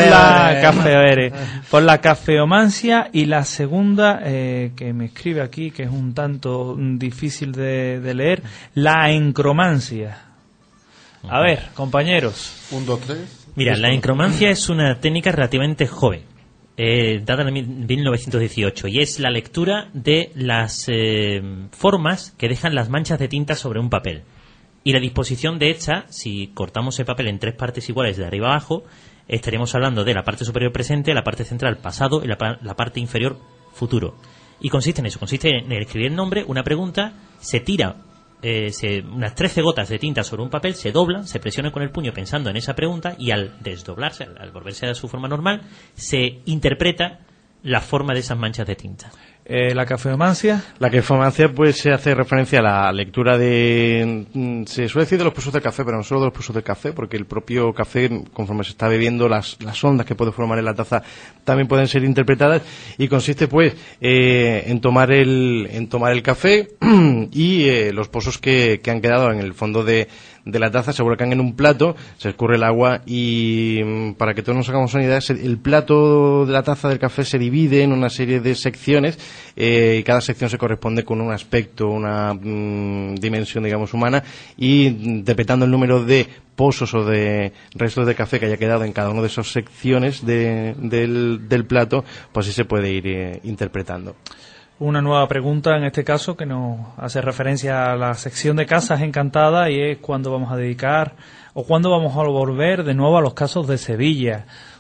la cafeomancia, y la segunda, que me escribe aquí, que es un tanto difícil de leer, la encromancia. A ver, compañeros. 1, 2, 3. Mira, la encromancia es una técnica relativamente joven, data en 1918, y es la lectura de las formas que dejan las manchas de tinta sobre un papel. Y la disposición de esta, si cortamos el papel en 3 partes iguales de arriba a abajo, estaríamos hablando de la parte superior presente, la parte central pasado y la parte inferior futuro. Y consiste en eso, consiste en escribir el nombre, una pregunta, se tira unas 13 gotas de tinta sobre un papel, se doblan, se presionan con el puño pensando en esa pregunta, y al desdoblarse, al volverse a su forma normal, se interpreta la forma de esas manchas de tinta. ¿La cafeomancia? La cafeomancia pues se hace referencia a la lectura se suele decir de los pozos del café, pero no solo de los pozos del café, porque el propio café, conforme se está bebiendo, las ondas que puede formar en la taza también pueden ser interpretadas, y consiste pues en tomar el café y los pozos que han quedado en el fondo de la taza se vuelcan en un plato, se escurre el agua, y para que todos nos hagamos una idea, el plato de la taza del café se divide en una serie de secciones, y cada sección se corresponde con un aspecto, una dimensión, digamos, humana, y interpretando el número de pozos o de restos de café que haya quedado en cada una de esas secciones del plato, pues así se puede ir interpretando. Una nueva pregunta, en este caso, que nos hace referencia a la sección de Casas Encantadas, y es cuándo vamos a dedicar o cuándo vamos a volver de nuevo a los casos de Sevilla.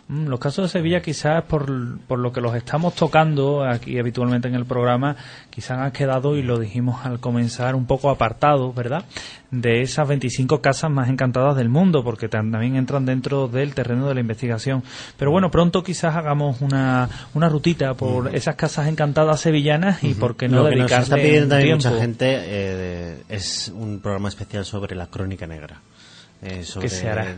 Los casos de Sevilla quizás por lo que los estamos tocando aquí habitualmente en el programa, quizás han quedado, y lo dijimos al comenzar, un poco apartados, ¿verdad?, de esas 25 casas más encantadas del mundo, porque también entran dentro del terreno de la investigación. Pero bueno, pronto quizás hagamos una rutita por esas casas encantadas sevillanas y por qué no lo que dedicarle nos está pidiendo también tiempo. mucha gente es un programa especial sobre la crónica negra. Sobre ¿Qué se hará?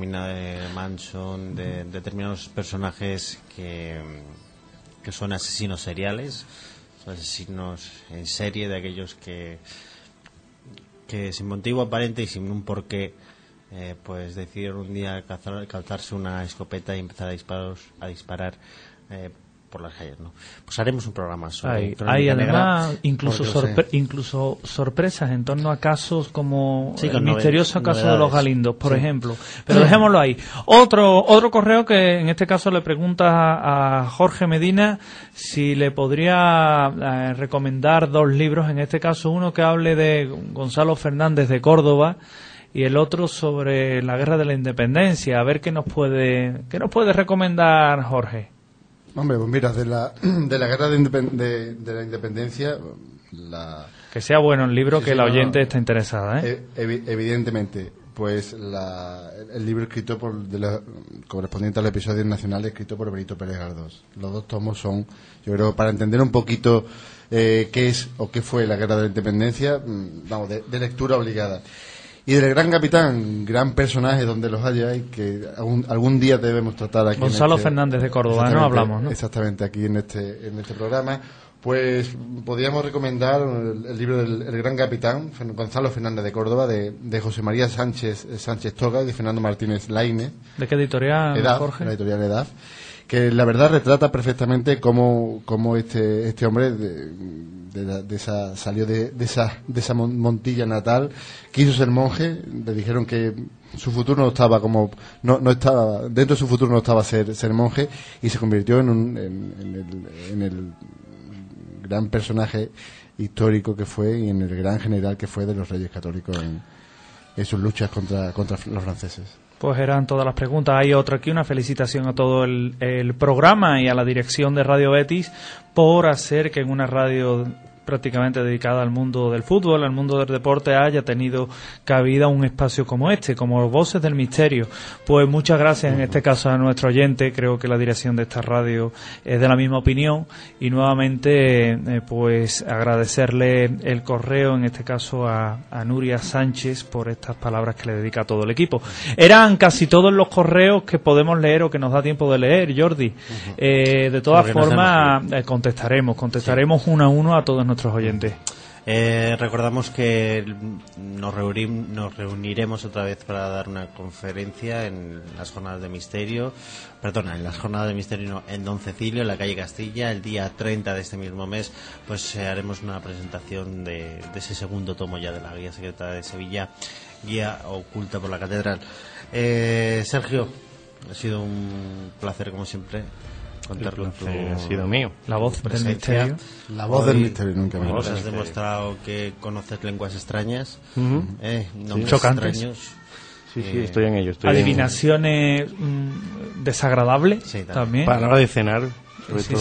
Manson, de determinados personajes que son asesinos seriales, son asesinos en serie, de aquellos que sin motivo aparente y sin un porqué pues decidieron un día calzarse una escopeta y empezar a disparar por las calles, ¿no? Pues haremos un programa sobre hay además negra, incluso sorpresas en torno a casos como Sí, el con misterioso caso de los novedades. Galindos, por Sí. ejemplo. Pero dejémoslo ahí. Otro correo que en este caso le pregunta a Jorge Medina si le podría recomendar 2 libros, en este caso uno que hable de Gonzalo Fernández de Córdoba y el otro sobre la Guerra de la Independencia. A ver qué nos puede recomendar Jorge. Hombre, pues mira, de la guerra de la independencia, Que sea bueno el libro, Sí, que sí, la no, oyente no. está interesada, ¿eh? Evidentemente, pues el libro escrito correspondiente al episodio nacional, escrito por Benito Pérez Galdós. Los 2 tomos son, yo creo, para entender un poquito qué es o qué fue la guerra de la independencia, vamos, de lectura obligada. Y del gran capitán, gran personaje donde los haya, y que algún día debemos tratar aquí. Gonzalo Fernández de Córdoba, no hablamos, ¿no? Exactamente, aquí en este programa. Pues podríamos recomendar el libro del El gran capitán, Gonzalo Fernández de Córdoba, de José María Sánchez Toga y de Fernando Martínez Laine. ¿De qué editorial, Edad, Jorge? la editorial Edad, que la verdad retrata perfectamente cómo este hombre salió de esa Montilla natal, quiso ser monje, le dijeron que su futuro no estaba dentro de su futuro no estaba ser monje, y se convirtió en el gran personaje histórico que fue y en el gran general que fue de los Reyes Católicos en sus luchas contra los franceses. Pues eran todas las preguntas. Hay otra aquí, una felicitación a todo el programa y a la dirección de Radio Betis por hacer que en una radio prácticamente dedicada al mundo del fútbol, al mundo del deporte, haya tenido cabida un espacio como este, como Voces del Misterio. Pues muchas gracias en este caso a nuestro oyente. Creo que la dirección de esta radio es de la misma opinión, y nuevamente pues agradecerle el correo, en este caso a Nuria Sánchez, por estas palabras que le dedica a todo el equipo. Eran casi todos los correos que podemos leer o que nos da tiempo de leer, Jordi. De todas formas contestaremos uno a uno a todos nuestros oyentes. Recordamos que nos reuniremos otra vez para dar una conferencia en las jornadas de misterio, en Don Cecilio, en la calle Castilla, el día 30 de este mismo mes. Pues haremos una presentación de ese segundo tomo ya de la Guía Secreta de Sevilla, Guía Oculta por la Catedral. Sergio, ha sido un placer como siempre contar con tu ha sido mío. La voz del presencia. misterio. La voz del misterio, nunca me Nos has demostrado que conoces lenguas extrañas, nombres Chocantes. extraños. Sí, estoy en ello. Adivinaciones desagradables también. Para la hora de cenar. Sí.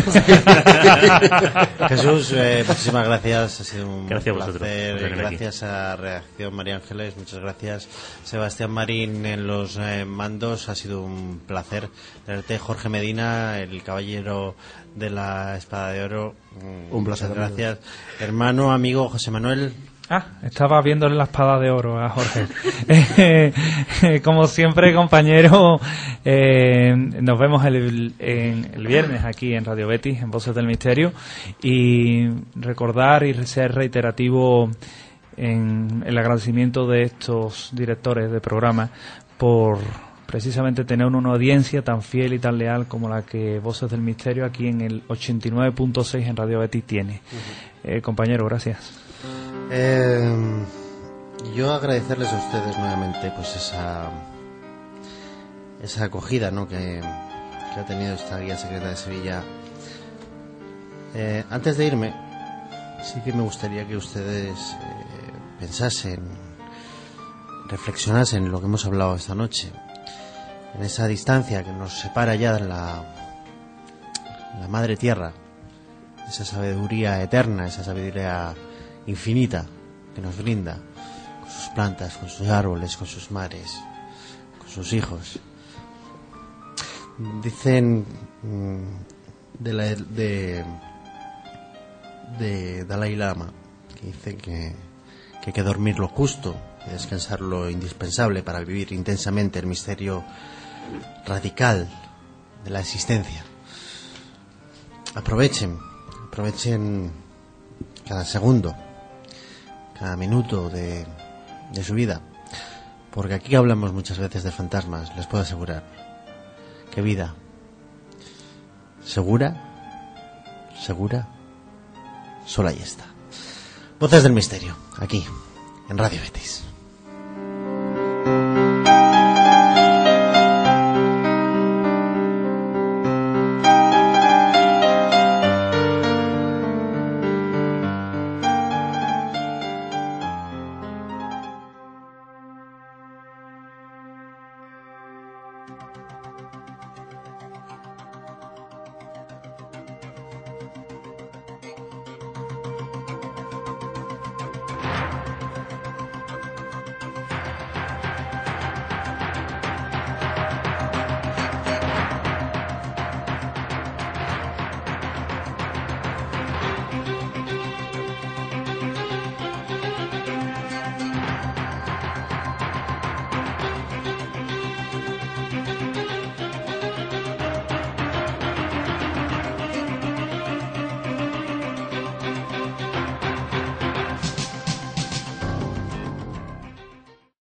Jesús, muchísimas gracias, ha sido un Gracias a vosotros placer. por venir aquí. Gracias a Reacción María Ángeles, muchas gracias. Sebastián Marín en los mandos, ha sido un placer tenerte. Jorge Medina, el caballero de la Espada de Oro, Un placer, muchas gracias. Hermano, amigo José Manuel. Estaba viéndole la espada de oro a Jorge. Como siempre, compañero, nos vemos el viernes aquí en Radio Betis, en Voces del Misterio, y recordar y ser reiterativo en el agradecimiento de estos directores de programa por precisamente tener una audiencia tan fiel y tan leal como la que Voces del Misterio aquí en el 89.6 en Radio Betis tiene. Compañero, gracias. Yo agradecerles a ustedes nuevamente pues esa acogida, ¿no?, que ha tenido esta Guía Secreta de Sevilla. Antes de irme, sí que me gustaría que ustedes pensasen, reflexionasen en lo que hemos hablado esta noche. en esa distancia que nos separa ya de la madre tierra, esa sabiduría eterna, esa sabiduría infinita que nos brinda, con sus plantas, con sus árboles, con sus mares, con sus hijos. Dicen de Dalai Lama, que dice que hay que dormir lo justo y descansar lo indispensable para vivir intensamente el misterio radical de la existencia. Aprovechen cada segundo, cada minuto de su vida, porque aquí hablamos muchas veces de fantasmas. Les puedo asegurar que vida segura, solo ahí está. Voces del Misterio, aquí, en Radio Betis.